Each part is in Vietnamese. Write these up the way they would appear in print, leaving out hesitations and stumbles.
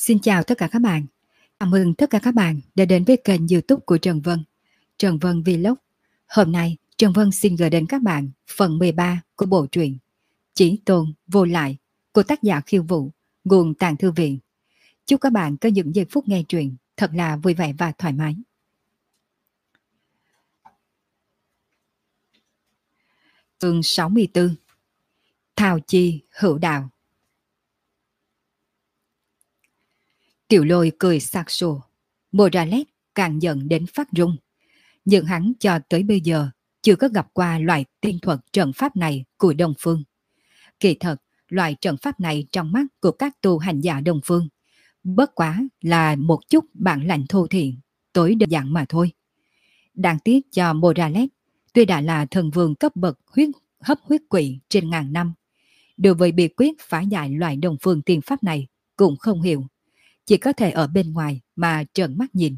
Xin chào tất cả các bạn. Chào mừng tất cả các bạn đã đến với kênh YouTube của Trần Vân, Trần Vân Vlog. Hôm nay, Trần Vân xin gửi đến các bạn phần 13 của bộ truyện Chí Tôn Vô Lại của tác giả Khiêu Vũ, nguồn Tàng Thư Viện. Chúc các bạn có những giây phút nghe truyện thật là vui vẻ và thoải mái. Chương 64. Thao chi hữu đạo. Tiểu Lôi cười sặc sụa, môi ra lét càng giận đến phát run. Nhưng hắn cho tới bây giờ chưa có gặp qua loại tiên thuật trận pháp này của Đông Phương. Kỳ thật, loại trận pháp này trong mắt của các tu hành giả Đông Phương bất quá là một chút bản lãnh thô thiện, tối đơn giản mà thôi. Đáng tiếc cho Moralet, tuy đã là thần vương cấp bậc hấp huyết quỷ trên ngàn năm, đối với bí quyết phá giải loại Đông Phương tiên pháp này cũng không hiểu, chỉ có thể ở bên ngoài mà trợn mắt nhìn.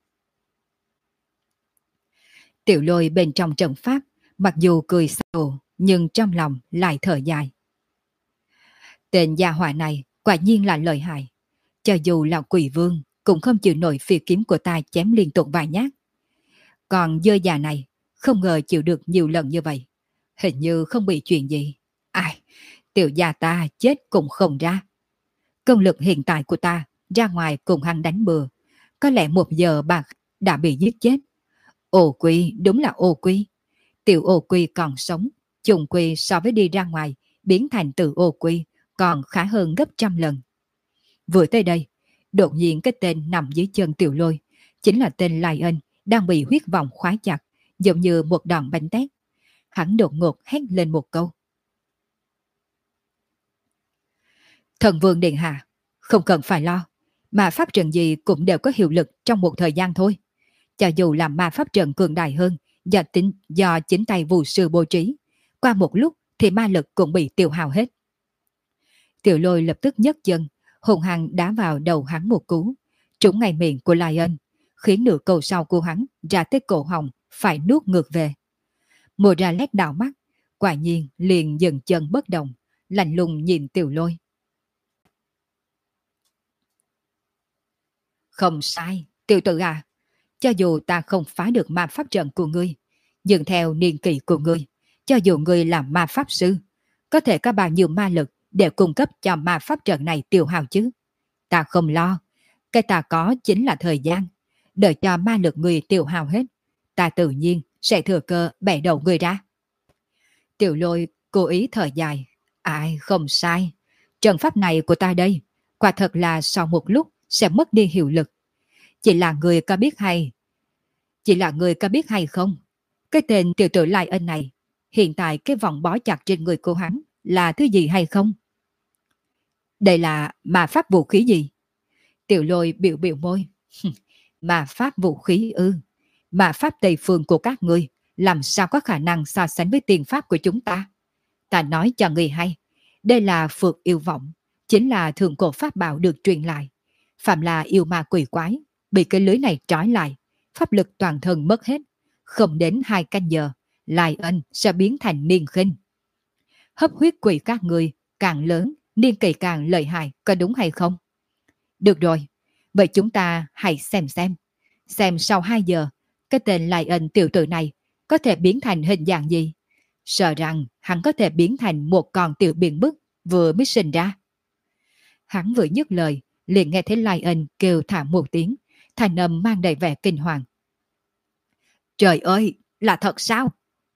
Tiểu Lôi bên trong trận pháp, mặc dù cười xồ, nhưng trong lòng lại thở dài. Tên gia hỏa này quả nhiên là lợi hại. Cho dù là quỷ vương, cũng không chịu nổi phi kiếm của ta chém liên tục vài nhát. Còn dơ già này, không ngờ chịu được nhiều lần như vậy. Hình như không bị chuyện gì. Ai, tiểu gia ta chết cũng không ra. Công lực hiện tại của ta ra ngoài cùng hắn đánh bừa. Có lẽ 1 giờ bạc đã bị giết chết. Ô quy đúng là ô quy. Tiểu ô quy còn sống, trùng quy so với đi ra ngoài biến thành từ ô quy còn khá hơn gấp trăm lần. Vừa tới đây, đột nhiên cái tên nằm dưới chân Tiểu Lôi chính là tên Lai Ân đang bị huyết vọng khóa chặt, giống như một đòn bánh tét. Hắn đột ngột hét lên một câu: Thần vương điện hạ, không cần phải lo, mà pháp trận gì cũng đều có hiệu lực trong một thời gian thôi. Cho dù là ma pháp trận cường đại hơn do chính tay vụ sư bố trí, qua một lúc thì ma lực cũng bị tiêu hao hết. Tiểu Lôi lập tức nhấc chân, hùng hăng đá vào đầu hắn một cú, trúng ngay miệng của Lion, khiến nửa câu sau của hắn ra tới cổ họng phải nuốt ngược về. Mùa ra lét đảo mắt, quả nhiên liền dừng chân bất động, lạnh lùng nhìn Tiểu Lôi. Không sai, tiểu tử à, cho dù ta không phá được ma pháp trận của ngươi, nhưng theo niên kỷ của ngươi, cho dù ngươi là ma pháp sư, có thể có bao nhiêu ma lực để cung cấp cho ma pháp trận này tiêu hao chứ? Ta không lo, cái ta có chính là thời gian. Đợi cho ma lực ngươi tiêu hao hết, ta tự nhiên sẽ thừa cơ bẻ đầu ngươi ra. Tiểu Lôi cố ý thở dài. Ai không sai, trận pháp này của ta đây, quả thật là sau một lúc sẽ mất đi hiệu lực. Chỉ là người có biết hay không? Cái tên tiểu tử Lai Ân này, hiện tại cái vòng bó chặt trên người của hắn là thứ gì hay không? Đây là ma pháp vũ khí gì? Tiểu Lôi biểu biểu môi. Ma pháp vũ khí ư? Ma pháp Tây Phương của các ngươi làm sao có khả năng so sánh với tiền pháp của chúng ta? Ta nói cho người hay, đây là phược yêu vọng, chính là thượng cổ pháp bảo được truyền lại. Phạm là yêu ma quỷ quái, bị cái lưới này trói lại, pháp lực toàn thân mất hết, không đến 2 canh giờ, Lai Ân sẽ biến thành niên khinh. Hấp huyết quỷ các người càng lớn, niên kỳ càng lợi hại, có đúng hay không? Được rồi, vậy chúng ta hãy xem sau 2 giờ, cái tên Lai Ân tiểu tử này có thể biến thành hình dạng gì? Sợ rằng hắn có thể biến thành một con tiểu biển bức vừa mới sinh ra. Hắn vừa dứt lời, liền nghe thấy Lai Ân kêu thảm một tiếng, thanh âm mang đầy vẻ kinh hoàng. Trời ơi, là thật sao?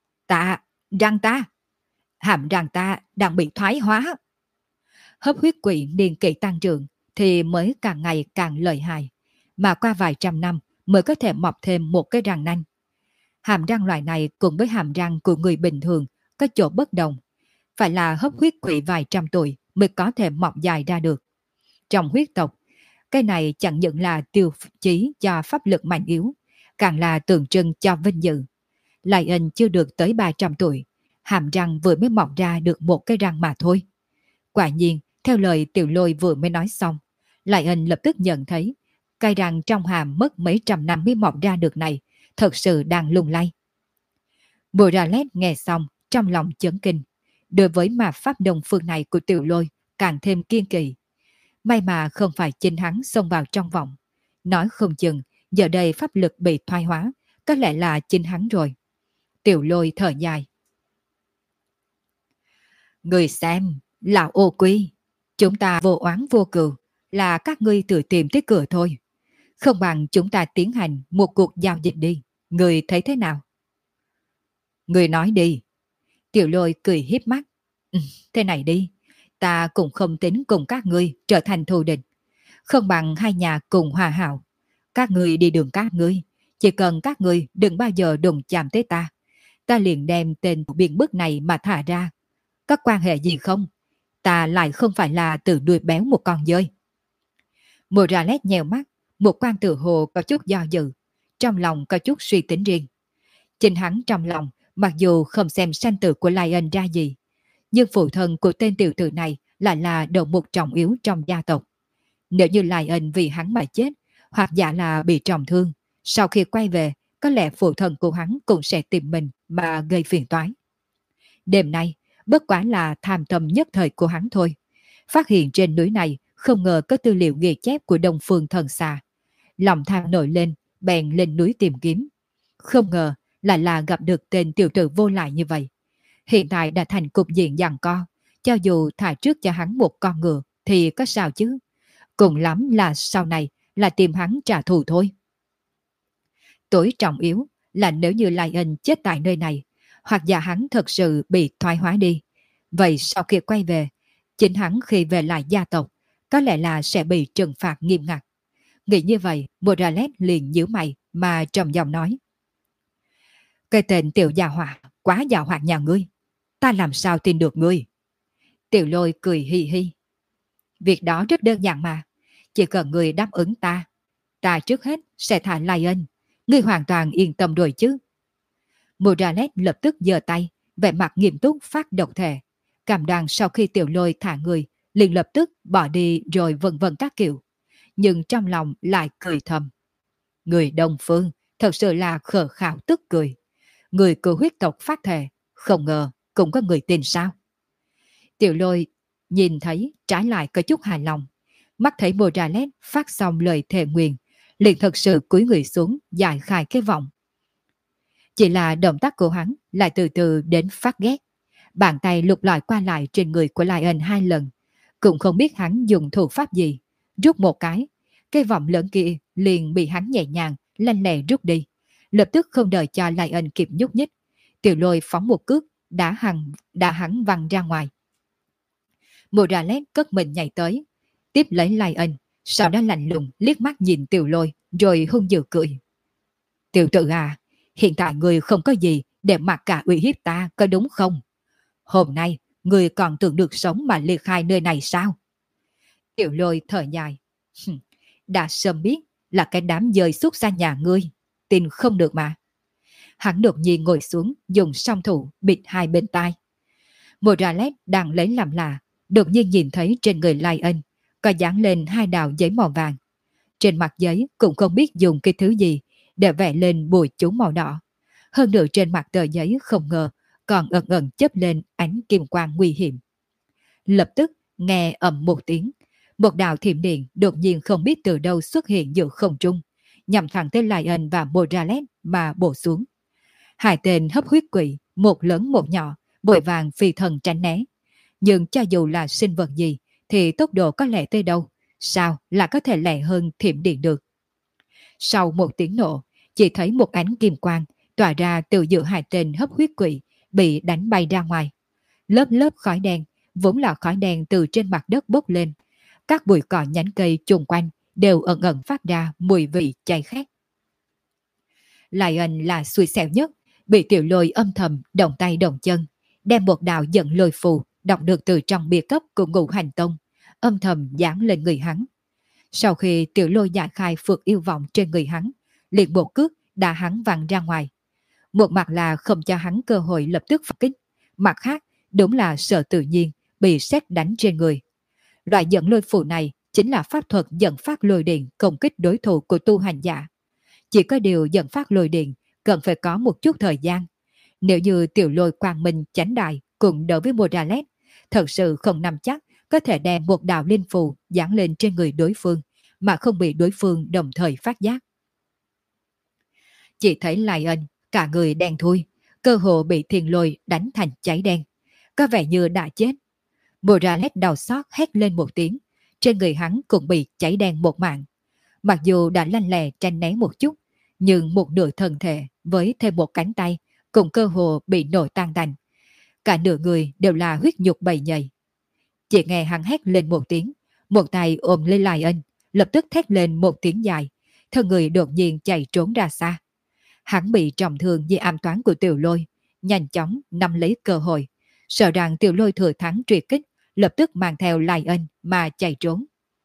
Hàm răng ta đang bị thoái hóa. Hấp huyết quỷ niên kỷ tăng trưởng thì mới càng ngày càng lợi hại, mà qua vài trăm năm mới có thể mọc thêm một cái răng nanh. Hàm răng loại này cùng với hàm răng của người bình thường có chỗ bất đồng, phải là hấp huyết quỷ vài trăm tuổi mới có thể mọc dài ra được. Trong huyết tộc, cái này chẳng những là tiêu chí cho pháp lực mạnh yếu, càng là tượng trưng cho vinh dự. Lai Ân chưa được tới 300 tuổi, hàm răng vừa mới mọc ra được một cái răng mà thôi. Quả nhiên, theo lời Tiểu Lôi vừa mới nói xong, Lai Ân lập tức nhận thấy cái răng trong hàm mất mấy trăm năm mới mọc ra được này thật sự đang lung lay. Moralet nghe xong trong lòng chấn kinh, đối với ma pháp đồng phương này của Tiểu Lôi càng thêm kiên kỳ. May mà không phải chính hắn xông vào trong vòng. Nói không chừng, giờ đây pháp lực bị thoái hóa, có lẽ là chính hắn rồi. Tiểu Lôi thở dài. Người xem, lão ô quy, chúng ta vô oán vô cừu, là các ngươi tự tìm tới cửa thôi. Không bằng chúng ta tiến hành một cuộc giao dịch đi. Người thấy thế nào? Người nói đi. Tiểu Lôi cười hiếp mắt. Thế này đi, ta cũng không tính cùng các ngươi trở thành thù địch. Không bằng hai nhà cùng hòa hảo. Các ngươi đi đường các ngươi, chỉ cần các ngươi đừng bao giờ đụng chạm tới ta. Ta liền đem tên biện bức này mà thả ra. Có quan hệ gì không? Ta lại không phải là tự đuổi béo một con dơi. Morales nhèo mắt, một quan tự hồ có chút do dự, trong lòng có chút suy tính riêng. Chính hắn trong lòng, mặc dù không xem sanh tử của Lion ra gì, nhưng phụ thân của tên tiểu tử này lại là đầu mục trọng yếu trong gia tộc. Nếu như Lion vì hắn mà chết, hoặc giả là bị trọng thương, sau khi quay về, có lẽ phụ thân của hắn cũng sẽ tìm mình mà gây phiền toái. Đêm nay, bất quá là tham tâm nhất thời của hắn thôi. Phát hiện trên núi này không ngờ có tư liệu ghi chép của Đông Phương Thần Xà. Lòng tham nổi lên, bèn lên núi tìm kiếm. Không ngờ lại là gặp được tên tiểu tử vô lại như vậy. Hiện tại đã thành cục diện giằng co. Cho dù thả trước cho hắn một con ngựa thì có sao chứ. Cùng lắm là sau này là tìm hắn trả thù thôi. Tối trọng yếu là nếu như Lion chết tại nơi này, hoặc giả hắn thật sự bị thoái hóa đi. Vậy sau khi quay về, chính hắn khi về lại gia tộc, có lẽ là sẽ bị trừng phạt nghiêm ngặt. Nghĩ như vậy, Morales liền nhíu mày mà trầm giọng nói. Cái tên tiểu gia hỏa, quá giàu hoạt nhà ngươi. Ta làm sao tin được ngươi? Tiểu Lôi cười hi hi. Việc đó rất đơn giản mà. Chỉ cần ngươi đáp ứng ta, ta trước hết sẽ thả Lion. Ngươi hoàn toàn yên tâm rồi chứ. Morales lập tức giơ tay, vẻ mặt nghiêm túc phát độc thể. Cảm đoàn sau khi Tiểu Lôi thả người, liền lập tức bỏ đi rồi vân vân các kiểu. Nhưng trong lòng lại cười thầm. Người Đông Phương thật sự là khờ khảo tức cười. Người của huyết tộc phát thề, không ngờ cũng có người tin sao. Tiểu Lôi nhìn thấy trái lại có chút hài lòng. Mắt thấy Morales phát xong lời thề nguyền, liền thật sự cúi người xuống giải khai cái vòng. Chỉ là động tác của hắn lại từ từ đến phát ghét. Bàn tay lục lọi qua lại trên người của Lion 2 lần. Cũng không biết hắn dùng thủ pháp gì. Rút một cái vòng lớn kia liền bị hắn nhẹ nhàng, lanh lẹ rút đi. Lập tức không đợi cho Lion kịp nhúc nhích. Tiểu Lôi phóng một cước, đã hắn văng ra ngoài. Morales cất mình nhảy tới, tiếp lấy Lion, sau đó lạnh lùng liếc mắt nhìn Tiểu Lôi, rồi hung dữ cười. Tiểu tử à, hiện tại người không có gì để mặc cả uy hiếp ta, có đúng không? Hôm nay, người còn tưởng được sống mà ly khai nơi này sao? Tiểu Lôi thở dài. Đã sớm biết là cái đám dơi xúc xa nhà ngươi, tin không được mà. Hắn đột nhiên ngồi xuống, dùng song thủ bịt hai bên tai. Morales đang lấy làm lạ, đột nhiên nhìn thấy trên người Lion có dán lên 2 đạo giấy màu vàng. Trên mặt giấy cũng không biết dùng cái thứ gì để vẽ lên bùi chú màu đỏ. Hơn nữa trên mặt tờ giấy không ngờ còn ẩn ẩn chớp lên ánh kim quang nguy hiểm. Lập tức nghe ầm một tiếng, một đạo thiểm điện đột nhiên không biết từ đâu xuất hiện giữa không trung, nhằm thẳng tới Lion và Morales mà bổ xuống. Hai tên hấp huyết quỷ, một lớn một nhỏ, vội vàng phi thần tránh né. Nhưng cho dù là sinh vật gì thì tốc độ có lẽ tới đâu, sao là có thể lẹ hơn thiểm điện được. Sau một tiếng nổ, chỉ thấy một ánh kim quang tỏa ra từ giữa hai tên hấp huyết quỷ bị đánh bay ra ngoài. Lớp lớp khói đen, vốn là khói đen từ trên mặt đất bốc lên. Các bụi cỏ nhánh cây chung quanh đều ẩn ẩn phát ra mùi vị cháy khét. Lion là xui xẻo nhất, bị Tiểu Lôi âm thầm động tay động chân, đem một đạo giận lôi phù đọc được từ trong bia cấp của Ngũ Hành Tông, âm thầm dán lên người hắn. Sau khi Tiểu Lôi giải khai phược yêu vọng trên người hắn, liền một cước đã hắn văng ra ngoài. Một mặt là không cho hắn cơ hội lập tức phản kích, mặt khác đúng là sợ tự nhiên bị sét đánh trên người. Loại giận lôi phù này chính là pháp thuật dẫn phát lôi điện công kích đối thủ của tu hành giả. Chỉ có điều dẫn phát lôi điện cần phải có một chút thời gian. Nếu như Tiểu Lôi quang minh chánh đại cùng đối với Morales, thật sự không nắm chắc có thể đem một đạo linh phù dán lên trên người đối phương mà không bị đối phương đồng thời phát giác. Chỉ thấy Lai Ân cả người đen thui, cơ hồ bị Thiên Lôi đánh thành cháy đen, có vẻ như đã chết. Moralet đau xót hét lên một tiếng, trên người hắn cũng bị cháy đen một mảng. Mặc dù đã lanh lẹ tránh né một chút, nhưng một nửa thân thể với thêm một cánh tay cũng cơ hồ bị nổ tan tành. Cả nửa người đều là huyết nhục bầy nhầy. Chỉ nghe hắn hét lên một tiếng, một tay ôm lấy Lai Ân, lập tức thét lên một tiếng dài, thân người đột nhiên chạy trốn ra xa. Hắn bị trọng thương vì ám toán của Tiểu Lôi, nhanh chóng nắm lấy cơ hội, sợ rằng Tiểu Lôi thừa thắng truy kích, lập tức mang theo Lai Ân mà chạy trốn.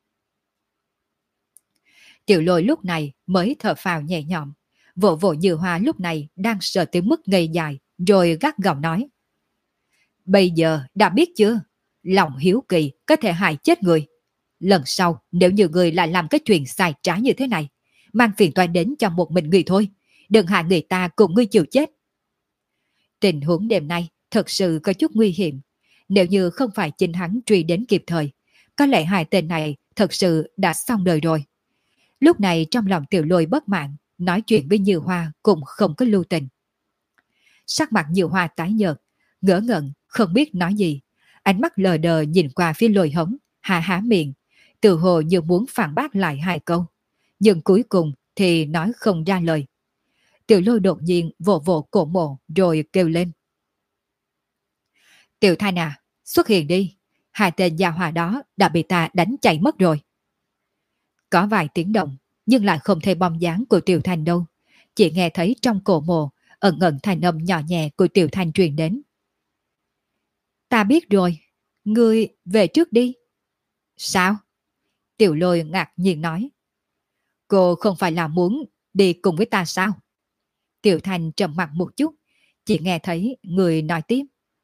Tiểu Lôi lúc này mới thở phào nhẹ nhõm, vỗ vỗ Như Hoa lúc này đang sợ tới mức ngây dài, rồi gắt gỏng nói: Bây giờ đã biết chưa? Lòng hiếu kỳ có thể hại chết người. Lần sau nếu như người lại làm cái chuyện sai trái như thế này, mang phiền toái đến cho một mình người thôi, đừng hại người ta cùng ngươi chịu chết. Tình huống đêm nay thật sự có chút nguy hiểm. Nếu như không phải chính hắn truy đến kịp thời, có lẽ hai tên này thật sự đã xong đời rồi. Lúc này trong lòng Tiểu Lôi bất mãn, nói chuyện với Như Hoa cũng không có lưu tình. Sắc mặt Như Hoa tái nhợt, ngỡ ngẩn không biết nói gì, ánh mắt lờ đờ nhìn qua phía Lôi Hống, há miệng, tự hồ như muốn phản bác lại hai câu, nhưng cuối cùng thì nói không ra lời. Tiểu Lôi đột nhiên vỗ vỗ cổ mộ rồi kêu lên: Tiểu Thanh à, xuất hiện đi, hai tên gia hỏa đó đã bị ta đánh chạy mất rồi. Có vài tiếng động, nhưng lại không thấy bóng dáng của Tiểu Thanh đâu, chỉ nghe thấy trong cổ mộ ẩn ẩn thanh âm nhỏ nhẹ của Tiểu Thanh truyền đến: Ta biết rồi, ngươi về trước đi. Sao? Tiểu Lôi ngạc nhiên nói: Cô không phải là muốn đi cùng với ta sao? Tiểu Thanh trầm mặt một chút, chỉ nghe thấy người nói tiếp: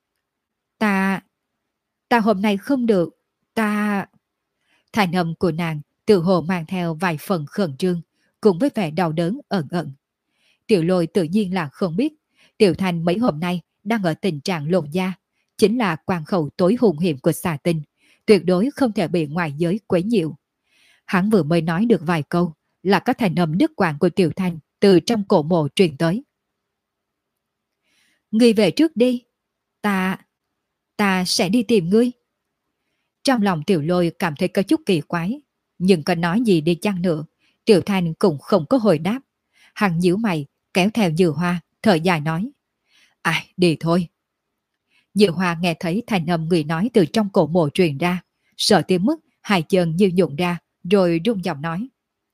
Ta hôm nay không được, ta... Thanh âm của nàng tự hồ mang theo vài phần khẩn trương, cùng với vẻ đau đớn ẩn ẩn. Tiểu Lôi tự nhiên là không biết, Tiểu Thanh mấy hôm nay đang ở tình trạng lột da, chính là quan khẩu tối hung hiểm của xà tinh, tuyệt đối không thể bị ngoại giới quấy nhiễu. Hắn vừa mới nói được vài câu, là có thanh âm đứt quãng của Tiểu Thanh từ trong cổ mộ truyền tới: Ngươi về trước đi, ta sẽ đi tìm ngươi. Trong lòng Tiểu Lôi cảm thấy có chút kỳ quái, nhưng có nói gì đi chăng nữa, Tiểu Thanh cũng không có hồi đáp. Hắn nhíu mày, kéo theo Như Hoa, thở dài nói: Ai, đi thôi. Như Hoa nghe thấy thanh âm người nói từ trong cổ mộ truyền ra, sợ tới mức hai chân như nhũn ra, rồi run giọng nói: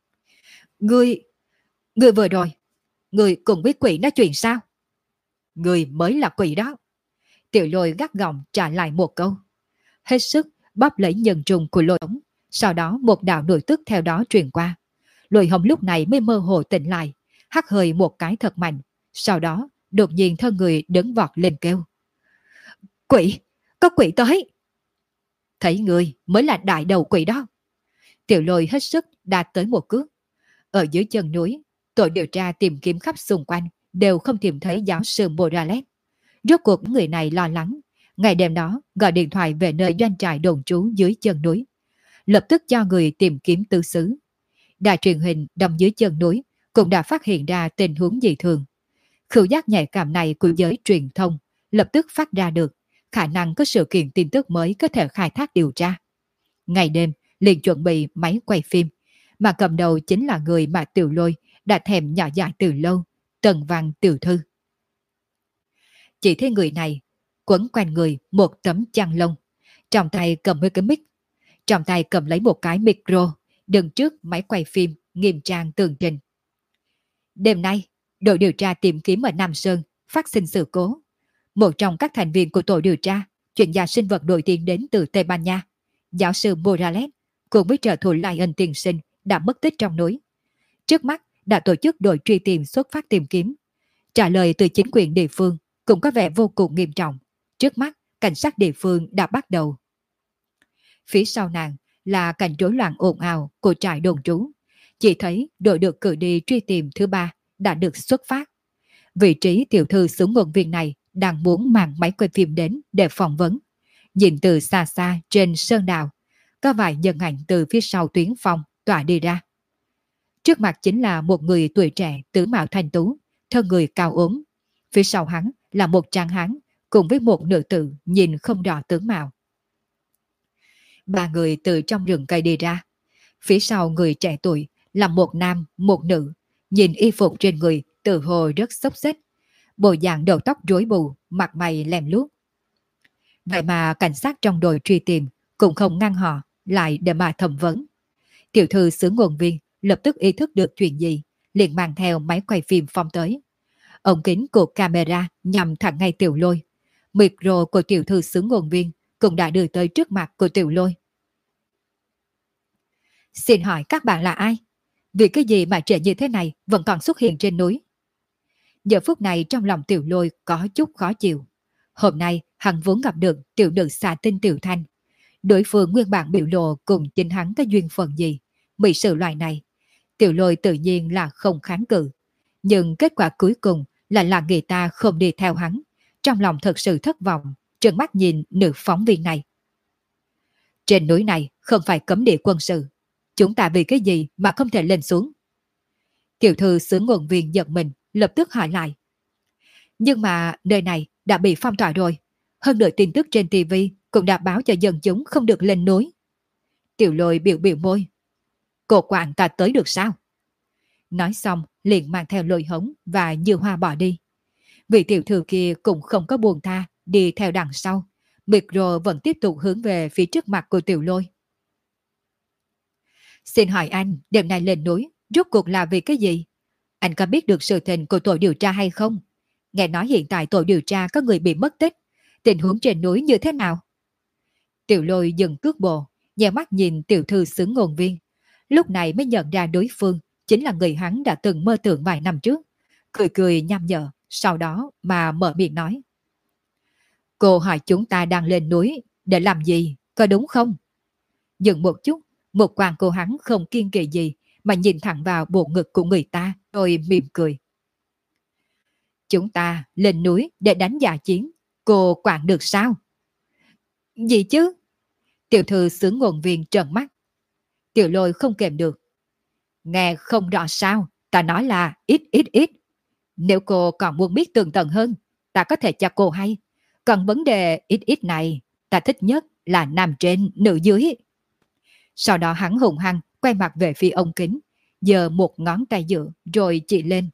Ngươi vừa rồi, ngươi cùng với quỷ nói chuyện sao? Ngươi mới là quỷ đó. Tiểu Lôi gắt gỏng trả lại một câu, hết sức bóp lấy nhân trùng của Lôi Hống, sau đó một đạo nội tức theo đó truyền qua. Lôi Hống lúc này mới mơ hồ tỉnh lại, hắt hơi một cái thật mạnh, sau đó đột nhiên thân người đứng vọt lên kêu: Quỷ, có quỷ tới! Thấy người mới là đại đầu quỷ đó. Tiểu Lôi hết sức đạt tới một cước. Ở dưới chân núi, tổ điều tra tìm kiếm khắp xung quanh đều không tìm thấy giáo sư Moralet. Rốt cuộc người này lo lắng, ngày đêm đó gọi điện thoại về nơi doanh trại đồn trú dưới chân núi, lập tức cho người tìm kiếm tứ xứ. Đài truyền hình đâm dưới chân núi cũng đã phát hiện ra tình huống dị thường. Khứu giác nhạy cảm này của giới truyền thông lập tức phát ra được khả năng có sự kiện tin tức mới có thể khai thác điều tra. Ngày đêm liền chuẩn bị máy quay phim, mà cầm đầu chính là người mà Tiểu Lôi đã thèm nhỏ dại từ lâu, Tần Văn tiểu thư. Chỉ thấy người này quấn quanh người một tấm chăn lông, trong tay cầm mấy cái mic, trong tay cầm lấy một cái micro, đứng trước máy quay phim nghiêm trang tường trình. Đêm nay, đội điều tra tìm kiếm ở Nam Sơn phát sinh sự cố. Một trong các thành viên của tổ điều tra, chuyên gia sinh vật nổi tiếng đến từ Tây Ban Nha, giáo sư Morales, cùng với trợ thủ Lion tiên sinh đã mất tích trong núi. Trước mắt đã tổ chức đội truy tìm xuất phát tìm kiếm. Trả lời từ chính quyền địa phương cũng có vẻ vô cùng nghiêm trọng. Trước mắt, cảnh sát địa phương đã bắt đầu. Phía sau nàng là cảnh rối loạn ồn ào của trại đồn trú. Chỉ thấy đội được cử đi truy tìm thứ ba đã được xuất phát. Vị trí tiểu thư xướng ngôn viên này đang muốn mang máy quay phim đến để phỏng vấn. Nhìn từ xa xa trên sơn đào, có vài nhân ảnh từ phía sau tuyến phong tỏa đi ra. Trước mặt chính là một người tuổi trẻ tướng mạo thanh tú, thân người cao ốm. Phía sau hắn là một tráng hán cùng với một nữ tử nhìn không rõ tướng mạo. Ba người từ trong rừng cây đi ra. Phía sau người trẻ tuổi là một nam, một nữ, nhìn y phục trên người tự hồ rất xốc xếch, bộ dạng đầu tóc rối bù, mặt mày lem luốc. Vậy mà cảnh sát trong đội truy tìm cũng không ngăn họ lại để mà thẩm vấn. Tiểu thư xứ nguồn viên lập tức ý thức được chuyện gì, liền mang theo máy quay phim phóng tới. Ống kính của camera nhằm thẳng ngay Tiểu Lôi. Micro của tiểu thư xứ nguồn viên cũng đã đưa tới trước mặt của Tiểu Lôi. Xin hỏi các bạn là ai? Vì cái gì mà trễ như thế này vẫn còn xuất hiện trên núi? Giờ phút này trong lòng Tiểu Lôi có chút khó chịu. Hôm nay hắn vốn gặp được tiểu nữ xà tinh Tiểu Thanh. Đối phương nguyên bản biểu lộ cùng chính hắn có duyên phận gì. Bị sự loại này, Tiểu Lôi tự nhiên là không kháng cự. Nhưng kết quả cuối cùng là người ta không đi theo hắn. Trong lòng thật sự thất vọng, trợn mắt nhìn nữ phóng viên này. Trên núi này không phải cấm địa quân sự. Chúng ta vì cái gì mà không thể lên xuống? Tiểu thư xứ nguồn viên giật mình, lập tức hỏi lại. Nhưng mà nơi này đã bị phong tỏa rồi. Hơn nữa tin tức trên TV cũng đã báo cho dân chúng không được lên núi. Tiểu Lôi biểu biểu môi. Cô quản ta tới được sao? Nói xong liền mang theo Lôi Hống và Như Hoa bỏ đi. Vị tiểu thư kia cũng không có buồn tha, đi theo đằng sau. Micro vẫn tiếp tục hướng về phía trước mặt của Tiểu Lôi. Xin hỏi anh, đêm nay lên núi, rốt cuộc là vì cái gì? Anh có biết được sự tình của tổ điều tra hay không? Nghe nói hiện tại tổ điều tra có người bị mất tích. Tình huống trên núi như thế nào? Tiểu Lôi dừng cước bộ, nhẹ mắt nhìn tiểu thư xứ ngôn viên. Lúc này mới nhận ra đối phương chính là người hắn đã từng mơ tưởng vài năm trước. Cười cười nhăm nhở, sau đó mà mở miệng nói. Cô hỏi chúng ta đang lên núi để làm gì, có đúng không? Dừng một chút, một quan cô hắn không kiên kỵ gì mà nhìn thẳng vào bộ ngực của người ta rồi mỉm cười. Chúng ta lên núi để đánh giả chiến, cô quản được sao? Gì chứ? Tiểu thư xứ ngôn viên trợn mắt. Tiểu Lôi không kèm được. Nghe không rõ sao, ta nói là ít ít ít. Nếu cô còn muốn biết tường tận hơn, ta có thể cho cô hay. Còn vấn đề ít ít này, ta thích nhất là nam trên, nữ dưới. Sau đó hắn hùng hăng quay mặt về phía ống kính, giơ một ngón tay giữa rồi chỉ lên.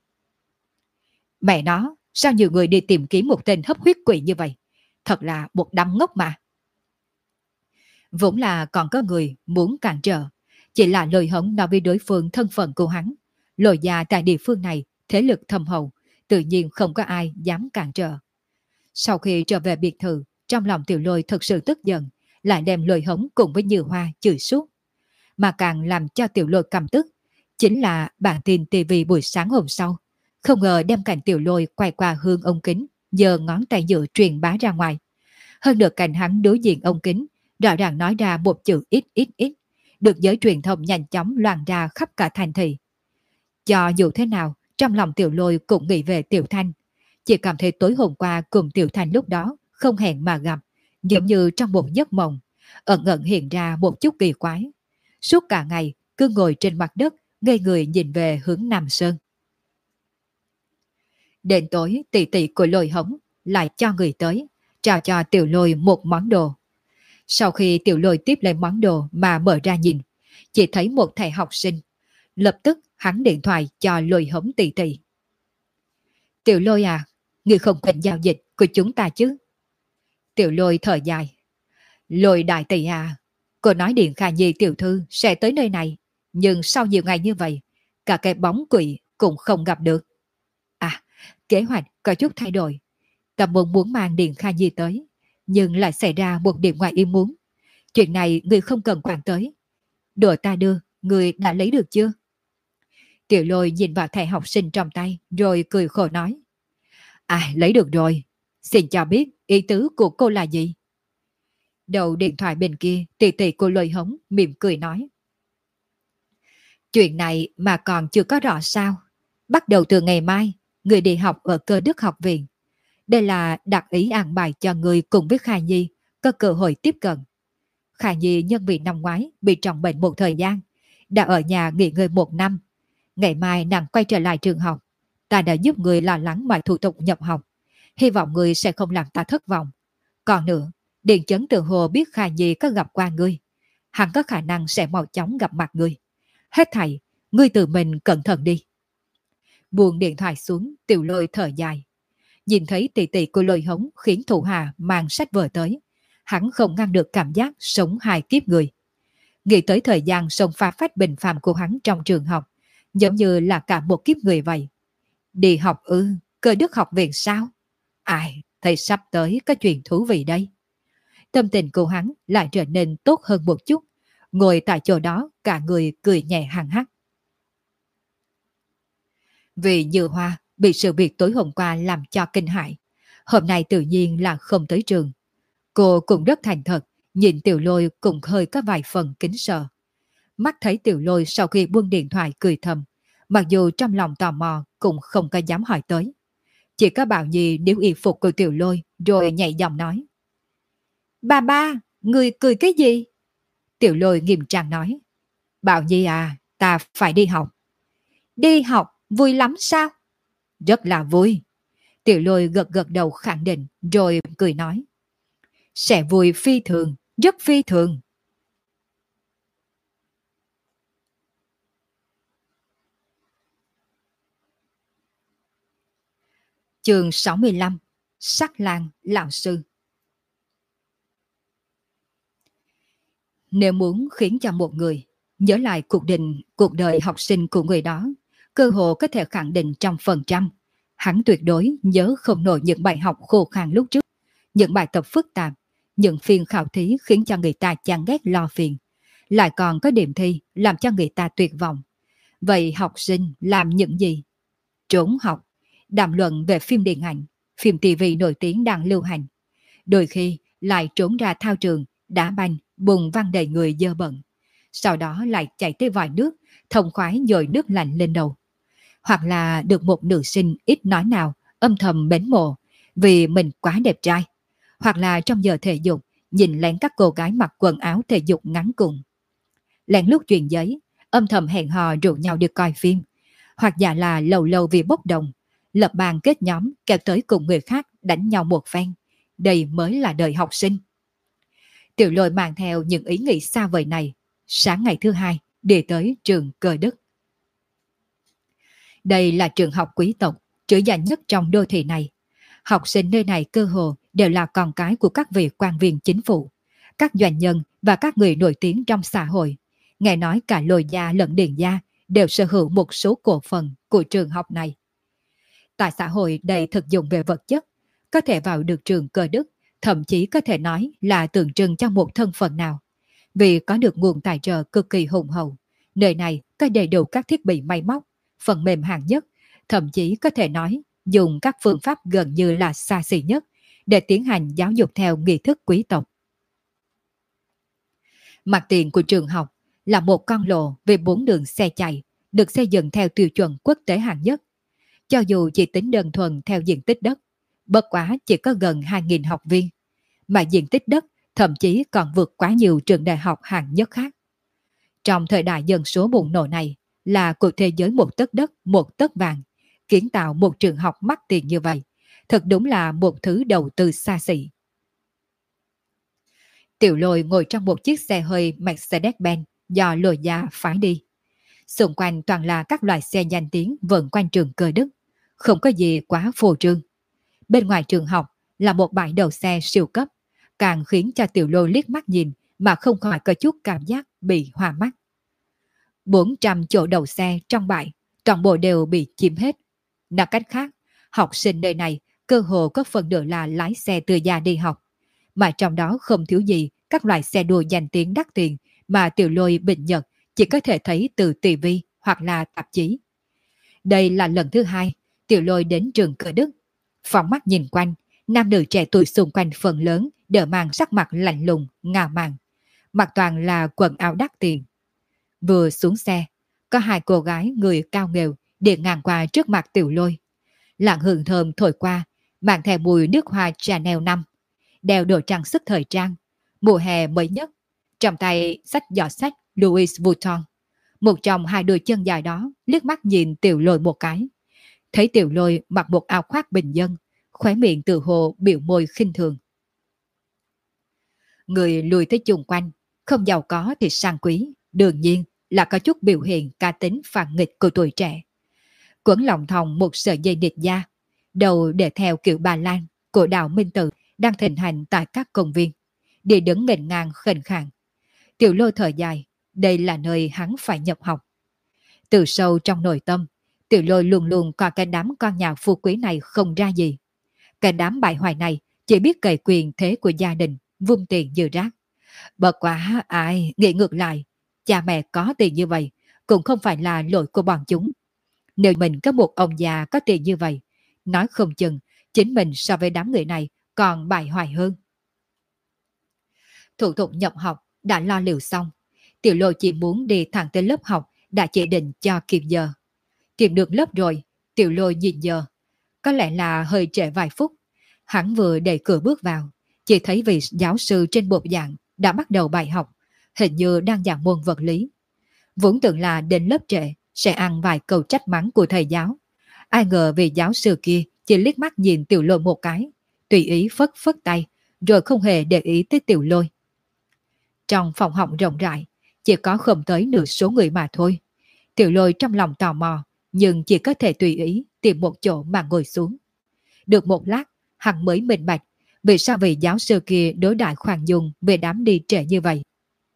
Mẹ nó, sao nhiều người đi tìm kiếm một tên hấp huyết quỷ như vậy? Thật là một đám ngốc mà. Vốn là còn có người muốn cản trở, chỉ là lời hống nói với đối phương thân phận của hắn. Lôi gia tại địa phương này, thế lực thâm hậu, tự nhiên không có ai dám cản trở. Sau khi trở về biệt thự, trong lòng Tiểu Lôi thật sự tức giận, lại đem lời hống cùng với Như Hoa chửi suốt. Mà càng làm cho Tiểu Lôi căm tức, chính là bản tin TV buổi sáng hôm sau. Không ngờ đem cảnh Tiểu Lôi quay qua hướng ống kính, giơ ngón tay giữa truyền bá ra ngoài. Hơn được cảnh hắn đối diện ống kính, rõ ràng nói ra một chữ ít ít ít, được giới truyền thông nhanh chóng loan ra khắp cả thành thị. Cho dù thế nào, trong lòng Tiểu Lôi cũng nghĩ về Tiểu Thanh. Chỉ cảm thấy tối hôm qua cùng Tiểu Thanh lúc đó không hẹn mà gặp, giống như trong một giấc mộng, ẩn ẩn hiện ra một chút kỳ quái. Suốt cả ngày cứ ngồi trên mặt đất, ngây người nhìn về hướng Nam Sơn. Đến tối, tỷ tỷ của Lôi Hống lại cho người tới, trao cho Tiểu Lôi một món đồ. Sau khi Tiểu Lôi tiếp lấy món đồ mà mở ra nhìn, chỉ thấy một thầy học sinh. Lập tức hắn điện thoại cho Lôi Hống tỷ tỷ. Tiểu Lôi à, ngươi không quên giao dịch của chúng ta chứ? Tiểu Lôi thở dài. Lôi đại tỷ à, cô nói Điện Kha Nhi tiểu thư sẽ tới nơi này, nhưng sau nhiều ngày như vậy, cả cái bóng quỷ cũng không gặp được. À, kế hoạch có chút thay đổi. Ta muốn mang Điện Kha Nhi tới, nhưng lại xảy ra một điểm ngoài ý muốn. Chuyện này người không cần quản tới. Đồ ta đưa, người đã lấy được chưa? Tiểu Lôi nhìn vào thẻ học sinh trong tay, rồi cười khổ nói. À, lấy được rồi. Xin cho biết ý tứ của cô là gì? Đầu điện thoại bên kia, tỷ tỷ của Lôi Hống mỉm cười nói. Chuyện này mà còn chưa có rõ sao. Bắt đầu từ ngày mai, người đi học ở Cơ Đức học viện. Đây là đặc ý an bài cho người cùng với Kha Nhi có cơ hội tiếp cận. Khả Nhi nhân vì năm ngoái bị trọng bệnh một thời gian, đã ở nhà nghỉ ngơi 1 năm. Ngày mai nàng quay trở lại trường học. Ta đã giúp người lo lắng mọi thủ tục nhập học. Hy vọng người sẽ không làm ta thất vọng. Còn nữa, Điền Chấn tự hồ biết Khả Nhi có gặp qua ngươi. Hắn có khả năng sẽ mau chóng gặp mặt ngươi. Hết thảy, ngươi tự mình cẩn thận đi. Buông điện thoại xuống, Tiểu Lôi thở dài. Nhìn thấy tỷ tỷ của Lôi Hống khiến thủ hạ mang sách vở tới. Hắn không ngăn được cảm giác sống hai kiếp người. Nghĩ tới thời gian sống phá phách bình phàm của hắn trong trường học, giống như là cả một kiếp người vậy. Đi học ư, Cơ Đức học viện sao? Ai, thầy sắp tới có chuyện thú vị đây. Tâm tình của hắn lại trở nên tốt hơn một chút. Ngồi tại chỗ đó, cả người cười nhẹ hằng hắc. Vì Như Hoa bị sự việc tối hôm qua làm cho kinh hãi, hôm nay tự nhiên là không tới trường. Cô cũng rất thành thật, nhìn Tiểu Lôi cũng hơi có vài phần kính sợ. Mắt thấy Tiểu Lôi sau khi buông điện thoại cười thầm, mặc dù trong lòng tò mò cũng không có dám hỏi tới. Chỉ có Bảo Nhi níu y phục của Tiểu Lôi rồi nhảy giọng nói. Ba ba, người cười cái gì? Tiểu Lôi nghiêm trang nói. Bảo Nhi à, ta phải đi học. Đi học, vui lắm sao? Rất là vui. Tiểu Lôi gật gật đầu khẳng định rồi cười nói. Sẽ vui phi thường, rất phi thường. Chương 65. Sắc lang lão sư. Nếu muốn khiến cho một người nhớ lại cuộc đời học sinh của người đó, cơ hồ có thể khẳng định 100%, hắn tuyệt đối nhớ không nổi những bài học khô khan lúc trước, những bài tập phức tạp, những phiên khảo thí khiến cho người ta chán ghét lo phiền, lại còn có điểm thi làm cho người ta tuyệt vọng. Vậy học sinh làm những gì? Trốn học, đàm luận về phim điện ảnh, phim TV nổi tiếng đang lưu hành. Đôi khi lại trốn ra thao trường, đá banh, bùn văng đầy người dơ bẩn. Sau đó lại chạy tới vòi nước, thông khoái dội nước lạnh lên đầu. Hoặc là được một nữ sinh ít nói nào âm thầm mến mộ vì mình quá đẹp trai. Hoặc là trong giờ thể dục nhìn lén các cô gái mặc quần áo thể dục ngắn cùng. Lén lút truyền giấy, âm thầm hẹn hò rủ nhau đi coi phim. Hoặc giả là lâu lâu vì bốc đồng, lập bàn kết nhóm kéo tới cùng người khác đánh nhau một phen. Đây mới là đời học sinh. Tiểu Lôi mang theo những ý nghĩ xa vời này, sáng ngày thứ hai đi tới trường Cơ Đức. Đây là trường học quý tộc, trữ danh nhất trong đô thị này. Học sinh nơi này cơ hồ đều là con cái của các vị quan viên chính phủ, các doanh nhân và các người nổi tiếng trong xã hội. Nghe nói cả Lôi gia lẫn Điền gia đều sở hữu một số cổ phần của trường học này. Tại xã hội đầy thực dụng về vật chất, có thể vào được trường Cơ Đức, thậm chí có thể nói là tượng trưng cho một thân phận nào. Vì có được nguồn tài trợ cực kỳ hùng hậu, nơi này có đầy đủ các thiết bị máy móc, phần mềm hạng nhất, thậm chí có thể nói dùng các phương pháp gần như là xa xỉ nhất để tiến hành giáo dục theo nghi thức quý tộc. Mặt tiền của trường học là một con lộ về 4 đường xe chạy, được xây dựng theo tiêu chuẩn quốc tế hạng nhất. Cho dù chỉ tính đơn thuần theo diện tích đất, bất quá chỉ có gần 2.000 học viên, mà diện tích đất thậm chí còn vượt quá nhiều trường đại học hạng nhất khác. Trong thời đại dân số bùng nổ này là cuộc thế giới một tấc đất, một tấc vàng, kiến tạo một trường học mắc tiền như vậy, thật đúng là một thứ đầu tư xa xỉ. Tiểu Lôi ngồi trong một chiếc xe hơi Mercedes-Benz do Lôi gia phái đi. Xung quanh toàn là các loại xe danh tiếng vần quanh trường Cơ Đức, không có gì quá phô trương. Bên ngoài trường học là một bãi đậu xe siêu cấp, càng khiến cho Tiểu Lôi liếc mắt nhìn mà không khỏi có chút cảm giác bị hoa mắt. 400 chỗ đậu xe trong bãi, toàn bộ đều bị chiếm hết. Nói cách khác, học sinh nơi này cơ hồ có phần nửa là lái xe từ nhà đi học, mà trong đó không thiếu gì các loại xe đua danh tiếng đắt tiền mà Tiểu Lôi bình nhật chỉ có thể thấy từ TV hoặc là tạp chí. Đây là lần thứ hai Tiểu Lôi đến trường Cơ Đức. Phóng mắt nhìn quanh, nam nữ trẻ tuổi xung quanh phần lớn đều mang sắc mặt lạnh lùng, ngạo mạn, mặc toàn là quần áo đắt tiền. Vừa xuống xe, có hai cô gái người cao nghèo đi ngang qua trước mặt Tiểu Lôi. Làn hương thơm thổi qua, mang theo mùi nước hoa Chanel 5. đeo đồ trang sức thời trang, mùa hè mới nhất, trong tay xách giỏ sách Louis Vuitton. Một trong hai đôi chân dài đó liếc mắt nhìn Tiểu Lôi một cái. Thấy Tiểu Lôi mặc một áo khoác bình dân, khóe miệng tự hồ biểu môi khinh thường. Người lùi tới chung quanh, không giàu có thì sang quý, đương nhiên là có chút biểu hiện cá tính phản nghịch của tuổi trẻ. Quấn lòng thòng một sợi dây nịt da, đầu để theo kiểu Bà Lan của đạo Minh Tự đang thịnh hành tại các công viên, đi đứng nghênh ngang khệnh khàng. Tiểu Lôi thở dài, đây là nơi hắn phải nhập học. Từ sâu trong nội tâm, Tiểu Lôi luôn luôn coi cái đám con nhà phú quý này không ra gì. Cái đám bại hoại này chỉ biết cày quyền thế của gia đình, vung tiền như rác. Bất quá ai nghĩ ngược lại, cha mẹ có tiền như vậy cũng không phải là lỗi của bọn chúng. Nếu mình có một ông già có tiền như vậy, nói không chừng chính mình so với đám người này còn bại hoại hơn. Thủ tục nhập học đã lo liệu xong, Tiểu Lôi chỉ muốn đi thẳng tới lớp học đã chỉ định cho kịp giờ. Tìm được lớp rồi, Tiểu Lôi nhìn giờ, có lẽ là hơi trễ vài phút. Hắn vừa đẩy cửa bước vào, chỉ thấy vị giáo sư trên bục giảng đã bắt đầu bài học, hình như đang giảng môn vật lý. Vốn tưởng là đến lớp trễ sẽ ăn vài câu trách mắng của thầy giáo. Ai ngờ vị giáo sư kia chỉ liếc mắt nhìn Tiểu Lôi một cái, tùy ý phất phất tay, rồi không hề để ý tới Tiểu Lôi. Trong phòng học rộng rãi, chỉ có không tới nửa số người mà thôi. Tiểu Lôi trong lòng tò mò, nhưng chỉ có thể tùy ý tìm một chỗ mà ngồi xuống. Được một lát, hắn mới minh bạch vì sao vị giáo sư kia đối đãi khoan dung về đám đi trễ như vậy.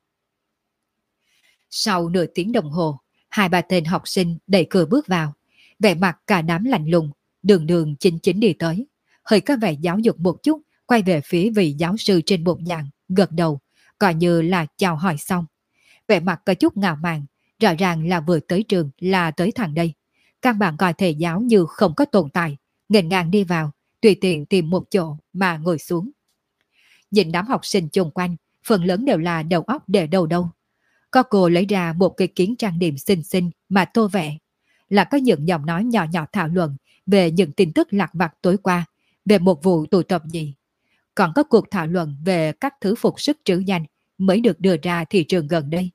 Sau nửa tiếng đồng hồ, hai ba tên học sinh đẩy cửa bước vào, vẻ mặt cả đám lạnh lùng, đường đường chính chính đi tới, hơi có vẻ giáo dục một chút, quay về phía vị giáo sư trên bục giảng, gật đầu, coi như là chào hỏi xong. Vẻ mặt có chút ngạo mạn, rõ ràng là vừa tới trường là tới thẳng đây. Căn bản coi thầy giáo như không có tồn tại, nghênh ngang đi vào, tùy tiện tìm một chỗ mà ngồi xuống. Nhìn đám học sinh chung quanh, phần lớn đều là đầu óc để đâu đâu. Có cô lấy ra một cái kiến trang điểm xinh xinh mà tô vẽ, là có những giọng nói nhỏ nhỏ thảo luận về những tin tức lặt vặt tối qua, về một vụ tụ tập gì. Còn có cuộc thảo luận về các thứ phục sức trữ danh mới được đưa ra thị trường gần đây.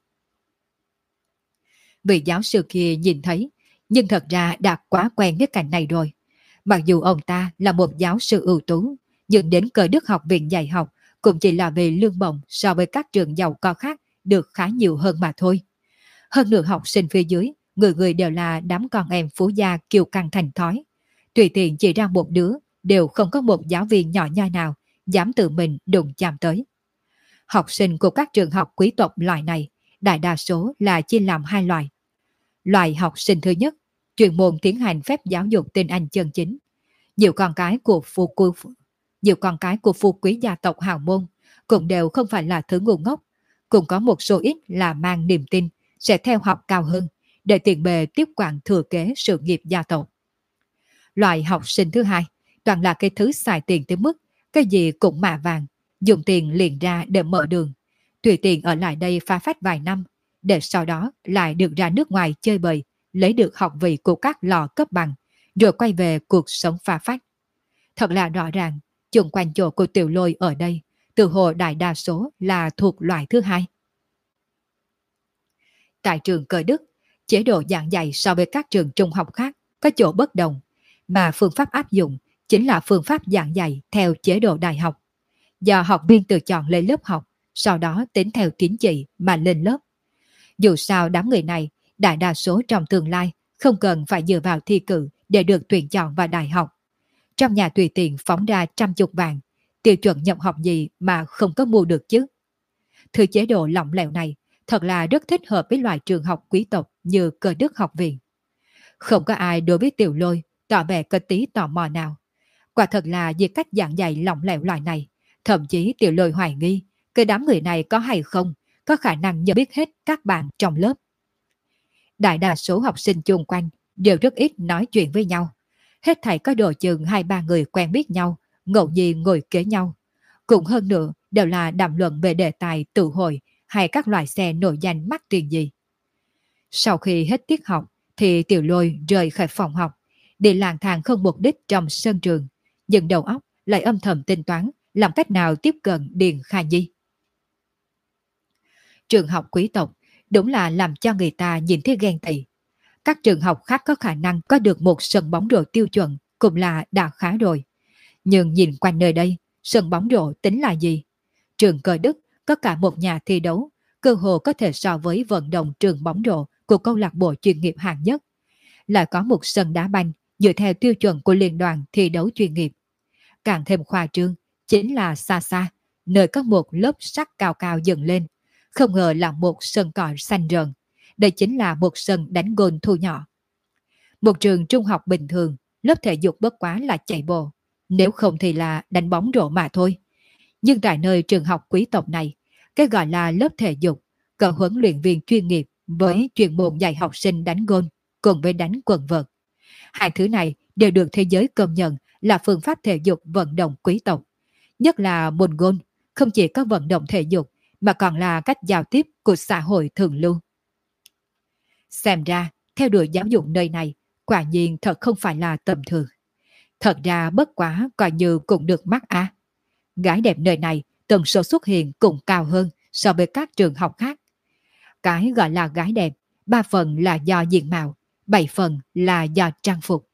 Vị giáo sư kia nhìn thấy, nhưng thật ra đã quá quen với cảnh này rồi. Mặc dù ông ta là một giáo sư ưu tú, nhưng đến Cơ Đức Học viện dạy học cũng chỉ là về lương bổng so với các trường giàu có khác được khá nhiều hơn mà thôi. Hơn nữa học sinh phía dưới, người người đều là đám con em phú gia kiêu căng thành thói. Tùy tiện chỉ ra một đứa, đều không có một giáo viên nhỏ nhoi nào dám tự mình đụng chạm tới. Học sinh của các trường học quý tộc loại này, đại đa số là chia làm hai loại. Loại học sinh thứ nhất, chuyên môn tiến hành phép giáo dục tên Anh chân chính. Nhiều con cái của phú quý gia tộc hào môn cũng đều không phải là thứ ngu ngốc, cũng có một số ít là mang niềm tin sẽ theo học cao hơn để tiền bề tiếp quản thừa kế sự nghiệp gia tộc. Loại học sinh thứ hai, toàn là cái thứ xài tiền tới mức cái gì cũng mạ vàng, dùng tiền liền ra để mở đường, tùy tiện ở lại đây phá phách vài năm, để sau đó lại được ra nước ngoài chơi bời, lấy được học vị của các lò cấp bằng, rồi quay về cuộc sống phá phách. Thật là rõ ràng, chung quanh chỗ của Tiểu Lôi ở đây, từ hồ đại đa số là thuộc loại thứ hai. Tại trường Cơ Đức, chế độ giảng dạy so với các trường trung học khác có chỗ bất đồng, mà phương pháp áp dụng chính là phương pháp giảng dạy theo chế độ đại học. Do học viên tự chọn lên lớp học, sau đó tính theo tín chỉ mà lên lớp. Dù sao đám người này, đại đa số trong tương lai không cần phải dựa vào thi cử để được tuyển chọn vào đại học. Trong nhà tùy tiện phóng ra 100 vạn, tiêu chuẩn nhập học gì mà không có mua được chứ. Thứ chế độ lỏng lẻo này thật là rất thích hợp với loại trường học quý tộc như Cơ Đức Học viện. Không có ai đối với Tiểu Lôi tỏ vẻ có tí tò mò nào. Quả thật là vì cách giảng dạy lỏng lẻo loại này, thậm chí Tiểu Lôi hoài nghi cái đám người này có hay không có khả năng nhận biết hết các bạn trong lớp. Đại đa số học sinh chung quanh đều rất ít nói chuyện với nhau. Hết thảy có độ chừng 2-3 người quen biết nhau, ngẫu nhiên ngồi kế nhau. Cũng hơn nữa đều là đàm luận về đề tài tự hội hay các loại xe nổi danh mắc tiền gì. Sau khi hết tiết học thì Tiểu Lôi rời khỏi phòng học, đi lang thang không mục đích trong sân trường, nhưng đầu óc lại âm thầm tính toán làm cách nào tiếp cận Điền Kha Nhi. Trường học quý tộc đúng là làm cho người ta nhìn thấy ghen tị. Các trường học khác có khả năng có được một sân bóng rổ tiêu chuẩn cũng là đã khá rồi. Nhưng nhìn quanh nơi đây, sân bóng rổ tính là gì? Trường Cơ Đức có cả một nhà thi đấu, cơ hồ có thể so với vận động trường bóng rổ của câu lạc bộ chuyên nghiệp hạng nhất. Lại có một sân đá banh dựa theo tiêu chuẩn của liên đoàn thi đấu chuyên nghiệp. Càng thêm khoa trương, chính là xa xa, nơi có một lớp sắt cao cao dựng lên. Không ngờ là một sân cỏ xanh rợn. Đây chính là một sân đánh gôn thu nhỏ. Một trường trung học bình thường, lớp thể dục bất quá là chạy bộ. Nếu không thì là đánh bóng rổ mà thôi. Nhưng tại nơi trường học quý tộc này, cái gọi là lớp thể dục, có huấn luyện viên chuyên nghiệp với chuyên môn dạy học sinh đánh gôn cùng với đánh quần vợt. Hai thứ này đều được thế giới công nhận là phương pháp thể dục vận động quý tộc. Nhất là môn gôn, không chỉ có vận động thể dục mà còn là cách giao tiếp của xã hội thường lưu. Xem ra, theo đuổi giáo dục nơi này, quả nhiên thật không phải là tầm thường. Thật ra bất quá coi như cũng được mắc á. Gái đẹp nơi này tần số xuất hiện cũng cao hơn so với các trường học khác. Cái gọi là gái đẹp, 3 phần là do diện mạo, 7 phần là do trang phục.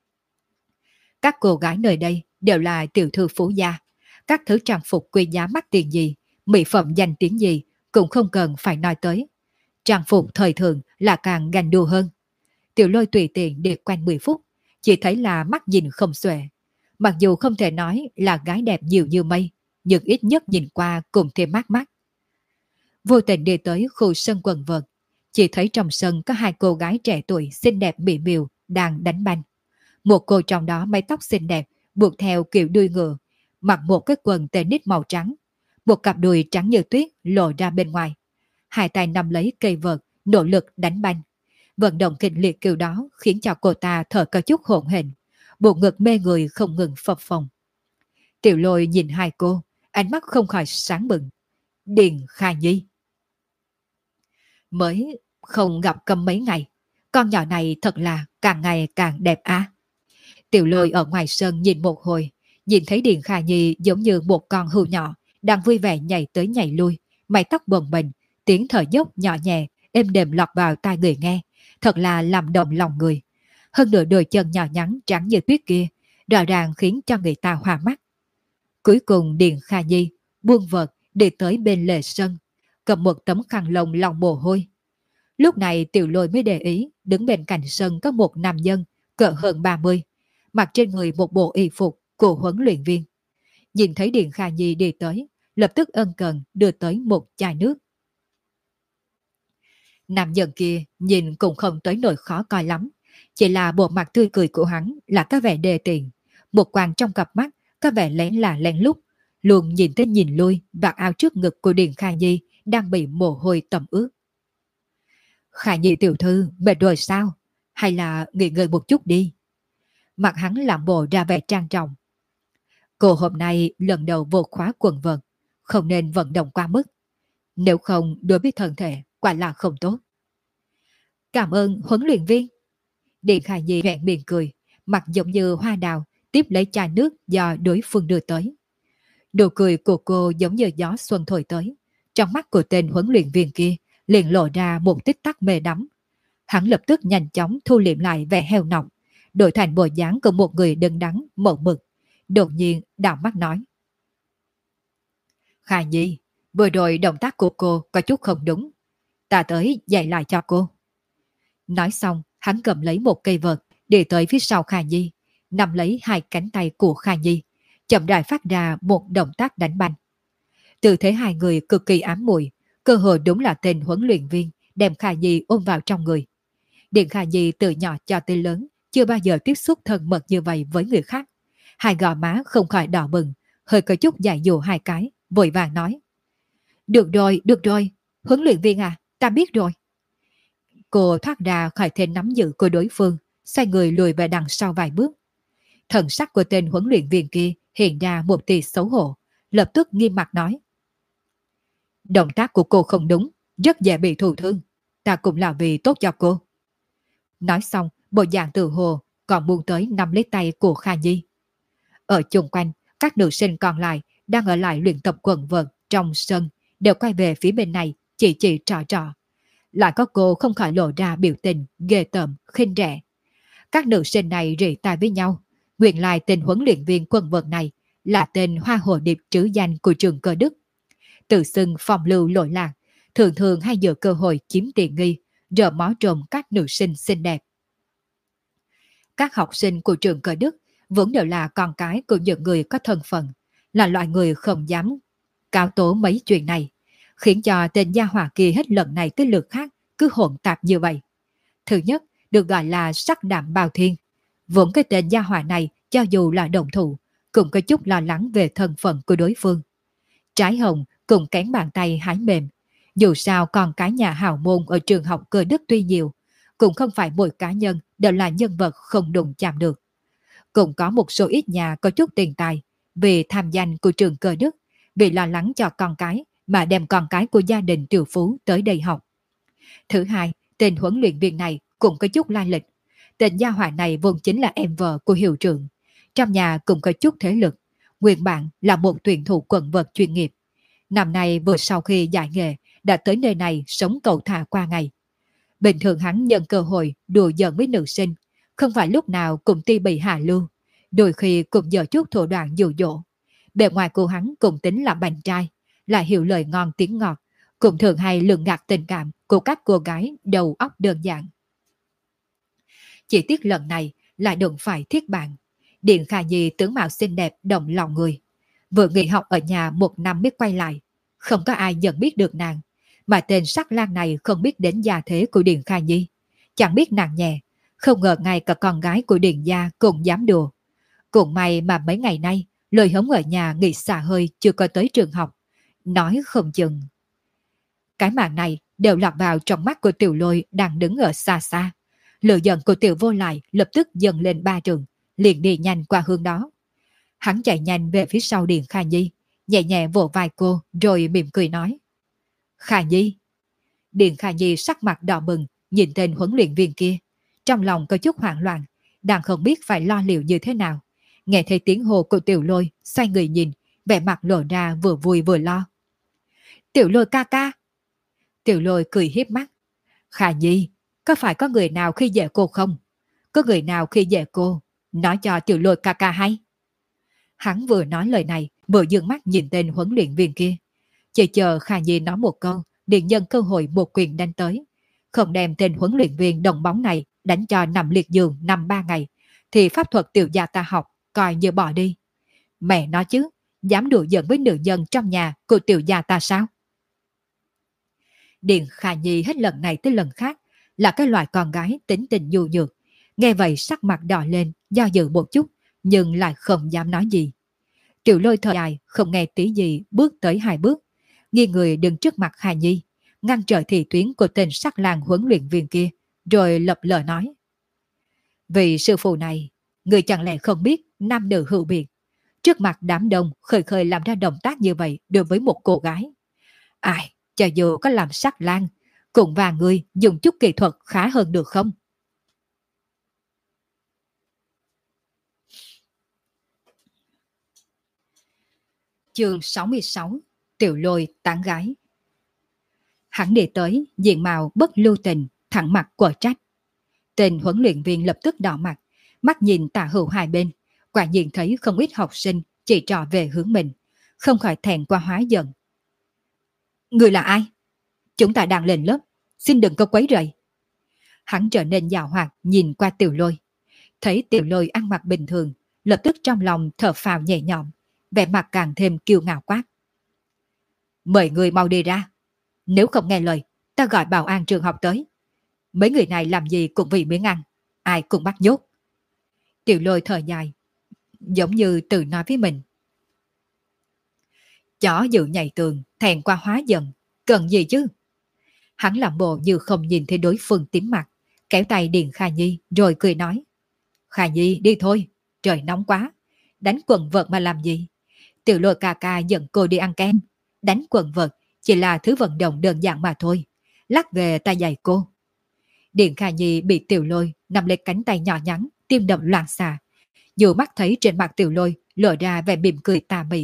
Các cô gái nơi đây đều là tiểu thư phú gia. Các thứ trang phục quý giá mắc tiền gì, mỹ phẩm danh tiếng gì cũng không cần phải nói tới. Trang phục thời thường là càng ganh đua hơn. Tiểu Lôi tùy tiện đi quanh 10 phút, chỉ thấy là mắt nhìn không xuể. Mặc dù không thể nói là gái đẹp nhiều như mây, nhưng ít nhất nhìn qua cũng thêm mát mắt. Vô tình đi tới khu sân quần vợt, chỉ thấy trong sân có hai cô gái trẻ tuổi xinh đẹp mỹ miều đang đánh banh. Một cô trong đó mái tóc xinh đẹp, buộc theo kiểu đuôi ngựa, mặc một cái quần tennis màu trắng, một cặp đùi trắng như tuyết lộ ra bên ngoài. Hai tay nắm lấy cây vợt, nỗ lực đánh banh. Vận động kịch liệt kiểu đó khiến cho cô ta thở có chút hổn hển, bộ ngực mê người không ngừng phập phồng. Tiểu Lôi nhìn hai cô, ánh mắt không khỏi sáng bừng. Điền Kha Nhi. Mới không gặp cầm mấy ngày, con nhỏ này thật là càng ngày càng đẹp á. Tiểu Lôi ở ngoài sân nhìn một hồi, nhìn thấy Điền Kha Nhi giống như một con hươu nhỏ, đang vui vẻ nhảy tới nhảy lui, mái tóc bồng bềnh, tiếng thở dốc nhỏ nhẹ, êm đềm lọt vào tai người nghe, thật là làm động lòng người. Hơn nữa đôi chân nhỏ nhắn trắng như tuyết kia, rõ ràng khiến cho người ta hoa mắt. Cuối cùng Điền Kha Nhi buông vợt đi tới bên lề sân, cầm một tấm khăn lông lau mồ hôi. Lúc này Tiểu Lôi mới để ý, đứng bên cạnh sân có một nam nhân, cỡ hơn 30, mặc trên người một bộ y phục của huấn luyện viên. Nhìn thấy Điền Kha Nhi đi tới, lập tức ân cần đưa tới một chai nước. Nam nhân kia nhìn cũng không tới nỗi khó coi lắm, chỉ là bộ mặt tươi cười của hắn là có vẻ đê tiện, một quàng trong cặp mắt có vẻ lén là lén lút, luôn nhìn tới nhìn lui vạt áo trước ngực của Điền Kha Nhi đang bị mồ hôi tẩm ướt. Kha Nhi tiểu thư mệt rồi sao? Hay là nghỉ ngơi một chút đi? Mặt hắn làm bộ ra vẻ trang trọng. Cô hôm nay lần đầu vô khóa quần vợt, không nên vận động quá mức. Nếu không đối với thân thể quả là không tốt. Cảm ơn huấn luyện viên. Điền Kha Nhi vẹn miệng cười, mặt giống như hoa đào, tiếp lấy chai nước do đối phương đưa tới. Nụ cười của cô giống như gió xuân thổi tới. Trong mắt của tên huấn luyện viên kia liền lộ ra một tích tắc mê đắm. Hắn lập tức nhanh chóng thu liệm lại vẻ heo nọc, đổi thành bộ dáng của một người đứng đắn, mẫu mực. Đột nhiên đảo mắt nói. Kha Nhi, vừa rồi động tác của cô có chút không đúng. Ta tới dạy lại cho cô. Nói xong, hắn cầm lấy một cây vợt, đi tới phía sau Kha Nhi, nắm lấy hai cánh tay của Kha Nhi, chậm rãi phát ra một động tác đánh banh. Tư thế hai người cực kỳ ám muội, cơ hội đúng là tên huấn luyện viên đem Kha Nhi ôm vào trong người. Điền Kha Nhi từ nhỏ cho tới lớn chưa bao giờ tiếp xúc thân mật như vậy với người khác. Hai gò má không khỏi đỏ bừng, hơi có chút dại dụ hai cái, vội vàng nói. Được rồi, huấn luyện viên à, ta biết rồi. Cô thoát ra khỏi thế nắm giữ của đối phương, xoay người lùi về đằng sau vài bước. Thần sắc của tên huấn luyện viên kia hiện ra một tia xấu hổ, lập tức nghiêm mặt nói. Động tác của cô không đúng, rất dễ bị thụ thương. Ta cũng là vì tốt cho cô. Nói xong, bộ dạng tự hồ còn buông tới nắm lấy tay của Kha Nhi. Ở chung quanh, các nữ sinh còn lại đang ở lại luyện tập quần vợt trong sân đều quay về phía bên này, chỉ trò trò. Lại có cô không khỏi lộ ra biểu tình ghê tởm, khinh rẻ. Các nữ sinh này rỉ tai với nhau. Nguyên lai tên huấn luyện viên quần vợt này là tên hoa hồ điệp trứ danh của trường Cơ Đức. Tự xưng phong lưu lỗi lạc, thường thường hay dựa cơ hội chiếm tiện nghi, rờ mó trộm các nữ sinh xinh đẹp. Các học sinh của trường Cơ Đức vốn đều là con cái của những người có thân phận, là loại người không dám cáo tố mấy chuyện này, khiến cho tên gia hỏa kia hết lần này tới lượt khác cứ hỗn tạp như vậy. Thứ nhất, được gọi là sắc đảm bào thiên. Vốn cái tên gia hỏa này cho dù là đồng thủ, cũng có chút lo lắng về thân phận của đối phương. Trái hồng cùng cán bàn tay hái mềm. Dù sao con cái nhà hào môn ở trường học Cơ Đức tuy nhiều, cũng không phải mỗi cá nhân đều là nhân vật không đụng chạm được. Cũng có một số ít nhà có chút tiền tài, vì tham danh của trường Cơ Đức, vì lo lắng cho con cái mà đem con cái của gia đình triệu phú tới đây học. Thứ hai, tên huấn luyện viên này cũng có chút lai lịch. Tên gia hỏa này vốn chính là em vợ của hiệu trưởng. Trong nhà cũng có chút thế lực. Nguyên bản là một tuyển thủ quần vợt chuyên nghiệp. Năm nay vừa sau khi giải nghệ đã tới nơi này sống cầu thả qua ngày. Bình thường hắn nhận cơ hội đùa giỡn với nữ sinh, không phải lúc nào cũng ti bị hạ lưu, đôi khi cũng dở chút thủ đoạn dụ dỗ. Bề ngoài của hắn cũng tính là bành trai, lại hiểu lời ngon tiếng ngọt, cũng thường hay lường gạt tình cảm của các cô gái đầu óc đơn giản. Chỉ tiếc lần này lại đụng phải thiết bạn. Điện Khả Nhi tướng mạo xinh đẹp động lòng người. Vừa nghỉ học ở nhà 1 năm mới quay lại. Không có ai nhận biết được nàng. Mà tên sắc lang này không biết đến gia thế của Điện Khả Nhi. Chẳng biết nàng nhẹ. Không ngờ ngay cả con gái của Điện gia cũng dám đùa. Cũng may mà mấy ngày nay lời hống ở nhà nghỉ xả hơi chưa có tới trường học. Nói không chừng. Cái màn này đều lọt vào trong mắt của Tiểu Lôi đang đứng ở xa xa. Lửa giận của Tiểu Vô Lại lập tức dâng lên 3 trường, liền đi nhanh qua hướng đó. Hắn chạy nhanh về phía sau Điện Khả Nhi, nhẹ nhẹ vỗ vai cô rồi mỉm cười nói. Khả Nhi. Điện Khả Nhi sắc mặt đỏ bừng, nhìn tên huấn luyện viên kia. Trong lòng có chút hoảng loạn, đang không biết phải lo liệu như thế nào. Nghe thấy tiếng hô của Tiểu Lôi, xoay người nhìn, vẻ mặt lộ ra vừa vui vừa lo. Tiểu Lôi ca ca. Tiểu Lôi cười hiếp mắt. Khả Nhi, có phải có người nào khi dễ cô không? Có người nào khi dễ cô? Nói cho Tiểu Lôi ca ca hay. Hắn vừa nói lời này, vừa dương mắt nhìn tên huấn luyện viên kia. Chỉ chờ Khả Nhi nói một câu, liền nhân cơ hội một quyền đánh tới. Không đem tên huấn luyện viên đồng bóng này đánh cho nằm liệt giường 5-3 ngày, thì pháp thuật Tiểu gia ta học coi như bỏ đi. Mẹ nói chứ, dám đùa giỡn với nữ nhân trong nhà của Tiểu gia ta sao? Điện Khả Nhi hết lần này tới lần khác là cái loại con gái tính tình nhu nhược. Nghe vậy sắc mặt đỏ lên, do dự một chút, nhưng lại không dám nói gì. Tiểu Lôi thở dài, không nghe tí gì, bước tới 2 bước, nghiêng người đứng trước mặt Khả Nhi, ngăn trở thị tuyến của tên sắc lang huấn luyện viên kia, rồi lập lờ nói. Vì sư phụ này, người chẳng lẽ không biết nam nữ hữu biệt, trước mặt đám đông khơi khơi làm ra động tác như vậy đối với một cô gái. Ai, cho dù có làm sắc lang, cũng và người dùng chút kỹ thuật khá hơn được không? Chương 66, Tiểu Lôi tán gái. Hắn đi tới, diện mạo bất lưu tình, thẳng mặt quở trách. Tên huấn luyện viên lập tức đỏ mặt, mắt nhìn tả hữu hai bên, quả nhiên thấy không ít học sinh chỉ trò về hướng mình, không khỏi thẹn qua hóa giận. Người là ai? Chúng ta đang lên lớp, xin đừng có quấy rầy. Hắn trở nên giàu hoạt nhìn qua Tiểu Lôi. Thấy Tiểu Lôi ăn mặc bình thường, lập tức trong lòng thở phào nhẹ nhõm, vẻ mặt càng thêm kiêu ngạo quát. Mời người mau đi ra. Nếu không nghe lời, ta gọi bảo an trường học tới. Mấy người này làm gì cũng vì miếng ăn, ai cũng bắt nhốt. Tiểu Lôi thở dài, giống như tự nói với mình. Chó dự nhảy tường, thẹn qua hóa giận, cần gì chứ? Hắn làm bộ như không nhìn thấy đối phương tím mặt, kéo tay Điện Khả Nhi rồi cười nói. Khả Nhi đi thôi, trời nóng quá, đánh quần vợt mà làm gì? Tiểu Lôi ca ca dẫn cô đi ăn kem, đánh quần vợt chỉ là thứ vận động đơn giản mà thôi, lát về ta dạy cô. Điện Khả Nhi bị Tiểu Lôi nằm lấy cánh tay nhỏ nhắn, tim đập loạn xạ. Dù mắt thấy trên mặt Tiểu Lôi lộ ra vẻ mỉm cười tà mị,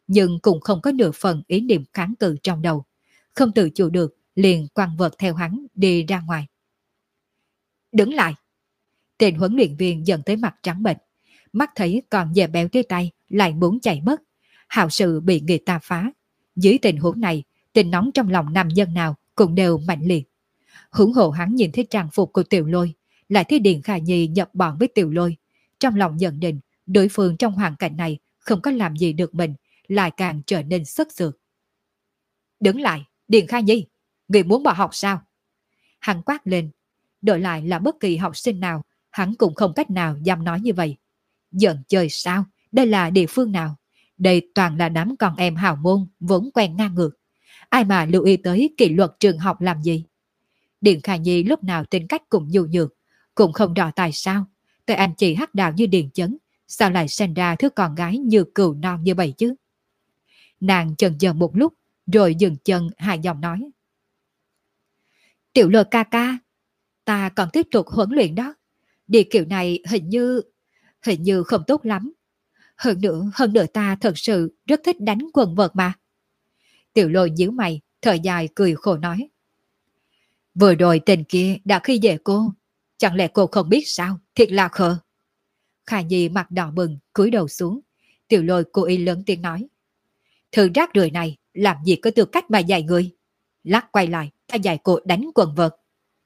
nhưng cũng không có nửa phần ý niệm kháng cự trong đầu. Không tự chủ được, liền quăng vợt theo hắn đi ra ngoài. Đứng lại! Tên huấn luyện viên dần tới mặt trắng bệch, mắt thấy còn dè béo dưới tay lại muốn chạy mất. Hào sự bị người ta phá. Dưới tình huống này, tình nóng trong lòng nam nhân nào cũng đều mạnh liệt. Huống hồ hắn nhìn thấy trang phục của Tiểu Lôi, lại thấy Điền Khả Nhi nhập bọn với Tiểu Lôi. Trong lòng nhận định, đối phương trong hoàn cảnh này không có làm gì được mình, lại càng trở nên sức sượt. Đứng lại, Điền Khả Nhi! Người muốn bỏ học sao? Hắn quát lên. Đổi lại là bất kỳ học sinh nào, hắn cũng không cách nào dám nói như vậy. Giận chơi sao? Đây là địa phương nào? Đây toàn là đám con em hào môn vốn quen ngang ngược. Ai mà lưu ý tới kỷ luật trường học làm gì? Điền Khả Nhi lúc nào tính cách cũng nhu nhược, cũng không rõ tại sao tại anh chị hắc đạo như Điền Chấn, sao lại sinh ra thứ con gái như cừu non như vậy chứ? Nàng chần chờ một lúc, rồi dừng chân hai giọng nói. Tiểu Lôi ca ca, ta còn tiếp tục huấn luyện đó. Đi kiểu này hình như không tốt lắm. Hơn nữa ta thật sự rất thích đánh quần vợt mà. Tiểu Lôi nhíu mày, thở dài cười khổ nói. Vừa rồi tên kia đã khi dễ cô, chẳng lẽ cô không biết sao, thiệt là khờ. Khả Nhi mặt đỏ bừng, cúi đầu xuống. Tiểu Lôi cố ý lớn tiếng nói. Thứ rác rưởi này làm gì có tư cách mà dạy người. Lát quay lại, ta dạy cô đánh quần vợt.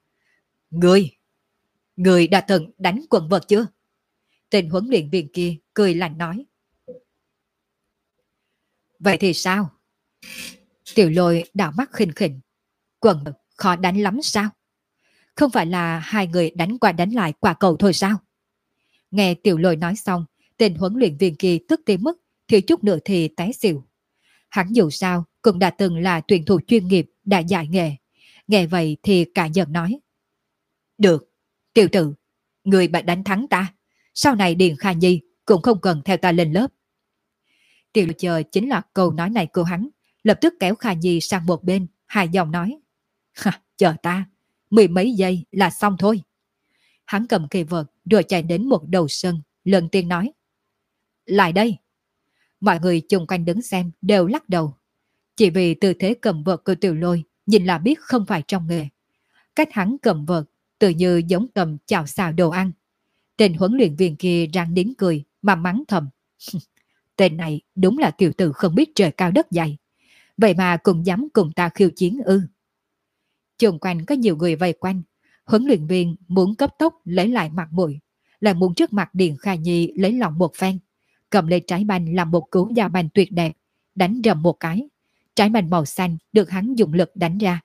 Người đã từng đánh quần vợt chưa? Tên huấn luyện viên kia cười lạnh nói. Vậy thì sao? Tiểu Lôi đảo mắt khinh khỉnh. Quần vợt khó đánh lắm sao? Không phải là hai người đánh qua đánh lại quả cầu thôi sao? Nghe Tiểu Lôi nói xong, tên huấn luyện viên kia tức tới mức thiếu chút nữa thì té xỉu. Hắn dù sao cũng đã từng là tuyển thủ chuyên nghiệp đã dạy nghề. Nghe vậy thì cả giận nói. Được, Tiểu tử, người bạn đánh thắng ta. Sau này Điền Khả Nhi cũng không cần theo ta lên lớp. Tiểu Lôi chờ chính là câu nói này của hắn, lập tức kéo Khả Nhi sang một bên, hài giọng nói. Chờ ta, 10 mấy giây là xong thôi. Hắn cầm cây vợt rồi chạy đến một đầu sân, lần tiên nói. Lại đây. Mọi người chung quanh đứng xem đều lắc đầu. Chỉ vì tư thế cầm vợt của Tiểu Lôi nhìn là biết không phải trong nghề. Cách hắn cầm vợt tự như giống cầm chảo xào đồ ăn. Tên huấn luyện viên kia ráng nín cười mà mắng thầm. Tên này đúng là tiểu tử không biết trời cao đất dày. Vậy mà cũng dám cùng ta khiêu chiến ư. Chung quanh có nhiều người vây quanh. Huấn luyện viên muốn cấp tốc lấy lại mặt mũi, lại muốn trước mặt Điền Khả Nhi lấy lòng một phen, cầm lên trái banh làm một cú giao banh tuyệt đẹp, đánh rầm một cái. Trái banh màu xanh được hắn dùng lực đánh ra.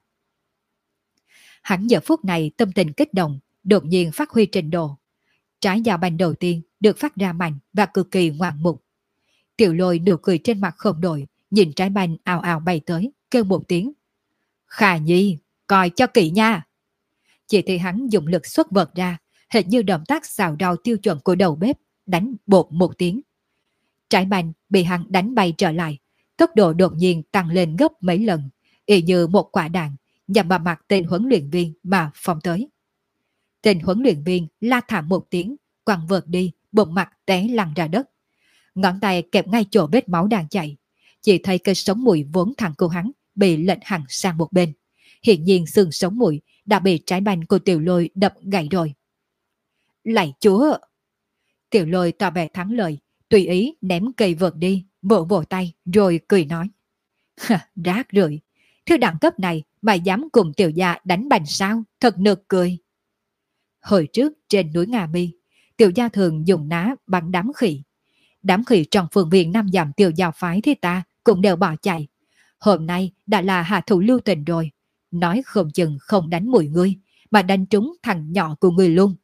Hắn giờ phút này tâm tình kích động, đột nhiên phát huy trình độ. Trái giao banh đầu tiên được phát ra mạnh và cực kỳ ngoạn mục. Tiểu Lôi nụ cười trên mặt không đổi, nhìn trái banh ào ào bay tới, kêu một tiếng. Khả Nhi, coi cho kỹ nha. Chỉ thấy hắn dùng lực xuất vật ra, hệt như động tác xào rau tiêu chuẩn của đầu bếp, đánh bột một tiếng. Trái banh bị hắn đánh bay trở lại, tốc độ đột nhiên tăng lên gấp mấy lần, y như một quả đạn, nhằm vào mặt tên huấn luyện viên mà phóng tới. Tên huấn luyện viên la thảm một tiếng, quăng vợt đi, bụng mặt té lăn ra đất. Ngón tay kẹp ngay chỗ vết máu đang chảy, chỉ thấy cây sống mũi vốn thẳng của hắn bị lệch hẳn sang một bên. Hiện nhiên xương sống mũi đã bị trái banh của Tiểu Lôi đập gãy rồi. Lạy chúa! Tiểu Lôi tỏ vẻ thắng lợi, tùy ý ném cây vợt đi, vỗ vỗ tay rồi cười nói. Rác rưởi, thứ đẳng cấp này mà dám cùng tiểu gia đánh bành sao, thật nực cười. Hồi trước trên núi Nga Mi, tiểu gia thường dùng ná bắn đám khỉ. Đám khỉ trong phường viện năm dặm tiểu gia phái thì ta cũng đều bỏ chạy. Hôm nay đã là hạ thủ lưu tình rồi, nói không chừng không đánh mùi ngươi, mà đánh trúng thằng nhỏ của ngươi luôn.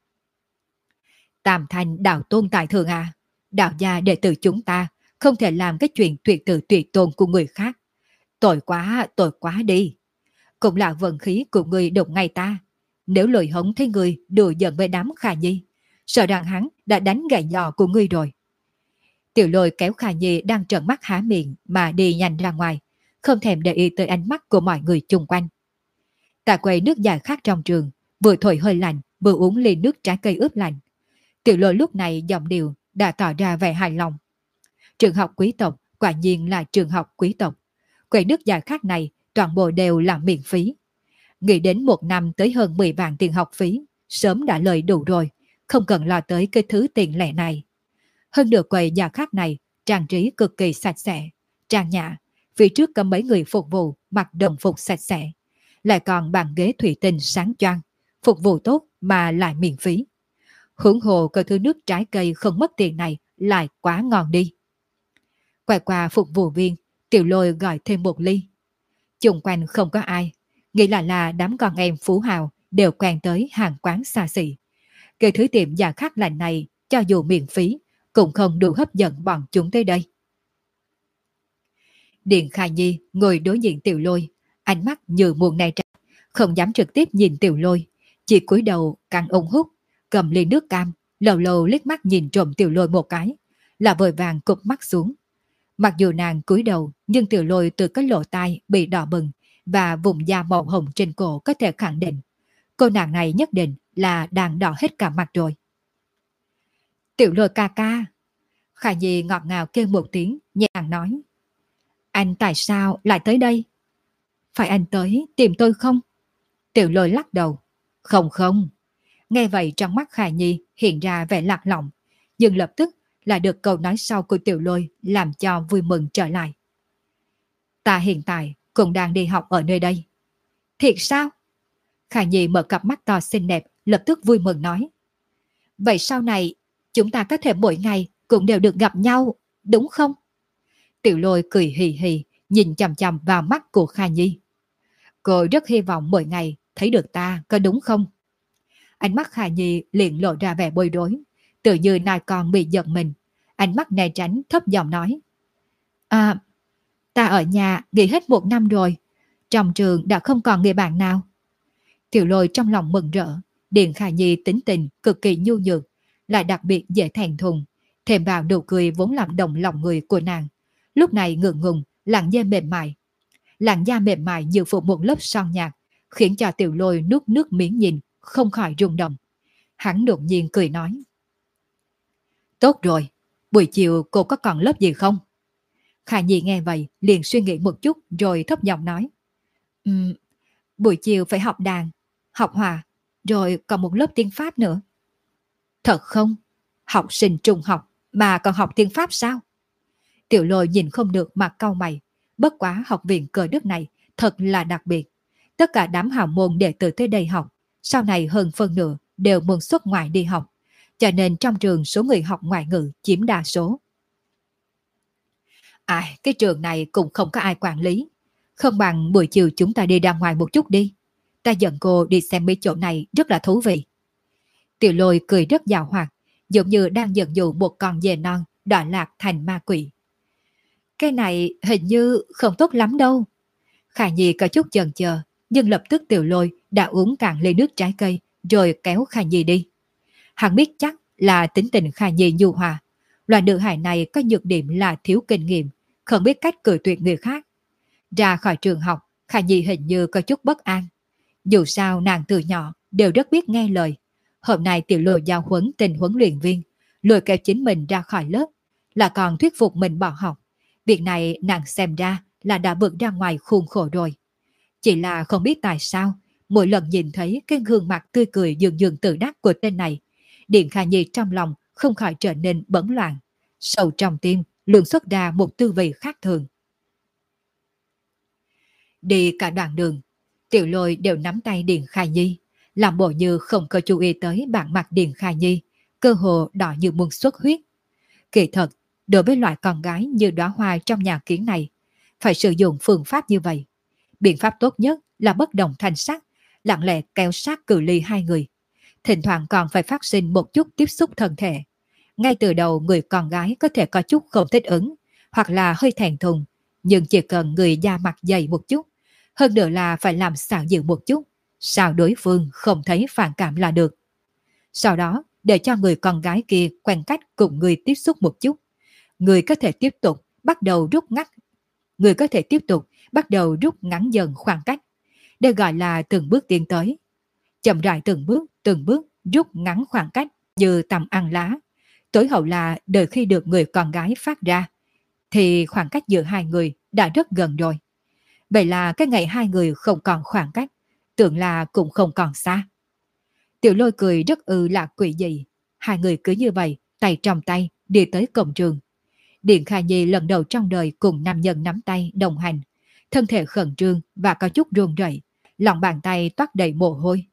Tam Thanh đạo tôn tại thường à, đạo gia đệ tử chúng ta không thể làm cái chuyện tuyệt tử tuyệt tôn của người khác. Tội quá đi. Cũng là vận khí của người đụng ngay ta. Nếu lời hống thấy người đùa giận với đám Khả Nhi, sợ rằng hắn đã đánh gãy giò của ngươi rồi. Tiểu Lôi kéo Khả Nhi đang trợn mắt há miệng mà đi nhanh ra ngoài, không thèm để ý tới ánh mắt của mọi người chung quanh. Tại quầy nước giải khác trong trường, vừa thổi hơi lạnh, vừa uống ly nước trái cây ướp lạnh. Tiểu Lôi lúc này giọng điệu đã tỏ ra vẻ hài lòng. Trường học quý tộc quả nhiên là trường học quý tộc. Quầy nước giải khát này toàn bộ đều là miễn phí. Nghĩ đến một năm tới hơn 10 vạn tiền học phí, sớm đã lời đủ rồi, không cần lo tới cái thứ tiền lẻ này. Hơn nữa quầy giải khát này trang trí cực kỳ sạch sẽ, trang nhã, phía trước có mấy người phục vụ mặc đồng phục sạch sẽ, lại còn bàn ghế thủy tinh sáng choang, phục vụ tốt mà lại miễn phí. Hưởng hồ có thứ nước trái cây không mất tiền này lại quá ngon đi. Quay qua phục vụ viên, Tiểu Lôi gọi thêm một ly. Chung quanh không có ai, nghĩ là đám con em phú hào đều quen tới hàng quán xa xỉ. Cái thứ tiệm giá khắc lạnh này, cho dù miễn phí, cũng không đủ hấp dẫn bọn chúng tới đây. Điền Khả Nhi ngồi đối diện Tiểu Lôi, ánh mắt như muôn này trăng, không dám trực tiếp nhìn Tiểu Lôi, chỉ cúi đầu cắn ống hút, cầm ly nước cam, lâu lâu liếc mắt nhìn trộm Tiểu Lôi một cái, là vội vàng cụp mắt xuống. Mặc dù nàng cúi đầu, nhưng Tiểu Lôi từ cái lỗ tai bị đỏ bừng và vùng da màu hồng trên cổ có thể khẳng định, cô nàng này nhất định là đang đỏ hết cả mặt rồi. Tiểu Lôi ca ca. Khả Nhi ngọt ngào kêu một tiếng, nhẹ nhàng nói. Anh tại sao lại tới đây? Phải anh tới tìm tôi không? Tiểu Lôi lắc đầu. Không không. Nghe vậy trong mắt Khả Nhi hiện ra vẻ lạc lõng, nhưng lập tức là được câu nói sau của Tiểu Lôi làm cho vui mừng trở lại. Ta hiện tại cũng đang đi học ở nơi đây. Thiệt sao? Khả Nhi mở cặp mắt to xinh đẹp, lập tức vui mừng nói. Vậy sau này chúng ta có thể mỗi ngày cũng đều được gặp nhau, đúng không? Tiểu Lôi cười hì hì, nhìn chằm chằm vào mắt của Khả Nhi. Cô rất hy vọng mỗi ngày thấy được ta, có đúng không? Ánh mắt Khả Nhi liền lộ ra vẻ bối rối, tự như nai con bị giật mình. Ánh mắt né tránh thấp giọng nói. À, ta ở nhà nghỉ hết một năm rồi, trong trường đã không còn người bạn nào. Tiểu Lôi trong lòng mừng rỡ, Điền Khả Nhi tính tình cực kỳ nhu nhược, lại đặc biệt dễ thẹn thùng, thêm vào nụ cười vốn làm động lòng người của nàng. Lúc này ngượng ngùng, làn da mềm mại như phủ một lớp son nhạt, khiến cho Tiểu Lôi nuốt nước miếng nhìn, không khỏi rung động. Hắn đột nhiên cười nói. Tốt rồi, buổi chiều cô có còn lớp gì không? Khả Nhi nghe vậy, liền suy nghĩ một chút rồi thấp giọng nói. Buổi chiều phải học đàn, học hòa, rồi còn một lớp tiếng Pháp nữa. Thật không? Học sinh trung học mà còn học tiếng Pháp sao? Tiểu Lôi nhìn không được mà cau mày. Bất quá học viện Cờ Đức này thật là đặc biệt. Tất cả đám hào môn đệ tử tới đây học, sau này hơn phân nửa đều muốn xuất ngoại đi học. Cho nên trong trường số người học ngoại ngữ chiếm đa số. Cái trường này cũng không có ai quản lý. Không bằng buổi chiều chúng ta đi ra ngoài một chút đi. Ta dẫn cô đi xem mấy chỗ này rất là thú vị. Tiểu Lôi cười rất giàu hoạt, giống như đang dẫn dụ một con dê non đọa lạc thành ma quỷ. Cái này hình như không tốt lắm đâu. Khả Nhi có chút chần chờ, nhưng lập tức Tiểu Lôi đã uống cạn ly nước trái cây rồi kéo Khả Nhi đi. Hắn biết chắc là tính tình Khả Nhi nhu hòa. Loại nữ hài này có nhược điểm là thiếu kinh nghiệm, không biết cách cự tuyệt người khác. Ra khỏi trường học, Khả Nhi hình như có chút bất an. Dù sao nàng từ nhỏ đều rất biết nghe lời. Hôm nay Tiểu Lôi giao huấn tình huấn luyện viên, lôi kéo chính mình ra khỏi lớp, là còn thuyết phục mình bỏ học. Việc này nàng xem ra là đã vượt ra ngoài khuôn khổ rồi. Chỉ là không biết tại sao, mỗi lần nhìn thấy cái gương mặt tươi cười dường dường tự đắc của tên này, Điền Khả Nhi trong lòng không khỏi trở nên bấn loạn. Sâu trong tim luôn xuất ra một tư vị khác thường. Đi cả đoạn đường, Tiểu Lôi đều nắm tay Điền Khả Nhi, làm bộ như không có chú ý tới bản mặt Điền Khả Nhi, cơ hồ đỏ như muốn xuất huyết. Kỳ thật, đối với loại con gái như đóa hoa trong nhà kiến này, phải sử dụng phương pháp như vậy. Biện pháp tốt nhất là bất động thanh sắc, lặng lẽ kéo sát cự ly hai người. Thỉnh thoảng còn phải phát sinh một chút tiếp xúc thân thể. Ngay từ đầu người con gái có thể có chút không thích ứng, hoặc là hơi thẹn thùng, nhưng chỉ cần người da mặt dày một chút, hơn nữa là phải làm xạo dịu một chút, sao đối phương không thấy phản cảm là được. Sau đó, để cho người con gái kia quen cách cùng người tiếp xúc một chút, người có thể tiếp tục bắt đầu rút ngắn dần khoảng cách. Đây gọi là từng bước tiến tới. Chậm rãi từng bước rút ngắn khoảng cách như tầm ăn lá. Tối hậu là đợi khi được người con gái phát ra, thì khoảng cách giữa hai người đã rất gần rồi. Vậy là cái ngày hai người không còn khoảng cách, tưởng là cũng không còn xa. Tiểu Lôi cười rất là quỷ dị. Hai người cứ như vậy, tay trong tay, đi tới cổng trường. Điện Khả Nhi lần đầu trong đời cùng nam nhân nắm tay đồng hành. Thân thể khẩn trương và có chút run rẩy, lòng bàn tay toát đầy mồ hôi.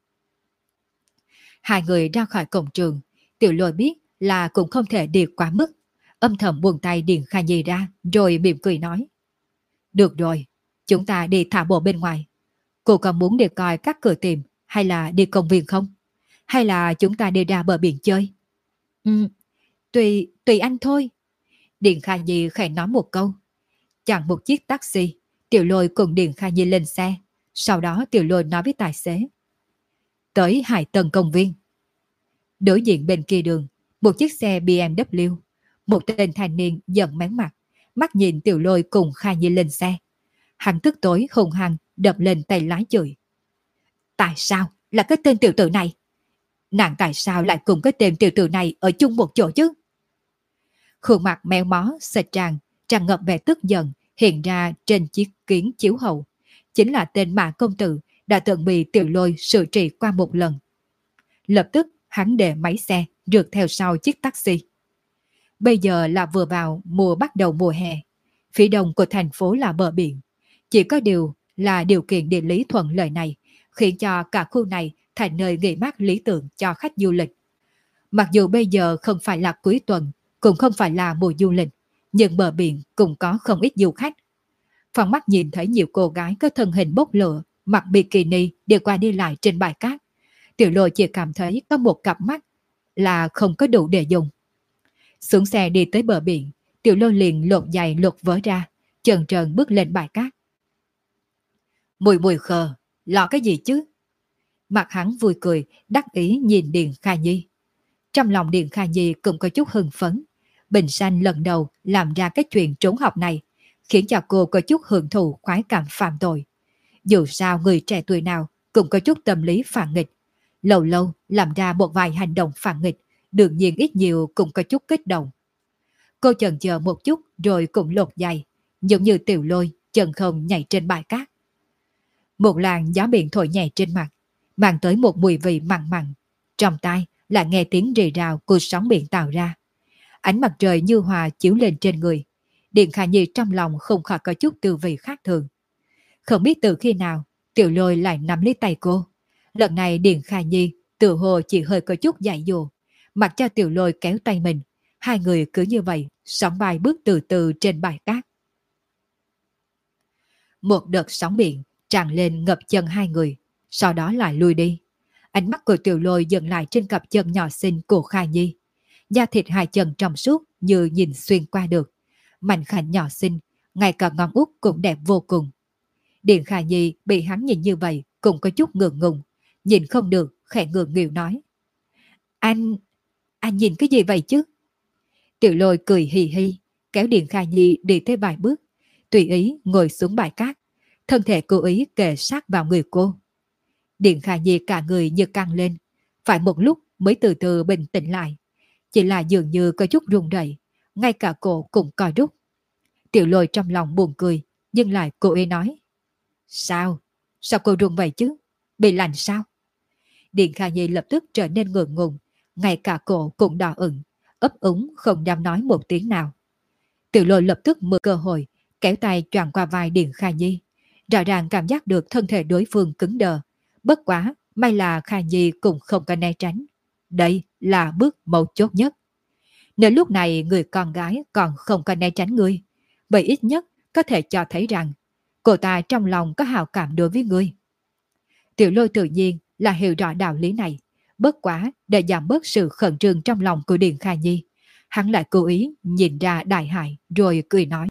Hai người ra khỏi cổng trường, Tiểu Lôi biết là cũng không thể đi quá mức. Âm thầm buông tay Điện Khả Nhi ra, rồi mỉm cười nói. Được rồi, chúng ta đi thả bộ bên ngoài. Cô có muốn đi coi các cửa tiệm hay là đi công viên không? Hay là chúng ta đi ra bờ biển chơi? Ừ, tùy anh thôi. Điện Khả Nhi khẽ nói một câu. Chặn một chiếc taxi, Tiểu Lôi cùng Điện Khả Nhi lên xe. Sau đó Tiểu Lôi nói với tài xế. Tới Hải Tân công viên. Đối diện bên kia đường, một chiếc xe BMW. Một tên thanh niên giận mén mặt, mắt nhìn Tiểu Lôi cùng Khả Nhi lên xe. Hắn tức tối hùng hăng đập lên tay lái chửi. Tại sao là cái tên tiểu tử này? Nàng tại sao lại cùng cái tên tiểu tử này ở chung một chỗ chứ? Khuôn mặt méo mó, sệt tràn ngập vẻ tức giận hiện ra trên chiếc kiến chiếu hậu. Chính là tên Mã công tử đã từng bị Tiểu Lôi xử trị qua một lần. Lập tức hắn để máy xe rượt theo sau chiếc taxi. Bây giờ là vừa vào bắt đầu mùa hè. Phía đông của thành phố là bờ biển. Chỉ có điều là điều kiện địa lý thuận lợi này khiến cho cả khu này thành nơi nghỉ mát lý tưởng cho khách du lịch. Mặc dù bây giờ không phải là cuối tuần, cũng không phải là mùa du lịch, nhưng bờ biển cũng có không ít du khách. Phong mắt nhìn thấy nhiều cô gái có thân hình bốc lửa, mặc bikini đi qua đi lại trên bãi cát. Tiểu Lôi chỉ cảm thấy có một cặp mắt là không có đủ để dùng. Xuống xe đi tới bờ biển, Tiểu Lôi liền lột giày lột vớ ra, chần chừ bước lên bãi cát. Mùi mùi khờ, lo cái gì chứ? Mặt hắn vui cười, đắc ý nhìn Điện Khả Nhi. Trong lòng Điện Khả Nhi cũng có chút hưng phấn. Bình Sanh lần đầu làm ra cái chuyện trốn học này, khiến cho cô có chút hưởng thụ khoái cảm phạm tội. Dù sao người trẻ tuổi nào cũng có chút tâm lý phản nghịch. Lâu lâu làm ra một vài hành động phản nghịch, đương nhiên ít nhiều cũng có chút kích động. Cô chần chờ một chút rồi cũng lột giày, giống như Tiểu Lôi chân không nhảy trên bãi cát. Một làn gió biển thổi nhẹ trên mặt, mang tới một mùi vị mặn mặn. Trong tai lại nghe tiếng rì rào của sóng biển tạo ra. Ánh mặt trời như hòa chiếu lên trên người. Điện Khả Nhi trong lòng không khỏi có chút tư vị khác thường. Không biết từ khi nào, Tiểu Lôi lại nắm lấy tay cô. Lần này Điện Khả Nhi tự hồ chỉ hơi có chút dại dồ, mặc cho Tiểu Lôi kéo tay mình. Hai người cứ như vậy, sóng vai bước từ từ trên bãi cát. Một đợt sóng biển tràn lên ngập chân hai người, sau đó lại lui đi. Ánh mắt của Tiểu Lôi dừng lại trên cặp chân nhỏ xinh của Khả Nhi. Da thịt hai chân trong suốt như nhìn xuyên qua được. Mảnh khảnh nhỏ xinh, ngay cả ngón út cũng đẹp vô cùng. Điện Khả Nhi bị hắn nhìn như vậy cũng có chút ngượng ngùng. Nhìn không được, khẽ ngượng nghịu nói. Anh nhìn cái gì vậy chứ? Tiểu Lôi cười hì hì, kéo Điện Khả Nhi đi tới vài bước, tùy ý ngồi xuống bãi cát, thân thể cố ý kề sát vào người cô. Điện Khả Nhi cả người như căng lên, phải một lúc mới từ từ bình tĩnh lại. Chỉ là dường như có chút run rẩy, ngay cả cổ cũng co rút. Tiểu Lôi trong lòng buồn cười, nhưng lại cố ý nói. Sao? Sao cô run vậy chứ? Bị lạnh sao? Điện Khả Nhi lập tức trở nên ngượng ngùng, ngay cả cổ cũng đỏ ửng, ấp úng không dám nói một tiếng nào. Tiểu Lôi lập tức mượn cơ hội, kéo tay choàng qua vai Điện Khả Nhi. Rõ ràng cảm giác được thân thể đối phương cứng đờ. Bất quá, may là Khả Nhi cũng không có né tránh. Đây là bước mấu chốt nhất. Nếu lúc này người con gái còn không có né tránh ngươi, vậy ít nhất có thể cho thấy rằng cô ta trong lòng có hào cảm đối với ngươi. Tiểu Lôi tự nhiên là hiểu rõ đạo lý này. Bất quá để giảm bớt sự khẩn trương trong lòng của Điện Khả Nhi, hắn lại cố ý nhìn ra đại hại rồi cười nói.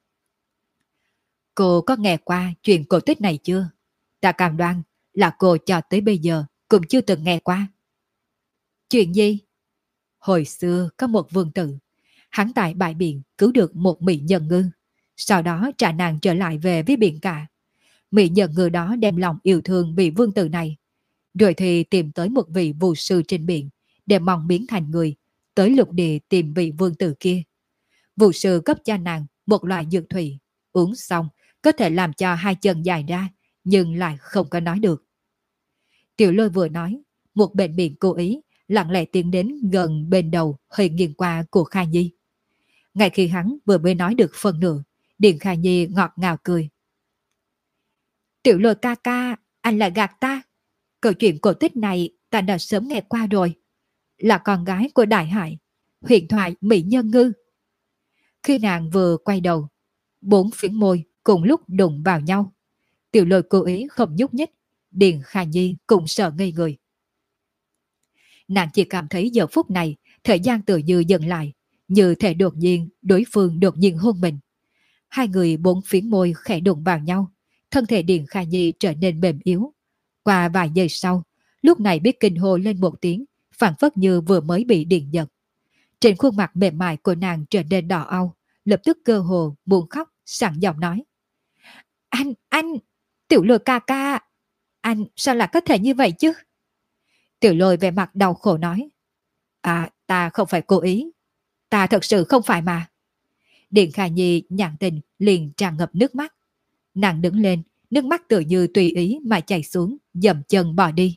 Cô có nghe qua chuyện cổ tích này chưa? Ta cam đoan là cô cho tới bây giờ cũng chưa từng nghe qua. Chuyện gì? Hồi xưa có một vương tử, hắn tại bãi biển cứu được một mỹ nhân ngư, sau đó trả nàng trở lại về với biển cả. Mỹ nhân ngư đó đem lòng yêu thương vị vương tử này, rồi thì tìm tới một vị vũ sư trên biển để mong biến thành người, tới lục địa tìm vị vương tử kia. Vũ sư cấp cho nàng một loại dược thủy, uống xong có thể làm cho hai chân dài ra, nhưng lại không có nói được. Tiểu Lôi vừa nói, một bên miệng cố ý, lặng lẽ tiến đến gần bên đầu hơi nghiêng qua của Kha Nhi. Ngay khi hắn vừa mới nói được phần nửa, Điền Kha Nhi ngọt ngào cười. Tiểu Lôi ca ca, anh lại gạt ta. Câu chuyện cổ tích này ta đã sớm nghe qua rồi. Là con gái của Đại Hải, huyền thoại Mỹ Nhân Ngư. Khi nàng vừa quay đầu, bốn phiến môi cùng lúc đụng vào nhau. Tiểu Lôi cố ý không nhúc nhích, Điền Kha Nhi cũng sợ ngây người. Nàng chỉ cảm thấy giờ phút này, thời gian tự như dừng lại, như thể đột nhiên đối phương đột nhiên hôn mình. Hai người bốn phiến môi khẽ đụng vào nhau, thân thể Điền Kha Nhi trở nên mềm yếu. Qua vài giây sau, lúc này biết kinh hô lên một tiếng, phảng phất như vừa mới bị điện giật. Trên khuôn mặt mềm mại của nàng trở nên đỏ au, lập tức cơ hồ buồn khóc, sẵn giọng nói. Anh, Tiểu Lôi ca ca, anh sao lại có thể như vậy chứ? Tiểu Lôi vẻ mặt đau khổ nói. Ta không phải cố ý, ta thật sự không phải mà. Điền Kha Nhi nhàn tình liền tràn ngập nước mắt. Nàng đứng lên, nước mắt tự như tùy ý mà chảy xuống, dậm chân bỏ đi.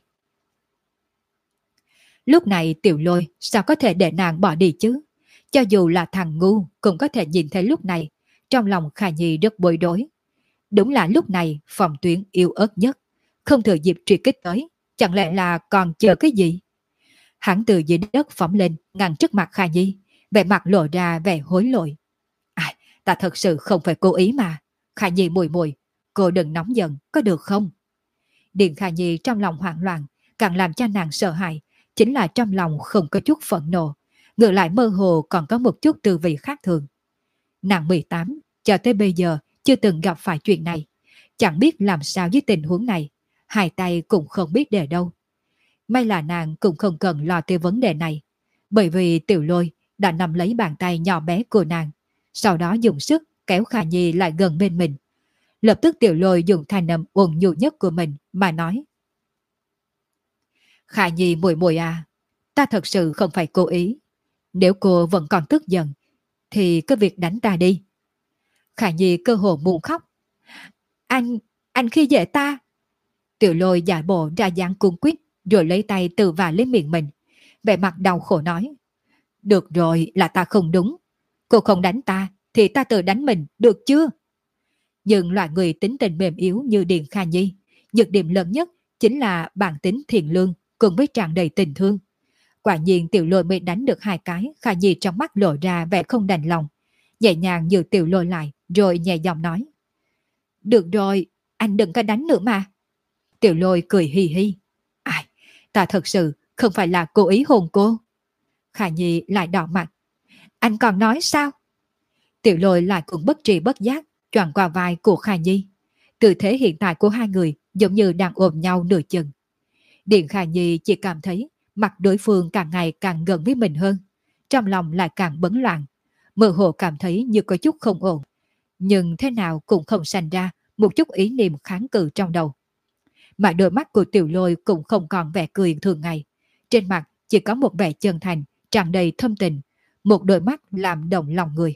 Lúc này Tiểu Lôi sao có thể để nàng bỏ đi chứ? Cho dù là thằng ngu cũng có thể nhìn thấy lúc này, trong lòng Kha Nhi rất bối rối. Đúng là lúc này phòng tuyến yêu ớt nhất, không thừa dịp truy kích tới, chẳng lẽ là còn chờ cái gì? Hắn từ dưới đất phóng lên, ngăn trước mặt Kha Nhi, vẻ mặt lộ ra vẻ hối lỗi. Ta thật sự không phải cố ý mà. Kha Nhi mùi mùi, cô đừng nóng giận, có được không? Điền Kha Nhi trong lòng hoảng loạn, càng làm cho nàng sợ hãi, chính là trong lòng không có chút phẫn nộ, ngược lại mơ hồ còn có một chút tư vị khác thường. Nàng 18, cho tới bây giờ chưa từng gặp phải chuyện này, chẳng biết làm sao với tình huống này, hai tay cũng không biết để đâu. May là nàng cũng không cần lo tới vấn đề này, bởi vì Tiểu Lôi đã nắm lấy bàn tay nhỏ bé của nàng, sau đó dùng sức kéo Kha Nhi lại gần bên mình. Lập tức Tiểu Lôi dùng thanh âm ôn nhu nhất của mình mà nói. Kha Nhi muội muội à, ta thật sự không phải cố ý. Nếu cô vẫn còn tức giận, thì cứ việc đánh ta đi. Kha Nhi cơ hồ muốn khóc. Anh khi dễ ta. Tiểu Lôi giả bộ ra dáng cuống quýt, rồi lấy tay tự vả lên miệng mình, vẻ mặt đau khổ nói. Được rồi, là ta không đúng. Cô không đánh ta, thì ta tự đánh mình, được chưa? Nhưng loại người tính tình mềm yếu như Điền Kha Nhi, nhược điểm lớn nhất chính là bản tính thiện lương cùng với tràn đầy tình thương. Quả nhiên Tiểu Lôi mới đánh được hai cái, Kha Nhi trong mắt lộ ra vẻ không đành lòng, nhẹ nhàng giữ Tiểu Lôi lại, rồi nhẹ giọng nói. Được rồi, anh đừng có đánh nữa mà. Tiểu Lôi cười hi hi. Ta thật sự không phải là cố ý hôn cô. Kha Nhi lại đỏ mặt. Anh còn nói sao? Tiểu Lôi lại cũng bất tri bất giác choàng qua vai của Kha Nhi. Tư thế hiện tại của hai người giống như đang ôm nhau nửa chừng. Điền Kha Nhi chỉ cảm thấy mặt đối phương càng ngày càng gần với mình hơn, trong lòng lại càng bấn loạn, mơ hồ cảm thấy như có chút không ổn, nhưng thế nào cũng không sanh ra một chút ý niệm kháng cự trong đầu. Mà đôi mắt của Tiểu Lôi cũng không còn vẻ cười thường ngày, trên mặt chỉ có một vẻ chân thành, tràn đầy thâm tình, một đôi mắt làm động lòng người.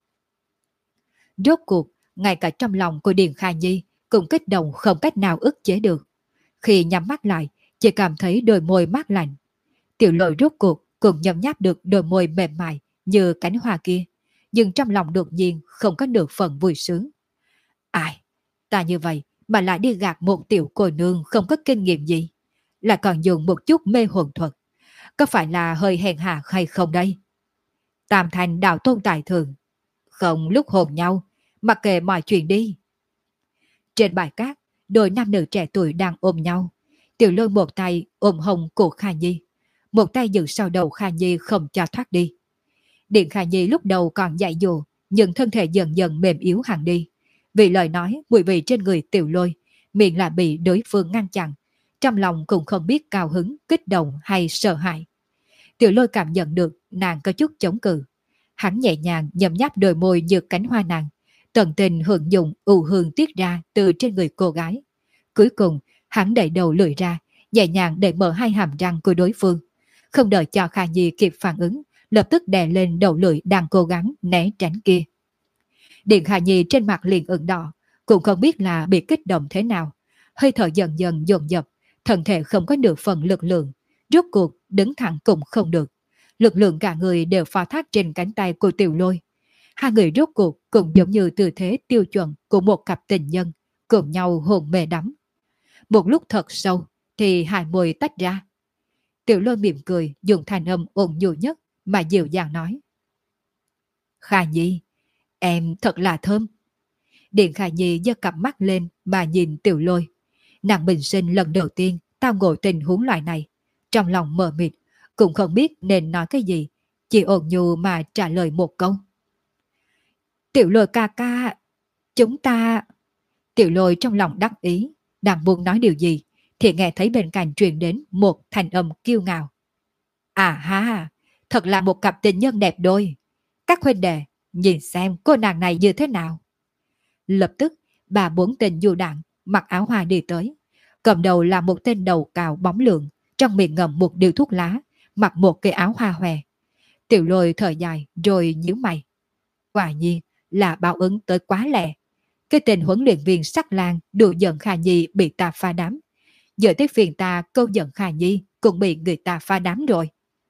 Rốt cuộc, ngay cả trong lòng của Điền Kha Nhi cũng kích động không cách nào ức chế được. Khi nhắm mắt lại, chỉ cảm thấy đôi môi mát lạnh. Tiểu Lôi rốt cuộc cũng nhấm nháp được đôi môi mềm mại như cánh hoa kia, nhưng trong lòng đột nhiên không có được phần vui sướng. Ta như vậy mà lại đi gạt một tiểu cô nương không có kinh nghiệm gì, lại còn dùng một chút mê hồn thuật, có phải là hơi hèn hạ hay không đây? Tam thành đạo tôn tài thường, không lúc hồn nhau, mặc kệ mọi chuyện đi. Trên bãi cát, đôi nam nữ trẻ tuổi đang ôm nhau. Tiểu Lôi một tay ôm hông của Kha Nhi, một tay giữ sau đầu Kha Nhi không cho thoát đi. Điện Kha Nhi lúc đầu còn dại dồ, nhưng thân thể dần dần mềm yếu hẳn đi. Vì lời nói mùi vị trên người Tiểu Lôi, miệng lại bị đối phương ngăn chặn, trong lòng cũng không biết cao hứng, kích động hay sợ hãi. Tiểu Lôi cảm nhận được nàng có chút chống cự. Hắn nhẹ nhàng nhấm nháp đôi môi như cánh hoa nàng, tận tình hưởng dụng ưu hương tiết ra từ trên người cô gái. Cuối cùng, hắn đẩy đầu lưỡi ra, nhẹ nhàng để mở hai hàm răng của đối phương. Không đợi cho Kha Nhi kịp phản ứng, lập tức đè lên đầu lưỡi đang cố gắng né tránh kia. Điện Hà Nhi trên mặt liền ửng đỏ, cũng không biết là bị kích động thế nào. Hơi thở dần dần dồn dập, thân thể không có nửa phần lực lượng, rốt cuộc đứng thẳng cũng không được. Lực lượng cả người đều phó thác trên cánh tay của Tiểu Lôi. Hai người rốt cuộc cũng giống như tư thế tiêu chuẩn của một cặp tình nhân, cùng nhau hôn mê đắm. Một lúc thật sâu, thì hai môi tách ra. Tiểu Lôi mỉm cười, dùng thanh âm ôn nhu nhất mà dịu dàng nói: Khả Nhi, em thật là thơm. Điện Khả Nhi giơ cặp mắt lên mà nhìn Tiểu Lôi. Nàng bình sinh lần đầu tiên tao ngộ tình huống loại này, trong lòng mờ mịt, cũng không biết nên nói cái gì, chỉ ôn nhu mà trả lời một câu: Tiểu Lôi ca ca, chúng ta... Tiểu Lôi trong lòng đắc ý, đang muốn nói điều gì, thì nghe thấy bên cạnh truyền đến một thanh âm kiêu ngạo. À ha, thật là một cặp tình nhân đẹp đôi. Các huynh đệ, nhìn xem cô nàng này như thế nào. Lập tức, bà bốn tên du đảng mặc áo hoa đi tới. Cầm đầu là một tên đầu cao bóng lượng, trong miệng ngậm một điếu thuốc lá, mặc một cái áo hoa hòe. Tiểu Lôi thở dài rồi nhíu mày. Quả nhiên là báo ứng tới quá lẹ. Cái tên huấn luyện viên sắc lang đùa giận Khả Nhi bị ta phá đám. Giờ tới phiền ta câu giận Khả Nhi cũng bị người ta phá đám rồi.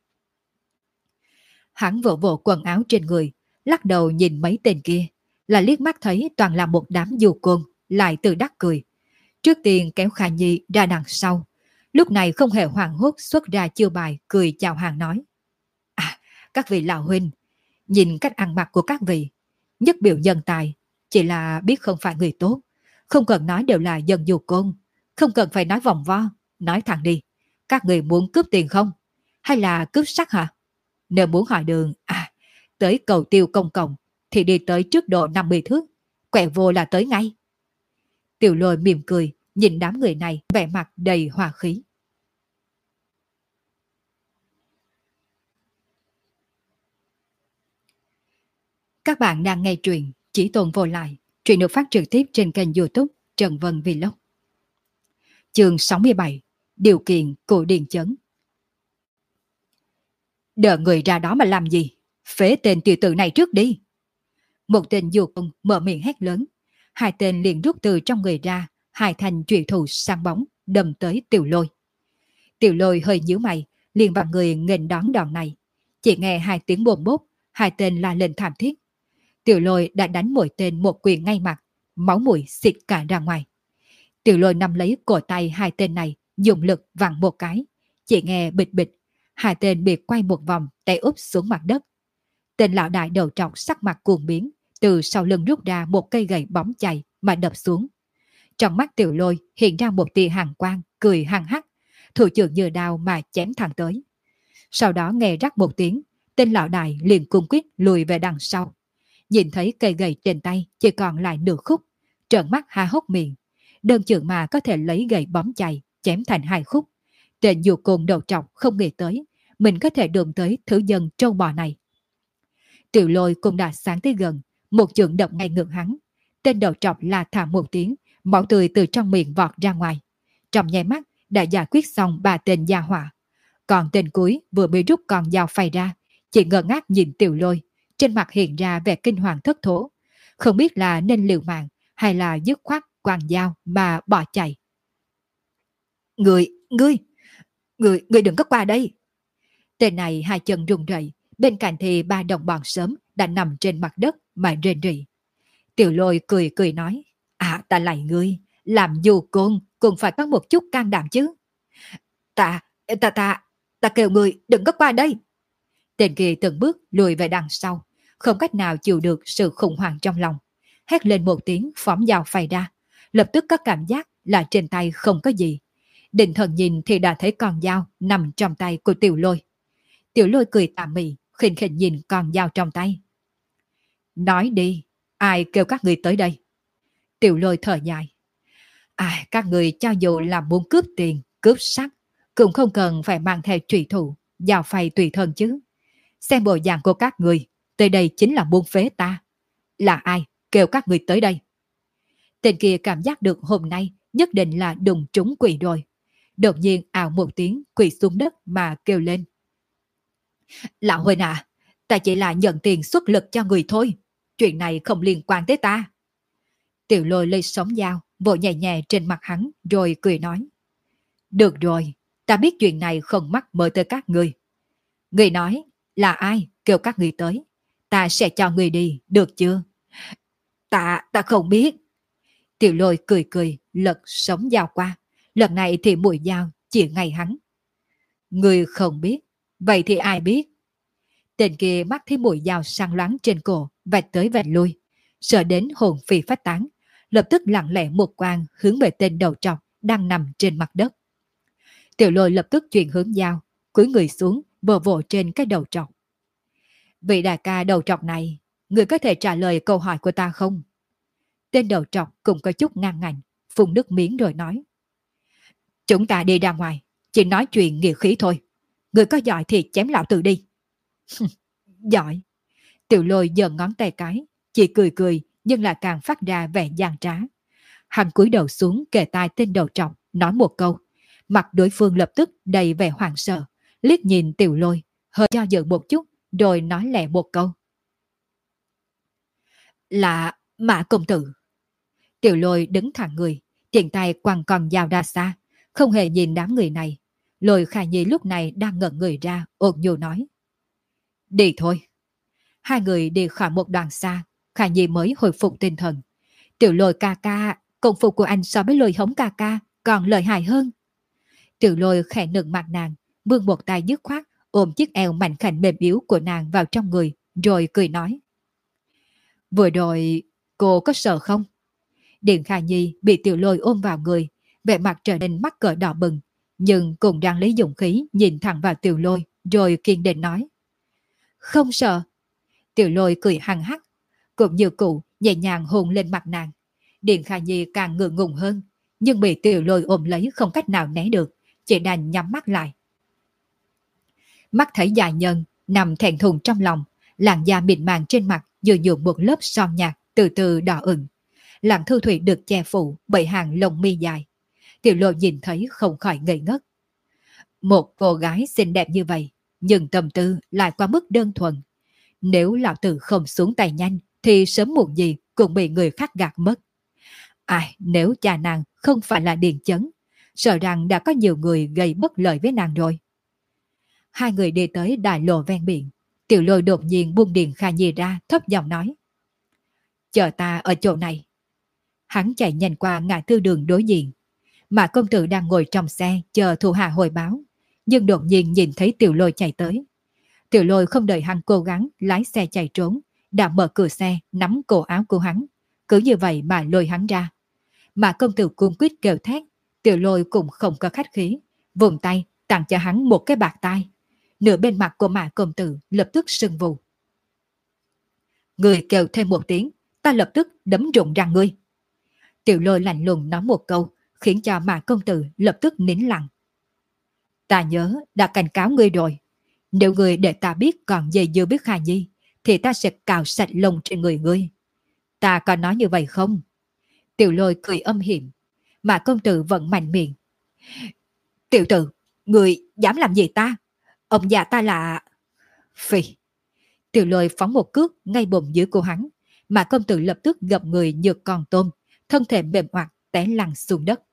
Hắn vỗ vỗ quần áo trên người, lắc đầu nhìn mấy tên kia, là liếc mắt thấy toàn là một đám du côn, lại tự đắc cười. Trước tiên kéo Khả Nhi ra đằng sau, lúc này không hề hoảng hốt xuất ra chiêu bài cười chào hàng nói: À, các vị lão huynh, nhìn cách ăn mặc của các vị, nhất biểu nhân tài, chỉ là biết không phải người tốt, không cần nói đều là dân du côn, không cần phải nói vòng vo, nói thẳng đi, các người muốn cướp tiền không? Hay là cướp sắc hả? Nếu muốn hỏi đường, tới cầu tiêu công cộng, thì đi tới trước độ 50 thước, quẹo vô là tới ngay. Tiểu Lôi mỉm cười, nhìn đám người này vẻ mặt đầy hòa khí. Các bạn đang nghe truyện Chỉ Tồn Vô Lại, truyện được phát trực tiếp trên kênh YouTube Trần Vân Vlog. Chương 67, điều kiện của Điền Chấn. Đợi người ra đó mà làm gì? Phế tên tiểu tử này trước đi. Một tên du côn mở miệng hét lớn. Hai tên liền rút từ trong người ra, hai thanh chùy thủ sáng bóng đâm tới Tiểu Lôi. Tiểu Lôi hơi nhíu mày, liền vặn người nghênh đón đòn này. Chỉ nghe hai tiếng bồm bốp, hai tên la lên thảm thiết. Tiểu Lôi đã đánh mỗi tên một quyền ngay mặt, máu mũi xịt cả ra ngoài. Tiểu Lôi nắm lấy cổ tay hai tên này, dùng lực vặn một cái. Chỉ nghe bịch bịch, hai tên bị quay một vòng, tay úp xuống mặt đất. Tên lão đại đầu trọc sắc mặt cuồng biến, từ sau lưng rút ra một cây gậy bóng chày mà đập xuống. Trong mắt Tiểu Lôi hiện ra một tia hàn quang, cười hăng hắc, thủ trưởng như đao mà chém thẳng tới. Sau đó nghe rắc một tiếng, tên lão đại liền cung quyết lùi về đằng sau. Nhìn thấy cây gậy trên tay chỉ còn lại nửa khúc, trợn mắt há hốc miệng. Đơn chừng mà có thể lấy gậy bóng chày chém thành hai khúc. Tên dù côn đầu trọc không nghĩ tới mình có thể đụng tới thứ dân trâu bò này. Tiểu Lôi cũng đã sáng tới gần, một chưởng đập ngay ngực hắn. Tên đầu trọc là thả một tiếng, máu tươi từ trong miệng vọt ra ngoài. Trong nháy mắt đã giải quyết xong ba tên gia hỏa. Còn tên cuối vừa bị rút con dao phay ra, chỉ ngơ ngác nhìn Tiểu Lôi, trên mặt hiện ra vẻ kinh hoàng thất thố, không biết là nên liều mạng hay là dứt khoát quàng dao mà bỏ chạy. Ngươi đừng có qua đây. Tên này hai chân run rẩy, bên cạnh thì ba đồng bọn sớm đã nằm trên mặt đất mà rên rỉ. Tiểu Lôi cười cười nói: Ta lạy ngươi, làm dù côn cũng phải có một chút can đảm chứ. Ta kêu ngươi đừng có qua đây. Tên kia từng bước lùi về đằng sau, không cách nào chịu được sự khủng hoảng trong lòng, hét lên một tiếng phóng dao phay ra, lập tức có cảm giác là trên tay không có gì. Định thần nhìn thì đã thấy con dao nằm trong tay của Tiểu Lôi. Tiểu Lôi cười tà mị, khinh khinh nhìn con dao trong tay. Nói đi, ai kêu các người tới đây? Tiểu Lôi thở dài. Các người cho dù là muốn cướp tiền, cướp sắc, cũng không cần phải mang theo trùy thủ, dao phay tùy thân chứ. Xem bộ dạng của các người, tới đây chính là muốn phế ta. Là ai kêu các người tới đây? Tên kia cảm giác được hôm nay nhất định là đụng trúng quỷ rồi. Đột nhiên ào một tiếng quỳ xuống đất mà kêu lên. Lão huynh ta chỉ là nhận tiền xuất lực cho người thôi. chuyện này không liên quan tới ta. Tiểu Lôi lấy sống dao, vỗ nhẹ nhẹ trên mặt hắn rồi cười nói. Được rồi, ta biết chuyện này không mắc mơ tới các ngươi. Ngươi nói là ai kêu các ngươi tới, ta sẽ cho ngươi đi, được chưa? Ta không biết. Tiểu Lôi cười cười, lật sống dao qua. Lần này thì mũi dao chỉ ngay hắn. Ngươi không biết, vậy thì ai biết? Tên kia mắt thấy mũi dao săn loáng trên cổ, vạch tới vạch lui, sợ đến hồn phi phách tán, lập tức lặng lẽ một quang hướng về tên đầu trọc đang nằm trên mặt đất. Tiểu Lôi lập tức chuyển hướng dao, cúi người xuống, vồ vồ trên cái đầu trọc. Vị đại ca đầu trọc này, người có thể trả lời câu hỏi của ta không? Tên đầu trọc cũng có chút ngang ngạnh, phun nước miếng rồi nói. Chúng ta đi ra ngoài, chỉ nói chuyện nghĩa khí thôi. Người có giỏi thì chém lão tử đi. Giỏi. Tiểu Lôi giơ ngón tay cái, chỉ cười cười nhưng lại càng phát ra vẻ gian trá. Hắn cúi đầu xuống kề tai tên đầu trọc, nói một câu. Mặt đối phương lập tức đầy vẻ hoảng sợ, liếc nhìn Tiểu Lôi, hơi do dự một chút, rồi nói lẹ một câu. Là Mã công tử. Tiểu Lôi đứng thẳng người, tiện tay quăng con dao ra xa, không hề nhìn đám người này. Lôi Khả Nhi lúc này đang ngẩn người ra, ôn nhu nói. Đi thôi. Hai người đi khỏi một đoạn xa, Khả Nhi mới hồi phục tinh thần. Tiểu Lôi ca ca, công phu của anh so với Lôi Hống ca ca còn lợi hại hơn. Tiểu Lôi khẽ nựng mặt nàng, vươn một tay dứt khoát, ôm chiếc eo mảnh khảnh mềm yếu của nàng vào trong người, rồi cười nói. Vừa rồi, cô có sợ không? Điện Khả Nhi bị Tiểu Lôi ôm vào người, vẻ mặt trở nên mắc cỡ đỏ bừng, nhưng cũng đang lấy dũng khí nhìn thẳng vào Tiểu Lôi, rồi kiên định nói. Không sợ. Tiểu Lôi cười hằng hắc, cũng như cụ nhẹ nhàng hôn lên mặt nàng. Điện Khả Nhi càng ngượng ngùng hơn, nhưng bị Tiểu Lôi ôm lấy không cách nào né được, chỉ đành nhắm mắt lại. Mắt thấy già nhân nằm thẹn thùng trong lòng, làn da mịn màng trên mặt vừa nhuộm một lớp son nhạt từ từ đỏ ửng. Làn Thư Thủy được che phủ bởi hàng lông mi dài. Tiểu Lôi nhìn thấy không khỏi ngây ngất. Một cô gái xinh đẹp như vậy, nhưng tâm tư lại quá mức đơn thuần. Nếu lão tử không xuống tay nhanh, thì sớm muộn gì cũng bị người khác gạt mất. Ai, nếu cha nàng không phải là Điền Chấn, sợ rằng đã có nhiều người gây bất lợi với nàng rồi. Hai người đi tới đại lộ ven biển. Tiểu Lôi đột nhiên buông Điền Khả Nhi ra, thấp giọng nói. Chờ ta ở chỗ này. Hắn chạy nhanh qua ngã tư đường đối diện. Mã công tử đang ngồi trong xe chờ thủ hạ hồi báo, nhưng đột nhiên nhìn thấy Tiểu Lôi chạy tới. Tiểu Lôi không đợi hắn cố gắng lái xe chạy trốn, đã mở cửa xe nắm cổ áo của hắn, cứ như vậy mà lôi hắn ra. Mã công tử cuống quýt kêu thét. Tiểu Lôi cũng không có khách khí, vùng tay tặng cho hắn một cái bạt tai. Nửa bên mặt của Mã công tử lập tức sưng vù. Người kêu thêm một tiếng, ta lập tức đấm rụng răng ngươi. Tiểu Lôi lạnh lùng nói một câu, khiến cho Mã công tử lập tức nín lặng. Ta nhớ đã cảnh cáo ngươi rồi. Nếu ngươi để ta biết còn dây dưa biết Khả Nhi, thì ta sẽ cào sạch lông trên người ngươi. Ta có nói như vậy không? Tiểu Lôi cười âm hiểm. Mã công tử vẫn mạnh miệng. Tiểu tử, ngươi dám làm gì ta? Ông già ta là... Phi. Tiểu Lôi phóng một cước ngay bụng dưới của hắn. Mã công tử lập tức gập người như con tôm, thân thể mềm oặt té lăn xuống đất.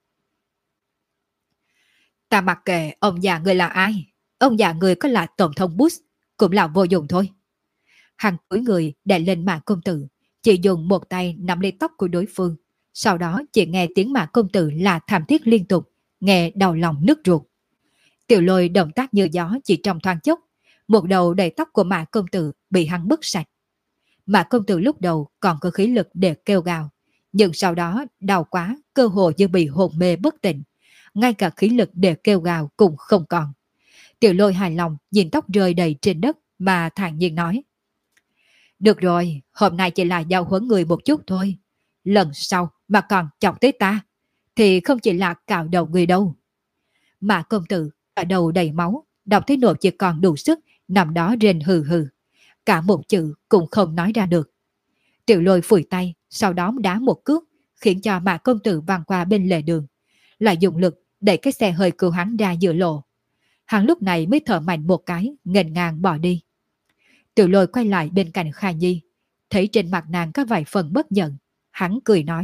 Ta mặc kệ ông già người là ai. Ông già người có là tổng thống Bush cũng là vô dụng thôi. Hắn cúi người đè lên Mã công tử, chỉ dùng một tay nắm lấy tóc của đối phương. Sau đó chỉ nghe tiếng Mã công tử là thảm thiết liên tục, nghe đau lòng nứt ruột. Tiểu Lôi động tác như gió chỉ trong thoáng chốc, một đầu đầy tóc của Mã công tử bị hắn bứt sạch. Mã công tử lúc đầu còn có khí lực để kêu gào, nhưng sau đó đau quá, cơ hồ như bị hôn mê bất tỉnh, ngay cả khí lực để kêu gào cũng không còn. Tiểu Lôi hài lòng nhìn tóc rơi đầy trên đất mà thản nhiên nói. Được rồi, hôm nay chỉ là giao huấn người một chút thôi. Lần sau mà còn chọc tới ta, thì không chỉ là cạo đầu người đâu. Mã công tử cả đầu đầy máu, đọc thấy nỗi chỉ còn đủ sức, nằm đó rên hừ hừ. Cả một chữ cũng không nói ra được. Tiểu Lôi phủi tay, sau đó đá một cước, khiến cho Mã công tử văng qua bên lề đường. Lại dùng lực đẩy cái xe hơi cứu hắn ra giữa lộ. Hắn lúc này mới thở mạnh một cái, nghênh ngang bỏ đi. Tiểu Lôi quay lại bên cạnh Khả Nhi, thấy trên mặt nàng có vài phần bất nhận, hắn cười nói.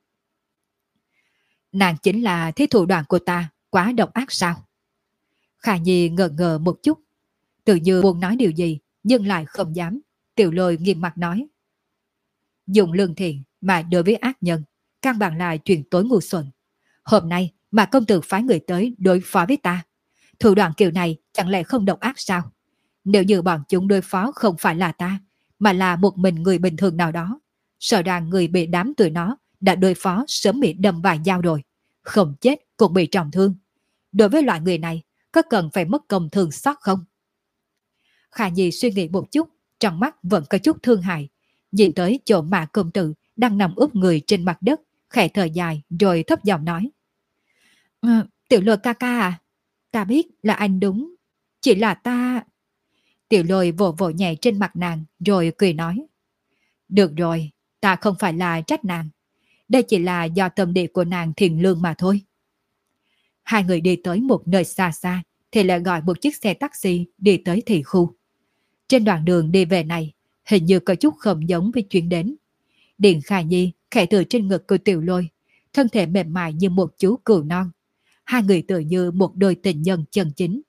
Nàng chính là thế thủ đoạn của ta, quá độc ác sao? Khả Nhi ngờ ngờ một chút, tự như muốn nói điều gì, nhưng lại không dám. Tiểu Lôi nghiêm mặt nói. Dùng lương thiện mà đối với ác nhân, căn bản là chuyện tối ngu xuẩn. Hôm nay mà công tử phái người tới đối phó với ta, thủ đoạn kiểu này chẳng lẽ không độc ác sao? Nếu như bọn chúng đối phó không phải là ta, mà là một mình người bình thường nào đó, sợ rằng người bị đám tụi nó đã đối phó sớm bị đâm vài dao rồi, không chết cũng bị trọng thương. Đối với loại người này, có cần phải mất công thương xót không? Khả Nhi suy nghĩ một chút, trong mắt vẫn có chút thương hại, nhìn tới chỗ mà công tử đang nằm úp người trên mặt đất, khẽ thở dài rồi thấp giọng nói. Tiểu Lôi ca ca à, ta biết là anh đúng, chỉ là ta... Tiểu Lôi vỗ vỗ nhẹ trên mặt nàng rồi cười nói. Được rồi, ta không phải là trách nàng, đây chỉ là do tâm địa của nàng thiện lương mà thôi. Hai người đi tới một nơi xa xa thì lại gọi một chiếc xe taxi đi tới thị khu. Trên đoạn đường đi về này, hình như có chút không giống với chuyện đến. Điện Khả Nhi khẽ từ trên ngực của Tiểu Lôi, thân thể mềm mại như một chú cừu non. Hai người tự như một đôi tình nhân chân chính.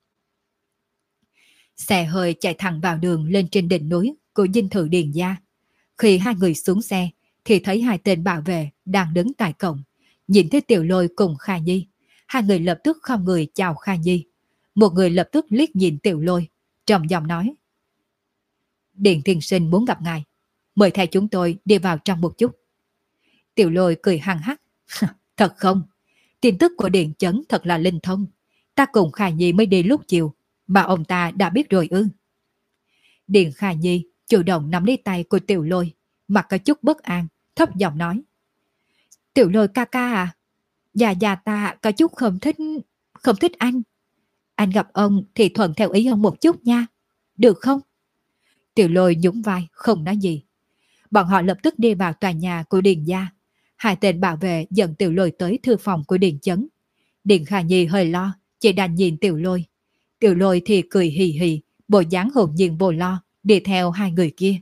Xe hơi chạy thẳng vào đường lên trên đỉnh núi của dinh thự Điền gia. Khi hai người xuống xe thì thấy hai tên bảo vệ đang đứng tại cổng. Nhìn thấy Tiểu Lôi cùng Khả Nhi, hai người lập tức khom người chào Khả Nhi. Một người lập tức liếc nhìn Tiểu Lôi, trầm giọng nói. Điện tiên sinh muốn gặp ngài, mời theo chúng tôi đi vào trong một chút. Tiểu Lôi cười hăng hắc. Thật không? Tin tức của Điện Chấn thật là linh thông. Ta cùng Khả Nhi mới đi lúc chiều, mà ông ta đã biết rồi ư? Điện Khả Nhi chủ động nắm lấy tay của Tiểu Lôi, mặt có chút bất an, thấp giọng nói. Tiểu Lôi ca ca à, già ta có chút không thích anh. Anh gặp ông thì thuận theo ý ông một chút nha, được không? Tiểu Lôi nhún vai không nói gì. Bọn họ lập tức đi vào tòa nhà của Điền gia. Hai tên bảo vệ dẫn Tiểu Lôi tới thư phòng của Điền Chấn. Điền Khả Nhi hơi lo, chỉ đành nhìn Tiểu Lôi. Tiểu Lôi thì cười hì hì, bộ dáng hồn nhiên vô lo, đi theo hai người kia.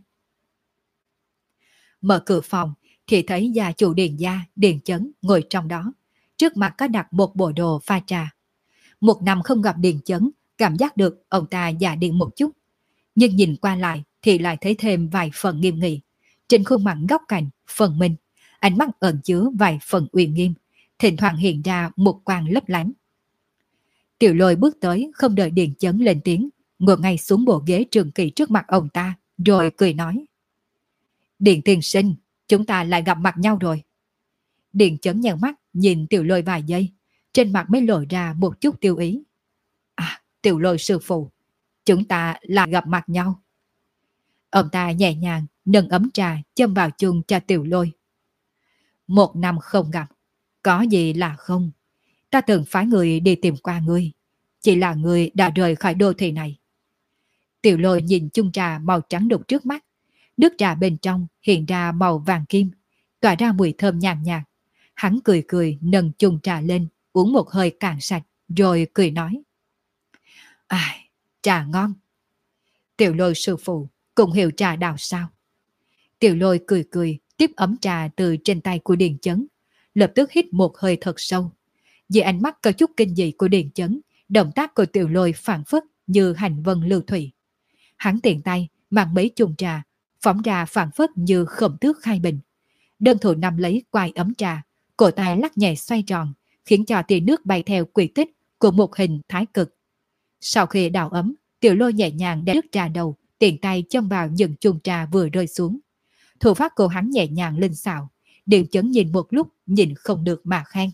Mở cửa phòng thì thấy gia chủ Điền gia, Điền Chấn ngồi trong đó. Trước mặt có đặt một bộ đồ pha trà. Một năm không gặp Điền Chấn, cảm giác được ông ta già đi một chút. Nhưng nhìn qua lại thì lại thấy thêm vài phần nghiêm nghị. Trên khuôn mặt góc cạnh, phần minh, ánh mắt ẩn chứa vài phần uy nghiêm, thỉnh thoảng hiện ra một quang lấp lánh. Tiểu Lôi bước tới không đợi Điền Chấn lên tiếng, ngồi ngay xuống bộ ghế trường kỳ trước mặt ông ta, rồi cười nói. Điền tiên sinh, chúng ta lại gặp mặt nhau rồi. Điền Chấn nheo mắt nhìn Tiểu Lôi vài giây, trên mặt mới lộ ra một chút tiêu ý. À, Tiểu Lôi sư phụ, chúng ta lại gặp mặt nhau. Ông ta nhẹ nhàng nâng ấm trà châm vào chung cho Tiểu Lôi. Một năm không gặp, có gì là không. Ta từng phái người đi tìm qua ngươi, chỉ là ngươi đã rời khỏi đô thị này. Tiểu Lôi nhìn chung trà màu trắng đục trước mắt, nước trà bên trong hiện ra màu vàng kim, tỏa ra mùi thơm nhàn nhạt. Hắn cười cười nâng chung trà lên, uống một hơi cạn sạch, rồi cười nói. Ai, trà ngon. Tiểu Lôi sư phụ cũng hiểu trà đào sao? Tiểu Lôi cười cười tiếp ấm trà từ trên tay của Điền Chấn, lập tức hít một hơi thật sâu. Vì ánh mắt có chút kinh dị của Điền Chấn, động tác của Tiểu Lôi phản phất như hành vân lưu thủy. Hắn tiện tay mang mấy chung trà, phóng ra phản phất như khổng tước khai bình. Đơn thủ nắm lấy quai ấm trà, cổ tay lắc nhẹ xoay tròn, khiến cho tia nước bay theo quy tích của một hình thái cực. Sau khi đào ấm, Tiểu Lôi nhẹ nhàng đem nước trà đầu, tiện tay châm vào những chung trà vừa rơi xuống. Thủ pháp của hắn nhẹ nhàng linh xảo, Điền Chấn nhìn một lúc nhìn không được mà khen.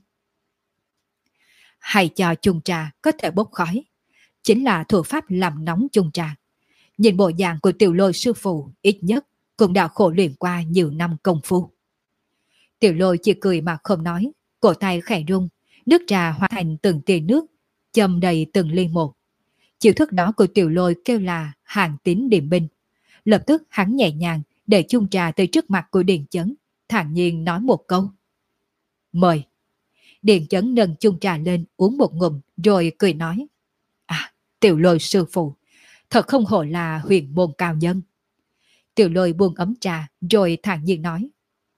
Hay cho chung trà có thể bốc khói, chính là thủ pháp làm nóng chung trà. Nhìn bộ dạng của Tiểu Lôi sư phụ ít nhất cũng đã khổ luyện qua nhiều năm công phu. Tiểu Lôi chỉ cười mà không nói, cổ tay khẽ rung, nước trà hóa thành từng tia nước, châm đầy từng ly một. Chiêu thức đó của Tiểu Lôi kêu là hàng tín điểm binh. Lập tức hắn nhẹ nhàng để chung trà tới trước mặt của Điền Chấn, thản nhiên nói một câu. Mời. Điền Chấn nâng chung trà lên uống một ngụm rồi cười nói. À, Tiểu Lôi sư phụ, thật không hổ là huyền môn cao nhân. Tiểu Lôi buông ấm trà rồi thản nhiên nói.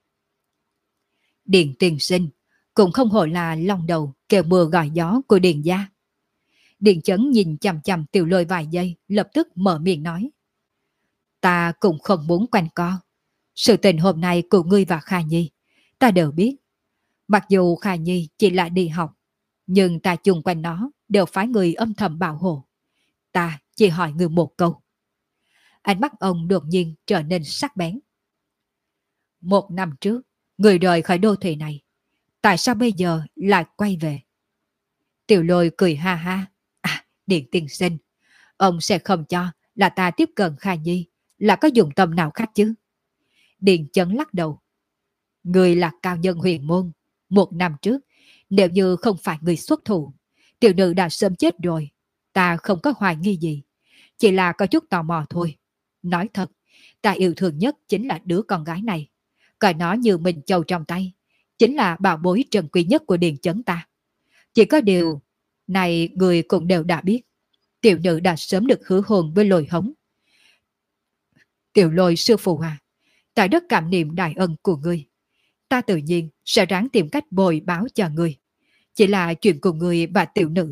Điền tiên sinh, cũng không hổ là lòng đầu kêu mưa gọi gió của Điền gia. Điền Chấn nhìn chằm chằm Tiểu Lôi vài giây, lập tức mở miệng nói. Ta cũng không muốn quanh co. Sự tình hôm nay của ngươi và Kha Nhi, ta đều biết. Mặc dù Kha Nhi chỉ là đi học, nhưng ta chung quanh nó đều phái người âm thầm bảo hộ. Ta chỉ hỏi ngươi một câu. Ánh mắt ông đột nhiên trở nên sắc bén. 1 năm trước, người rời khỏi đô thị này. Tại sao bây giờ lại quay về? Tiểu Lôi cười ha ha. À, Điện tiên sinh, ông sẽ không cho là ta tiếp cận Kha Nhi là có dụng tâm nào khác chứ? Điền Chấn lắc đầu. Người là cao nhân huyền môn. 1 năm trước, nếu như không phải người xuất thủ, tiểu nữ đã sớm chết rồi. Ta không có hoài nghi gì. Chỉ là có chút tò mò thôi. Nói thật, ta yêu thương nhất chính là đứa con gái này. Coi nó như mình châu trong tay. Chính là bảo bối trân quý nhất của Điền Chấn ta. Chỉ có điều này người cũng đều đã biết. Tiểu nữ đã sớm được hứa hôn với Lôi Hống. Tiểu Lôi sư phụ à, tại đất cảm niệm đại ân của ngươi, ta tự nhiên sẽ ráng tìm cách bồi báo cho ngươi. Chỉ là chuyện của ngươi và tiểu nữ.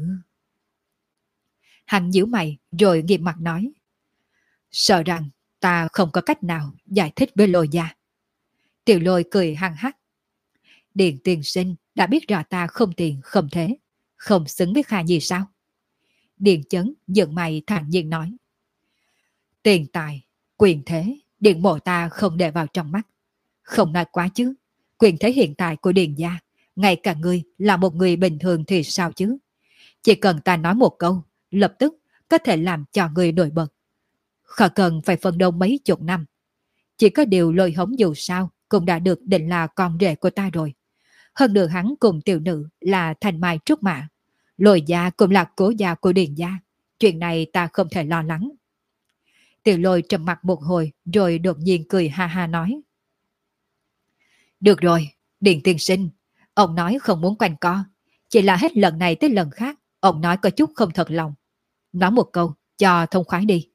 Hắn nhíu mày rồi nghiêm mặt nói. Sợ rằng ta không có cách nào giải thích với Lôi gia. Tiểu Lôi cười hăng hắc. Điền tiên sinh đã biết rõ ta không tiền không thế, không xứng với Kha Nhi sao? Điền Chấn giận mày thản nhiên nói. Tiền tài, quyền thế, Điền mộ ta không để vào trong mắt. Không nói quá chứ, quyền thế hiện tại của Điền gia, ngay cả ngươi là một người bình thường thì sao chứ? Chỉ cần ta nói một câu, lập tức có thể làm cho ngươi nổi bật. Khỏi cần phải phân đấu mấy chục năm. Chỉ có điều Lôi Hống dù sao cũng đã được định là con rể của ta rồi. Hơn nữa hắn cùng tiểu nữ là thành mai trúc mã. Lôi gia cũng là cố gia của Điền gia. Chuyện này ta không thể lo lắng. Tiểu Lôi trầm mặt một hồi rồi đột nhiên cười ha ha nói. Được rồi, Điền tiên sinh. Ông nói không muốn quanh co. Chỉ là hết lần này tới lần khác ông nói có chút không thật lòng. Nói một câu cho thông khoái đi.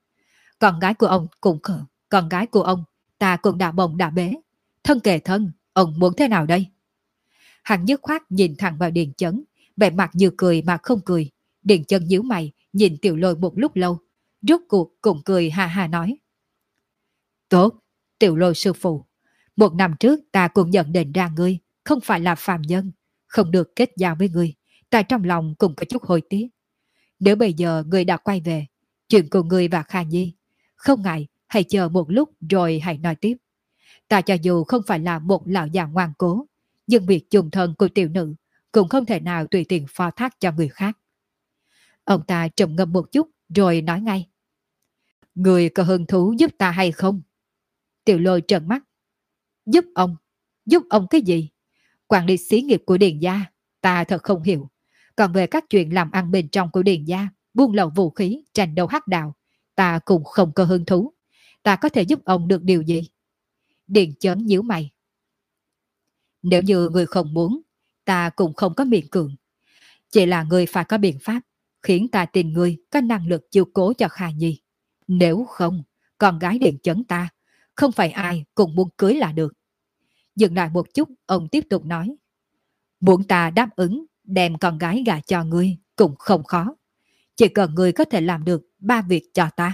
Con gái của ông ta cũng đã bồng đã bế. Thân kề thân, ông muốn thế nào đây? Hắn dứt khoát nhìn thẳng vào Điền Chấn, vẻ mặt như cười mà không cười. Điền Chấn nhíu mày, nhìn Tiểu Lôi một lúc lâu, rốt cuộc cũng cười ha ha nói. Tốt, Tiểu Lôi sư phụ, 1 năm trước ta cũng nhận định ra ngươi không phải là phàm nhân, không được kết giao với ngươi, ta trong lòng cũng có chút hối tiếc. Nếu bây giờ ngươi đã quay về, chuyện của ngươi và Kha Nhi, không ngại hãy chờ một lúc rồi hãy nói tiếp. Ta cho dù không phải là một lão già ngoan cố, nhưng việc chung thân của tiểu nữ cũng không thể nào tùy tiện phó thác cho người khác. Ông ta trầm ngâm một chút rồi nói ngay. Người có hứng thú giúp ta hay không? Tiểu Lôi trợn mắt. Giúp ông? Giúp ông cái gì? Quản lý xí nghiệp của Điền gia, ta thật không hiểu. Còn về các chuyện làm ăn bên trong của Điền gia, buôn lậu vũ khí, tranh đấu hắc đạo, ta cũng không có hứng thú. Ta có thể giúp ông được điều gì? Điền Chấn nhíu mày. Nếu như người không muốn, ta cũng không có miễn cưỡng. Chỉ là người phải có biện pháp, khiến ta tin người có năng lực chiếu cố cho Kha Nhi. Nếu không, con gái Điền Chấn ta, không phải ai cũng muốn cưới là được. Dừng lại một chút, ông tiếp tục nói. Muốn ta đáp ứng, đem con gái gả cho ngươi cũng không khó. Chỉ cần ngươi có thể làm được 3 việc cho ta.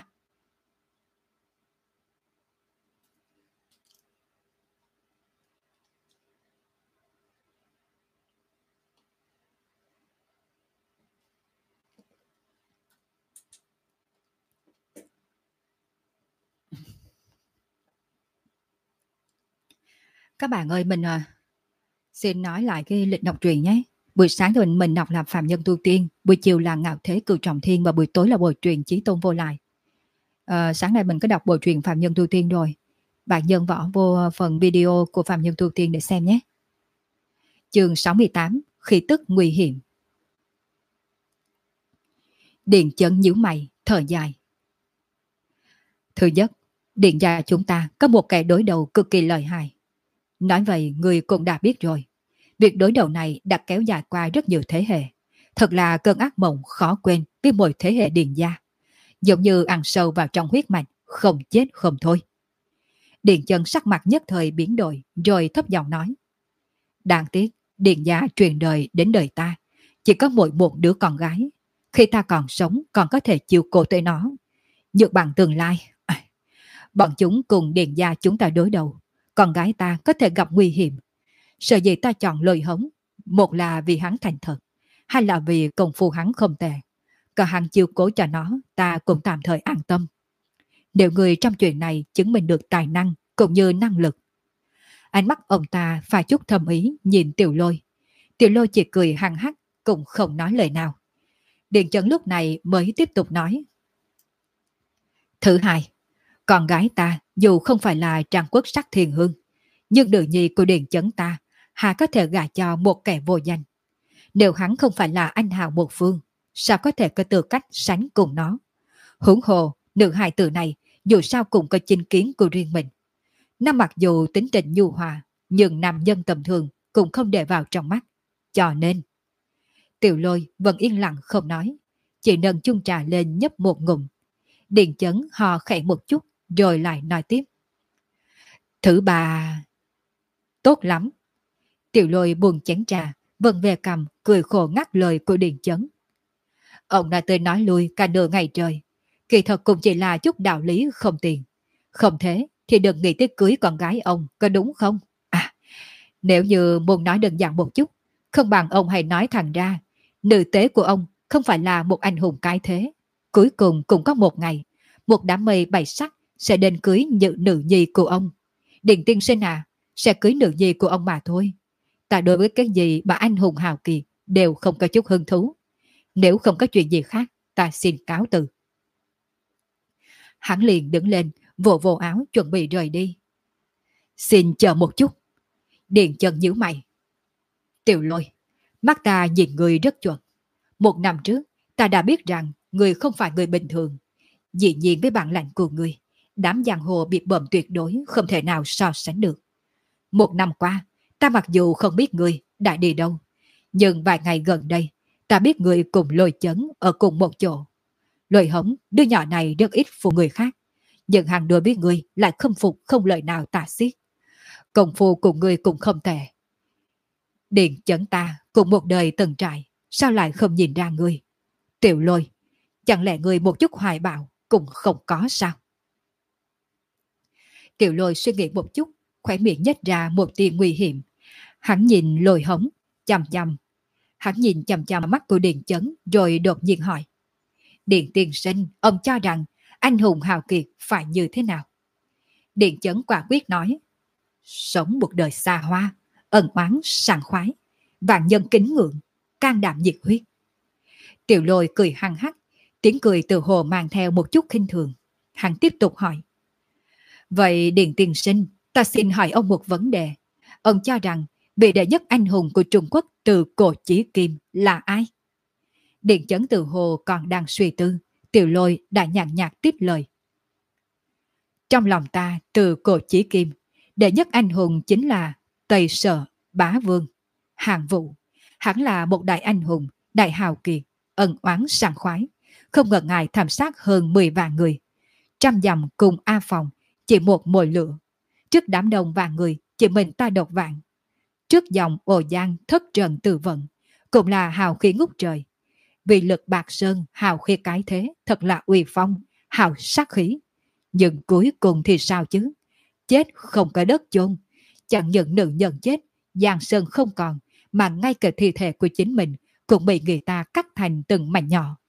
Các bạn ơi, mình xin nói lại cái lịch đọc truyện nhé. Buổi sáng thì mình đọc là Phạm Nhân Tu Tiên, buổi chiều là Ngạo Thế Cửu Trọng Thiên và buổi tối là bộ truyện Chí Tôn Vô Lại. Sáng nay mình có đọc bộ truyện Phạm Nhân Tu Tiên rồi. Bạn nhân võ vô phần video của Phạm Nhân Tu Tiên để xem nhé. Chương 68, khí tức nguy hiểm. Điền Chấn nhíu mày, thở dài. Thứ nhất, Điền gia chúng ta có một kẻ đối đầu cực kỳ lợi hại. Nói vậy người cũng đã biết rồi. Việc đối đầu này đã kéo dài qua rất nhiều thế hệ. Thật là cơn ác mộng khó quên với mỗi thế hệ Điền gia. Giống như ăn sâu vào trong huyết mạch, không chết không thôi. Điền Chấn sắc mặt nhất thời biến đổi, rồi thấp giọng nói. Đáng tiếc, Điền gia truyền đời đến đời ta, chỉ có mỗi một đứa con gái. Khi ta còn sống còn có thể chiều cố tới nó. Nhược bằng tương lai, bọn chúng cùng Điền gia chúng ta đối đầu. Con gái ta có thể gặp nguy hiểm. Sợ gì ta chọn lời hống, một là vì hắn thành thật, hai là vì công phu hắn không tệ. Cả hắn chiều cố cho nó, ta cũng tạm thời an tâm. Nếu người trong chuyện này chứng minh được tài năng cũng như năng lực. Ánh mắt ông ta pha chút thầm ý nhìn Tiểu Lôi. Tiểu Lôi chỉ cười hăng hắc, cũng không nói lời nào. Điền Chấn lúc này mới tiếp tục nói. Thứ hai, con gái ta dù không phải là trang quốc sắc thiên hương, nhưng nữ nhi của Điền Chấn ta hà có thể gả cho một kẻ vô danh. Nếu hắn không phải là anh hào một phương, sao có thể có tư cách sánh cùng nó? Huống hồ, nữ hài tử này dù sao cũng có chính kiến của riêng mình. Nó mặc dù tính tình nhu hòa, nhưng nam nhân tầm thường cũng không để vào trong mắt. Cho nên, Tiểu Lôi vẫn yên lặng không nói, chỉ nâng chung trà lên nhấp một ngụm. Điền Chấn hò khẽ một chút, rồi lại nói tiếp. Thứ ba... Tốt lắm. Tiểu Lôi buông chén trà, vần về cầm, cười khổ ngắt lời của Điền Chấn. Ông đã tới nói lui cả nửa ngày trời. Kỳ thật cũng chỉ là chút đạo lý không tiền. Không thế thì đừng nghĩ tới cưới con gái ông, có đúng không? À, nếu như muốn nói đơn giản một chút, không bằng ông hãy nói thẳng ra, nữ tế của ông không phải là một anh hùng cái thế. Cuối cùng cũng có một ngày, một đám mây bảy sắc sẽ đến cưới nữ nhi của ông. Điền tiên sinh à, sẽ cưới nữ nhi của ông mà thôi. Ta đối với cái gì mà anh hùng hào kiệt đều không có chút hứng thú. Nếu không có chuyện gì khác, ta xin cáo từ. Hắn liền đứng lên, vỗ vỗ áo chuẩn bị rời đi. Xin chờ một chút. Điền Chấn nhíu mày. Tiểu Lôi, mắt ta nhìn người rất chuẩn. Một năm trước, ta đã biết rằng người không phải người bình thường. Dĩ nhiên với bản lãnh của người, đám giang hồ biệt bợm tuyệt đối không thể nào so sánh được. Một năm qua, ta mặc dù không biết người đã đi đâu, nhưng vài ngày gần đây, ta biết người cùng Lôi Chấn ở cùng một chỗ. Lôi Hống, đứa nhỏ này rất ít phụ người khác, nhưng hàng đôi biết người lại không phục không lời nào tả xiết. Công phu cùng người cũng không tệ. Điền Chấn ta cùng một đời từng trải, sao lại không nhìn ra người? Tiểu Lôi, chẳng lẽ người một chút hoài bạo cũng không có sao? Tiểu Lôi suy nghĩ một chút, khóe miệng nhếch ra một tia nguy hiểm. Hắn nhìn Lôi Hống, chằm chằm. Hắn nhìn chằm chằm mắt của Điền Chấn, rồi đột nhiên hỏi. Điền tiên sinh, ông cho rằng anh hùng hào kiệt phải như thế nào? Điền Chấn quả quyết nói. Sống một đời xa hoa, ân oán sảng khoái, vạn nhân kính ngưỡng, can đảm nhiệt huyết. Tiểu Lôi cười hăng hắc, tiếng cười từ hồ mang theo một chút khinh thường. Hắn tiếp tục hỏi. Vậy Điền tiên sinh, ta xin hỏi ông một vấn đề. Ông cho rằng vị đệ nhất anh hùng của Trung Quốc từ cổ chí kim là ai? Điền Chấn từ hồ còn đang suy tư, Tiểu Lôi đã nhàn nhạt tiếp lời. Trong lòng ta từ cổ chí kim, đệ nhất anh hùng chính là Tây Sở Bá Vương, Hạng Vũ. Hắn là một đại anh hùng, đại hào kiệt, ân oán sảng khoái, không ngần ngại thảm sát hơn 10 vạn người. Trăm dặm cùng A Phòng, chỉ một mồi lửa. Trước đám đông vạn người, chỉ mình ta độc vạn. Trước dòng ồ giang thất trần tự vận, cũng là hào khí ngút trời. Vì lực bạc sơn hào khí cái thế, thật là uy phong, hào sát khí. Nhưng cuối cùng thì sao chứ? Chết không có đất chôn, chẳng những nữ nhân chết, giang sơn không còn, mà ngay cả thi thể của chính mình cũng bị người ta cắt thành từng mảnh nhỏ.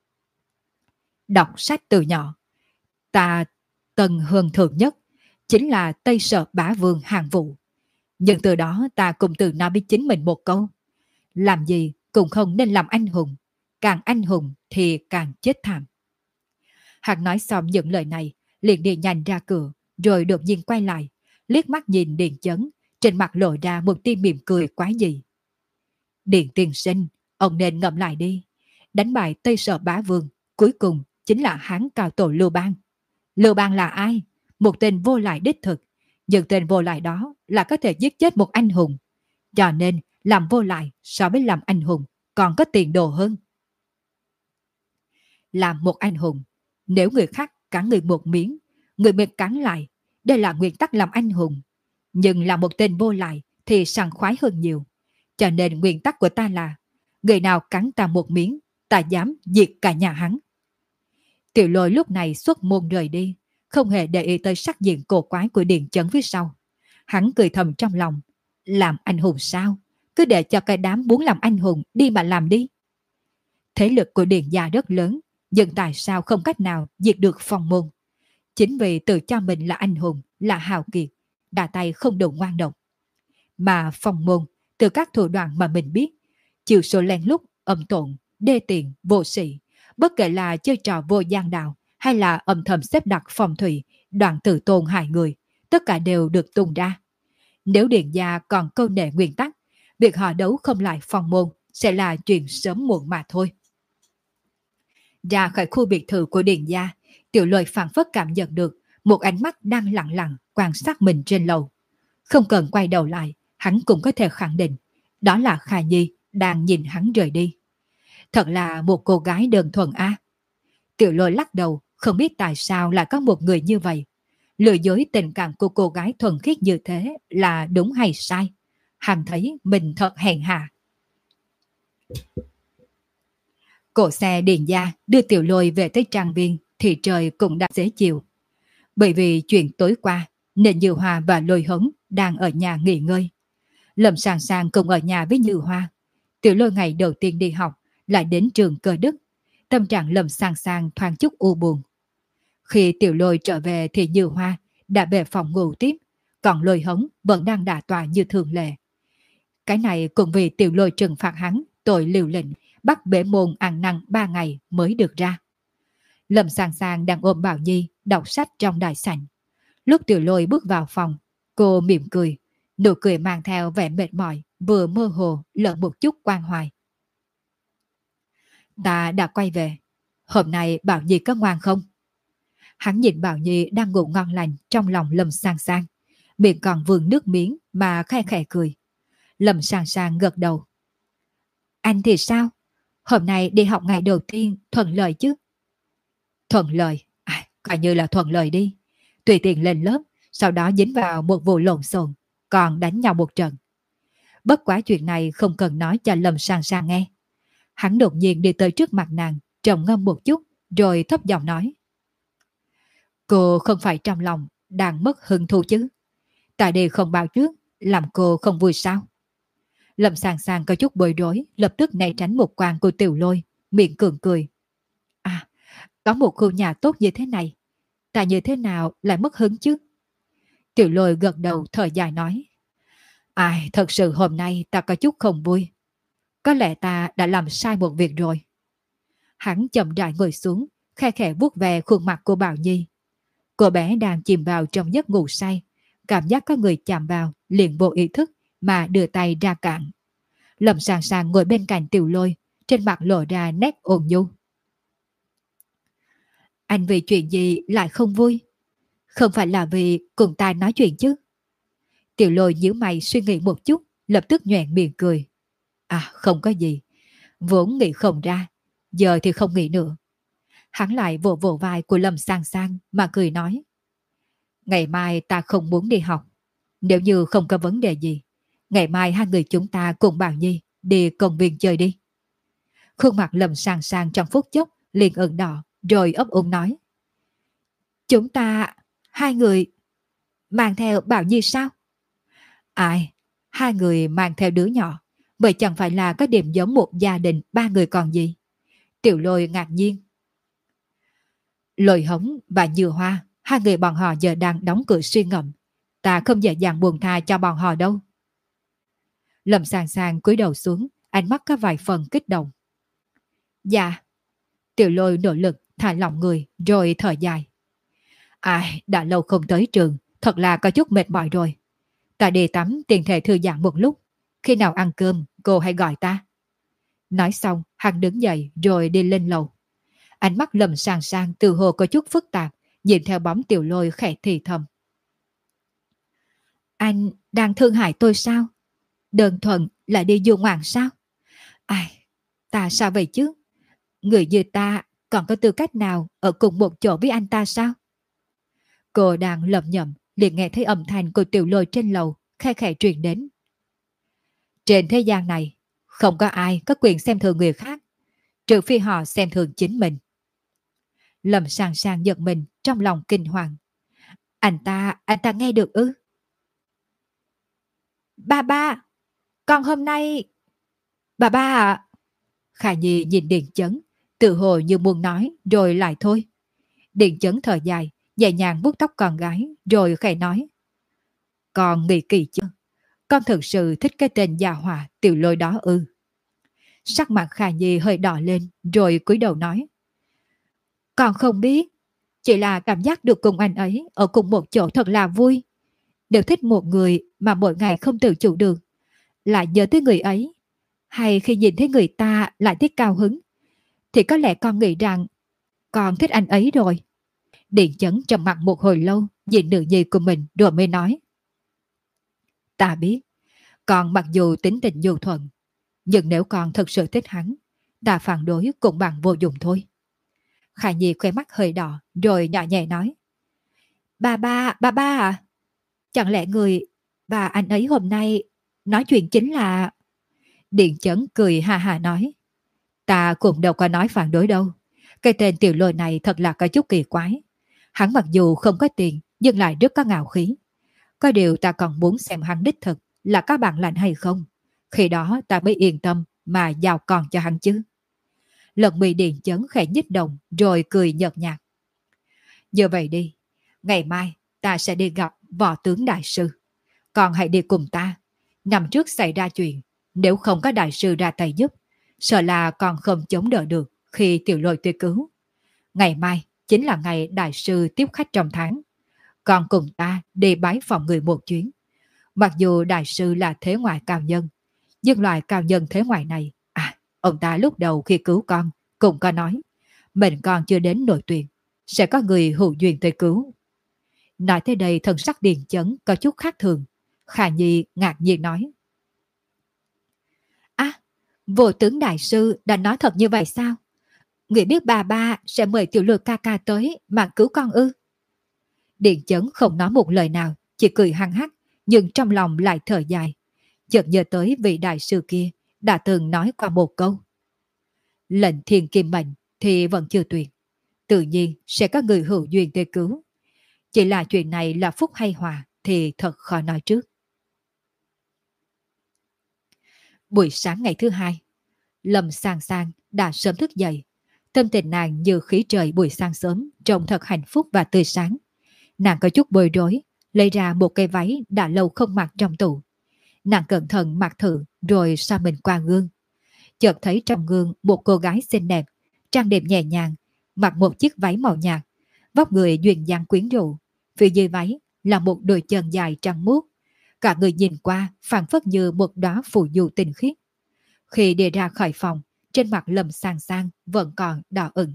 Đọc sách từ nhỏ, ta tần hương thượng nhất chính là Tây Sở Bá Vương Hạng Vũ. Nhưng từ đó ta cũng tự nói với chính mình một câu. Làm gì cũng không nên làm anh hùng, càng anh hùng thì càng chết thảm. Hắn nói xong những lời này, liền đi nhanh ra cửa, rồi đột nhiên quay lại, liếc mắt nhìn Điền Chấn, trên mặt lộ ra một tia mỉm cười quái dị. Điền tiên sinh, ông nên ngẫm lại đi. Đánh bại Tây Sở Bá Vương, cuối cùng chính là Hán cao tổ Lưu Bang. Lưu Bang là ai? Một tên vô lại đích thực. Nhưng tên vô lại đó là có thể giết chết một anh hùng. Cho nên làm vô lại so với làm anh hùng còn có tiền đồ hơn. Làm một anh hùng, nếu người khác cắn người một miếng, người mình cắn lại, đây là nguyên tắc làm anh hùng. Nhưng là một tên vô lại thì sảng khoái hơn nhiều. Cho nên nguyên tắc của ta là người nào cắn ta một miếng, ta dám diệt cả nhà hắn. Tiểu Lôi lúc này xuất môn rời đi, không hề để ý tới sắc diện cổ quái của Điền Chấn phía sau. Hắn cười thầm trong lòng, làm anh hùng sao? Cứ để cho cái đám muốn làm anh hùng đi mà làm đi. Thế lực của Điền gia rất lớn, nhưng tại sao không cách nào diệt được Phong môn? Chính vì tự cho mình là anh hùng, là hào kiệt, đà tay không đủ ngoan độc. Mà Phong môn, từ các thủ đoạn mà mình biết, chiều số lén lút, âm tổn, đê tiện, vô sĩ, bất kể là chơi trò vô gian đạo hay là âm thầm xếp đặt phòng thủy, đoạn tử tôn hại người, tất cả đều được tung ra. Nếu Điền gia còn câu nệ nguyên tắc, việc họ đấu không lại Phong môn sẽ là chuyện sớm muộn mà thôi. Ra khỏi khu biệt thự của Điền gia, Tiểu Lôi phảng phất cảm nhận được một ánh mắt đang lặng lặng quan sát mình trên lầu. Không cần quay đầu lại, hắn cũng có thể khẳng định đó là Kha Nhi đang nhìn hắn rời đi. Thật là một cô gái đơn thuần a. Tiểu Lôi lắc đầu, không biết tại sao lại có một người như vậy. Lừa dối tình cảm của cô gái thuần khiết như thế là đúng hay sai? Hắn thấy mình thật hèn hạ. Cỗ xe Điền gia đưa Tiểu Lôi về tới trang viên thì trời cũng đã dễ chịu. Bởi vì chuyện tối qua nên Như Hoa và Lôi Hống đang ở nhà nghỉ ngơi. Lâm Sàng Sàng cùng ở nhà với Như Hoa. Tiểu Lôi ngày đầu tiên đi học lại đến trường Cơ Đức. Tâm trạng Lâm Sàng Sàng thoáng chút u buồn. Khi Tiểu Lôi trở về thì Như Hoa đã về phòng ngủ tiếp, còn Lôi Hống vẫn đang đả tọa như thường lệ. Cái này cũng vì Tiểu Lôi trừng phạt hắn tội liều lĩnh bắt bể môn ăn năn 3 ngày mới được ra. Lâm Sàng Sàng đang ôm Bảo Nhi đọc sách trong đại sảnh. Lúc Tiểu Lôi bước vào phòng, cô mỉm cười, nụ cười mang theo vẻ mệt mỏi, vừa mơ hồ lẫn một chút quan hoài. Ta đã quay về. Hôm nay Bảo Nhi có ngoan không? Hắn nhìn Bảo Nhi đang ngủ ngon lành trong lòng Lâm Sàng Sàng, miệng còn vương nước miếng mà khẽ khẽ cười. Lâm Sàng Sàng gật đầu. Anh thì sao? Hôm nay đi học ngày đầu tiên thuận lợi chứ? Thuận lợi? Coi như là thuận lợi đi. Tùy tiện lên lớp, sau đó dính vào một vụ lộn xộn, còn đánh nhau một trận. Bất quá chuyện này không cần nói cho Lâm Sàng Sàng nghe. Hắn đột nhiên đi tới trước mặt nàng, trầm ngâm một chút, rồi thấp giọng nói. Cô không phải trong lòng đang mất hứng thú chứ? Tại đây không báo trước, làm cô không vui sao? Lâm Sàng Sàng có chút bối rối, lập tức né tránh một quang của Tiểu Lôi, miệng cường cười. À, có một khu nhà tốt như thế này, tại như thế nào lại mất hứng chứ? Tiểu Lôi gật đầu thở dài nói. Ai, thật sự hôm nay ta có chút không vui. Có lẽ ta đã làm sai một việc rồi. Hắn chậm rãi ngồi xuống, khe khẽ vuốt về khuôn mặt của Bảo Nhi. Cô bé đang chìm vào trong giấc ngủ say, cảm giác có người chạm vào, liền vô ý thức mà đưa tay ra cản. Lâm Sàng Sàng ngồi bên cạnh Tiểu Lôi, trên mặt lộ ra nét ôn nhu. Anh vì chuyện gì lại không vui? Không phải là vì cùng ta nói chuyện chứ? Tiểu Lôi nhíu mày suy nghĩ một chút, lập tức nhoẻn miệng cười. À, không có gì. Vốn nghĩ không ra, giờ thì không nghĩ nữa. Hắn lại vỗ vỗ vai của Lâm Sàng Sàng mà cười nói. Ngày mai ta không muốn đi học. Nếu như không có vấn đề gì, ngày mai hai người chúng ta cùng Bảo Nhi đi công viên chơi đi. Khuôn mặt Lâm Sàng Sàng trong phút chốc liền ửng đỏ, rồi ấp úng nói. Chúng ta, hai người, mang theo Bảo Nhi sao? Ai, hai người mang theo đứa nhỏ, vậy chẳng phải là có điểm giống một gia đình ba người còn gì? Tiểu Lôi ngạc nhiên. Lôi Hống và Như Hoa, hai người bọn họ giờ đang đóng cửa suy ngẫm. Ta không dễ dàng buông tha cho bọn họ đâu. Lâm Sàng Sàng cúi đầu xuống, ánh mắt có vài phần kích động. Dạ. Tiểu Lôi nỗ lực thả lỏng người rồi thở dài. Ai, đã lâu không tới trường, thật là có chút mệt mỏi rồi. Ta đi tắm tiền thể thư giãn một lúc. Khi nào ăn cơm, cô hãy gọi ta. Nói xong, hắn đứng dậy rồi đi lên lầu. Ánh mắt Lâm Sàng Sàng từ hồ có chút phức tạp, nhìn theo bóng Tiểu Lôi khẽ thì thầm. Anh đang thương hại tôi sao? Đơn thuần lại đi du ngoạn sao? Ai, ta sao vậy chứ? Người như ta còn có tư cách nào ở cùng một chỗ với anh ta sao? Cô đang lầm nhầm, liền nghe thấy âm thanh của Tiểu Lôi trên lầu khe khẽ truyền đến. Trên thế gian này, không có ai có quyền xem thường người khác, trừ phi họ xem thường chính mình. Lâm Sàng Sàng giật mình trong lòng kinh hoàng. Anh ta nghe được ư? Ba, con hôm nay... Ba à? Khả Nhi nhìn Điền Chấn, tự hồ như muốn nói rồi lại thôi. Điền Chấn thở dài, nhẹ nhàng vuốt tóc con gái rồi khẽ nói. Con nghĩ kỳ chứ? Con thực sự thích cái tên già họa Tiểu Lôi đó ư? Sắc mặt Khả Nhi hơi đỏ lên rồi cúi đầu nói. Con không biết, chỉ là cảm giác được cùng anh ấy ở cùng một chỗ thật là vui. Đều thích một người mà mỗi ngày không tự chủ được, lại nhớ tới người ấy, hay khi nhìn thấy người ta lại thích cao hứng, thì có lẽ con nghĩ rằng con thích anh ấy rồi. Điền Chấn trầm mặc một hồi lâu, nhìn nữ nhi của mình rồi mới nói. Ta biết, con mặc dù tính tình nhu thuận, nhưng nếu con thật sự thích hắn, ta phản đối cũng bằng vô dụng thôi. Khả Nhi khóe mắt hơi đỏ rồi nhỏ nhẹ nói. Ba à? Chẳng lẽ người và anh ấy hôm nay nói chuyện chính là... Điền Chấn cười ha ha nói. Ta cũng đâu có nói phản đối đâu. Cái tên Tiểu Lôi này thật là có chút kỳ quái. Hắn mặc dù không có tiền nhưng lại rất có ngạo khí. Có điều ta còn muốn xem hắn đích thực là có bản lĩnh hay không. Khi đó ta mới yên tâm mà giao con cho hắn chứ. Lần bị Điền Chấn khẽ nhích động rồi cười nhợt nhạt. Như vậy đi, ngày mai ta sẽ đi gặp võ tướng đại sư. Còn hãy đi cùng ta. Năm trước xảy ra chuyện, nếu không có đại sư ra tay giúp, sợ là còn không chống đỡ được khi Tiểu Lôi tới cứu. Ngày mai chính là ngày đại sư tiếp khách trong tháng. Còn cùng ta đi bái phòng người một chuyến. Mặc dù đại sư là thế ngoại cao nhân, nhưng loại cao nhân thế ngoại này, ông ta lúc đầu khi cứu con cũng có nói, mình còn chưa đến nội tuyển, sẽ có người hữu duyên tới cứu. Nói tới đây thần sắc Điền Chấn có chút khác thường. Khả Nhi ngạc nhiên nói. Vô tướng đại sư đã nói thật như vậy sao? Người biết ba sẽ mời Tiểu Lôi ca ca tới mà cứu con ư? Điền Chấn không nói một lời nào, chỉ cười hăng hắc, nhưng trong lòng lại thở dài. Chợt nhớ tới vị đại sư kia đã từng nói qua một câu. Lệnh thiên kim mệnh thì vẫn chưa tuyệt, tự nhiên sẽ có người hữu duyên tới cứu. Chỉ là chuyện này là phúc hay họa thì thật khó nói trước. Buổi sáng ngày thứ hai, Lâm Sàng Sàng đã sớm thức dậy. Tâm tình nàng như khí trời buổi sáng sớm, trông thật hạnh phúc và tươi sáng. Nàng có chút bối rối, lấy ra một cái váy đã lâu không mặc trong tủ. Nàng cẩn thận mặc thử rồi soi mình qua gương. Chợt thấy trong gương một cô gái xinh đẹp, trang điểm nhẹ nhàng, mặc một chiếc váy màu nhạt, vóc người duyên dáng quyến rũ. Phía dưới váy là một đôi chân dài trắng muốt. Cả người nhìn qua phảng phất như một đóa phù du tinh khiết. Khi đi ra khỏi phòng, trên mặt Lâm Sàng Sàng vẫn còn đỏ ửng.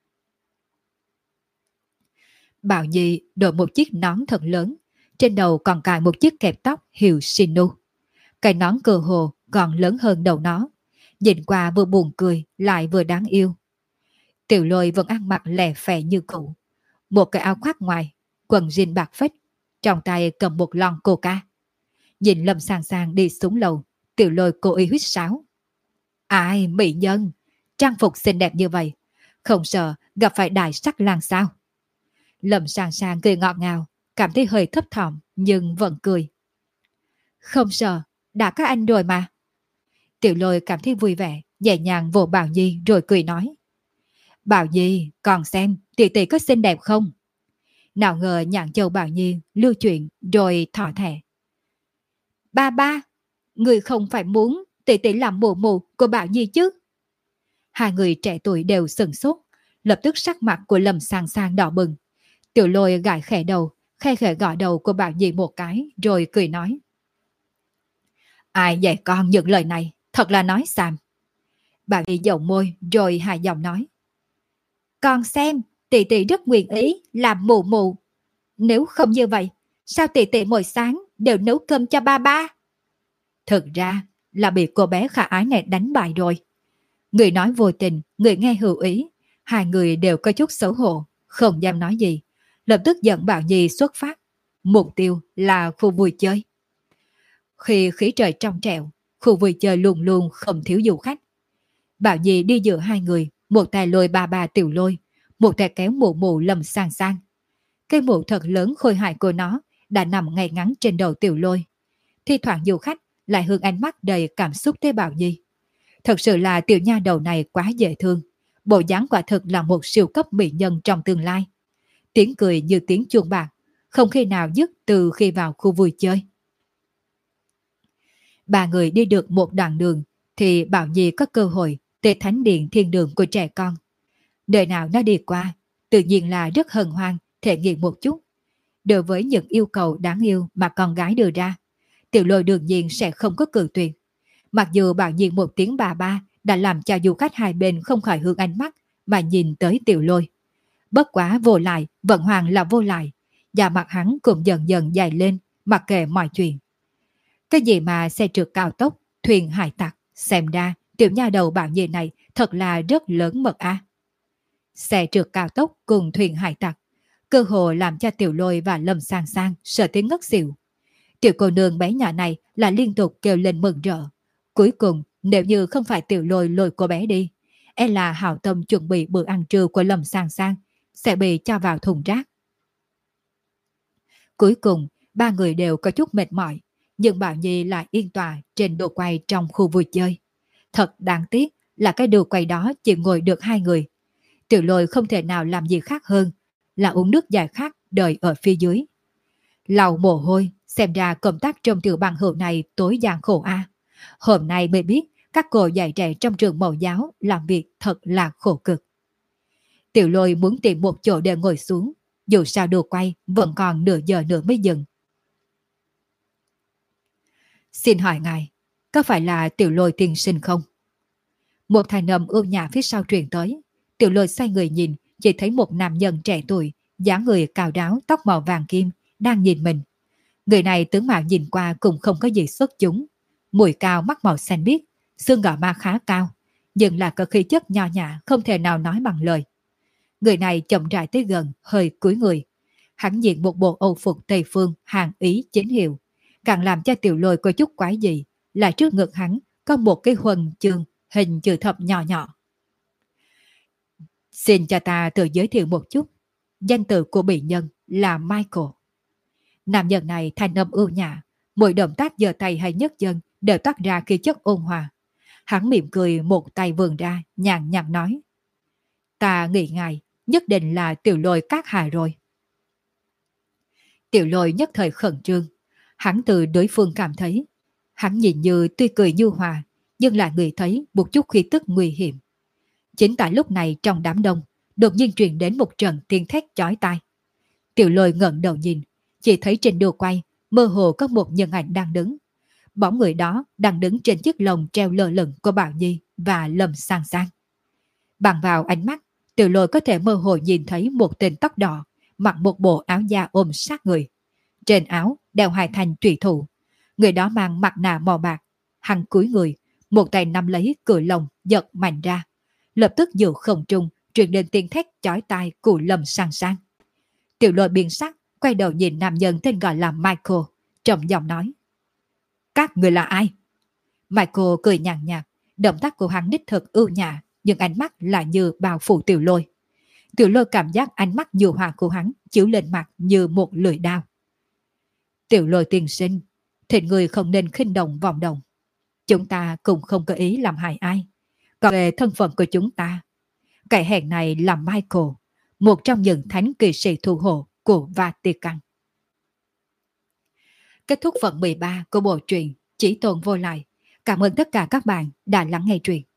Bảo Nhi đội một chiếc nón thật lớn, trên đầu còn cài một chiếc kẹp tóc hiệu Shinu. Cái nón cơ hồ còn lớn hơn đầu nó, nhìn qua vừa buồn cười lại vừa đáng yêu. Tiểu Lôi vẫn ăn mặc lè phè như cũ, một cái áo khoác ngoài, quần jean bạc phết, trong tay cầm một lon coca. Nhìn Lâm Sàng Sàng đi xuống lầu, Tiểu Lôi cố ý huýt sáo. Ai, mỹ nhân, trang phục xinh đẹp như vậy, không sợ gặp phải đại sắc lang sao? Lâm Sàng Sàng cười ngọt ngào, cảm thấy hơi thấp thỏm nhưng vẫn cười. Không sợ, đã có anh rồi mà. Tiểu Lôi cảm thấy vui vẻ, nhẹ nhàng vỗ Bảo Nhi rồi cười nói. Bảo Nhi, còn xem tỷ tỷ có xinh đẹp không? Nào ngờ nhạn châu Bảo Nhi lưu chuyện rồi thỏ thẻ. Ba, người không phải muốn tỷ tỷ làm mụ mụ của Bảo Nhi chứ? Hai người trẻ tuổi đều sửng sốt, lập tức sắc mặt của Lâm Sàng Sàng đỏ bừng. Tiểu Lôi gãi khẽ đầu, khe khẽ gõ đầu của Bảo Nhi một cái rồi cười nói. Ai dạy con những lời này, thật là nói xàm. Bảo Nhi dầu môi rồi hài giọng nói. Con xem, tỷ tỷ rất nguyện ý làm mụ mụ. Nếu không như vậy, sao tỷ tỷ mỗi sáng đều nấu cơm cho ba? Thực ra là bị cô bé khả ái này đánh bại rồi. Người nói vô tình, người nghe hữu ý. Hai người đều có chút xấu hổ, không dám nói gì. Lập tức dẫn Bảo Nhi xuất phát. mục tiêu là khu vui chơi. Khi khí trời trong trẻo, khu vui chơi luôn luôn không thiếu du khách. Bảo Nhi đi giữa hai người, một tay lôi bà Tiểu Lôi, một tay kéo mụ mụ Lâm Sang Sang. Cái mụ thật lớn khôi hài của nó đã nằm ngay ngắn trên đầu Tiểu Lôi. Thi thoảng du khách lại hướng ánh mắt đầy cảm xúc tới Bảo Nhi. Thật sự là tiểu nha đầu này quá dễ thương. Bộ dáng quả thực là một siêu cấp mỹ nhân trong tương lai. Tiếng cười như tiếng chuông bạc, không khi nào dứt từ khi vào khu vui chơi. Ba người đi được một đoạn đường thì Bảo Nhi có cơ hội tới thánh điện thiên đường của trẻ con. Đời nào nó đi qua, tự nhiên là rất hân hoan, thể nghiệm một chút. Đối với những yêu cầu đáng yêu mà con gái đưa ra, Tiểu Lôi đương nhiên sẽ không có cự tuyệt. Mặc dù Bảo Nhi một tiếng bà đã làm cho du khách hai bên không khỏi hướng ánh mắt mà nhìn tới Tiểu Lôi. Bất quá vô lại, vận hoàng là vô lại, và mặt hắn cũng dần dần dài lên, mặc kệ mọi chuyện. Cái gì mà xe trượt cao tốc, thuyền hải tặc, xem ra tiểu nha đầu Bảo Nhi này thật là rất lớn mật a. Xe trượt cao tốc cùng thuyền hải tặc, cơ hồ làm cho Tiểu Lôi và Lâm Sang Sang sợ tới ngất xỉu. Tiểu cô nương bé nhỏ này là liên tục kêu lên mừng rỡ. Cuối cùng, nếu như không phải Tiểu Lôi lôi cô bé đi, e là hảo tâm chuẩn bị bữa ăn trưa của Lâm Sang Sang sẽ bị cho vào thùng rác. Cuối cùng, ba người đều có chút mệt mỏi, nhưng Bảo Nhi lại yên tọa trên đồ quay trong khu vui chơi. Thật đáng tiếc là cái đồ quay đó chỉ ngồi được hai người. Tiểu Lôi không thể nào làm gì khác hơn là uống nước giải khát đợi ở phía dưới. Lau mồ hôi, xem ra công tác trong tiểu bằng hữu này tối gian khổ a. Hôm nay mới biết các cô dạy trẻ trong trường mẫu giáo làm việc thật là khổ cực. Tiểu Lôi muốn tìm một chỗ để ngồi xuống, dù sao đồ quay vẫn còn nửa giờ nữa mới dừng. Xin hỏi ngài, có phải là Tiểu Lôi tiên sinh không? Một thanh âm ưu nhã phía sau truyền tới. Tiểu Lôi xoay người nhìn, chỉ thấy một nam nhân trẻ tuổi, dáng người cao ráo, tóc màu vàng kim, đang nhìn mình. Người này tướng mạo nhìn qua cũng không có gì xuất chúng. Mũi cao, mắt màu xanh biếc, xương gò má khá cao, nhưng là có khí chất nho nhã không thể nào nói bằng lời. Người này chậm rãi tới gần, hơi cúi người. Hắn diện một bộ âu phục Tây phương hàng Ý chính hiệu, càng làm cho Tiểu Lôi có chút quái dị là trước ngực hắn có một cái huân chương hình chữ thập nhỏ nhỏ. Xin cho ta tự giới thiệu một chút. Danh tự của bị nhân là Michael. Nam nhân này thanh âm ưu nhã, mỗi động tác giơ tay hay nhấc chân đều toát ra khí chất ôn hòa. Hắn mỉm cười, một tay vươn ra, nhàn nhạt nói: Ta nghĩ ngài nhất định là Tiểu Lôi các hạ rồi. Tiểu Lôi nhất thời khẩn trương. Hắn từ đối phương cảm thấy, hắn nhìn như tuy cười nhu hòa, nhưng lại người thấy một chút khí tức nguy hiểm. Chính tại lúc này trong đám đông, đột nhiên truyền đến một trận tiếng thét chói tai. Tiểu Lôi ngẩng đầu nhìn, chỉ thấy trên đồ quay mơ hồ có một nhân ảnh đang đứng. Bóng người đó đang đứng trên chiếc lồng treo lơ lửng của Bảo Nhi và Lâm Sang Sang. Bằng vào ánh mắt, Tiểu Lôi có thể mơ hồ nhìn thấy một tên tóc đỏ, mặc một bộ áo da ôm sát người. Trên áo đeo hai thanh trùy thủ. Người đó mang mặt nạ màu bạc. Hắn cúi người, một tay nắm lấy cửa lồng giật mạnh ra. Lập tức giữa không trung truyền đến tiếng thét chói tai của Lâm Sang Sang. Tiểu Lôi biến sắc, quay đầu nhìn nam nhân tên gọi là Michael, trầm giọng nói: Các người là ai? Michael cười nhàn nhạt, động tác của hắn đích thực ưu nhã, nhưng ánh mắt lại như bao phủ Tiểu Lôi. Tiểu Lôi cảm giác ánh mắt nhu hòa của hắn chiếu lên mặt như một lưỡi dao. Tiểu Lôi tiên sinh, thịt người không nên khinh động vọng động. Chúng ta cũng không có ý làm hại ai. Còn về thân phận của chúng ta, kẻ hèn này là Michael, một trong những thánh kỵ sĩ thủ hộ của Vatican. Kết thúc phần 13 của bộ truyện Chỉ Tồn Vô Lại. Cảm ơn tất cả các bạn đã lắng nghe truyện.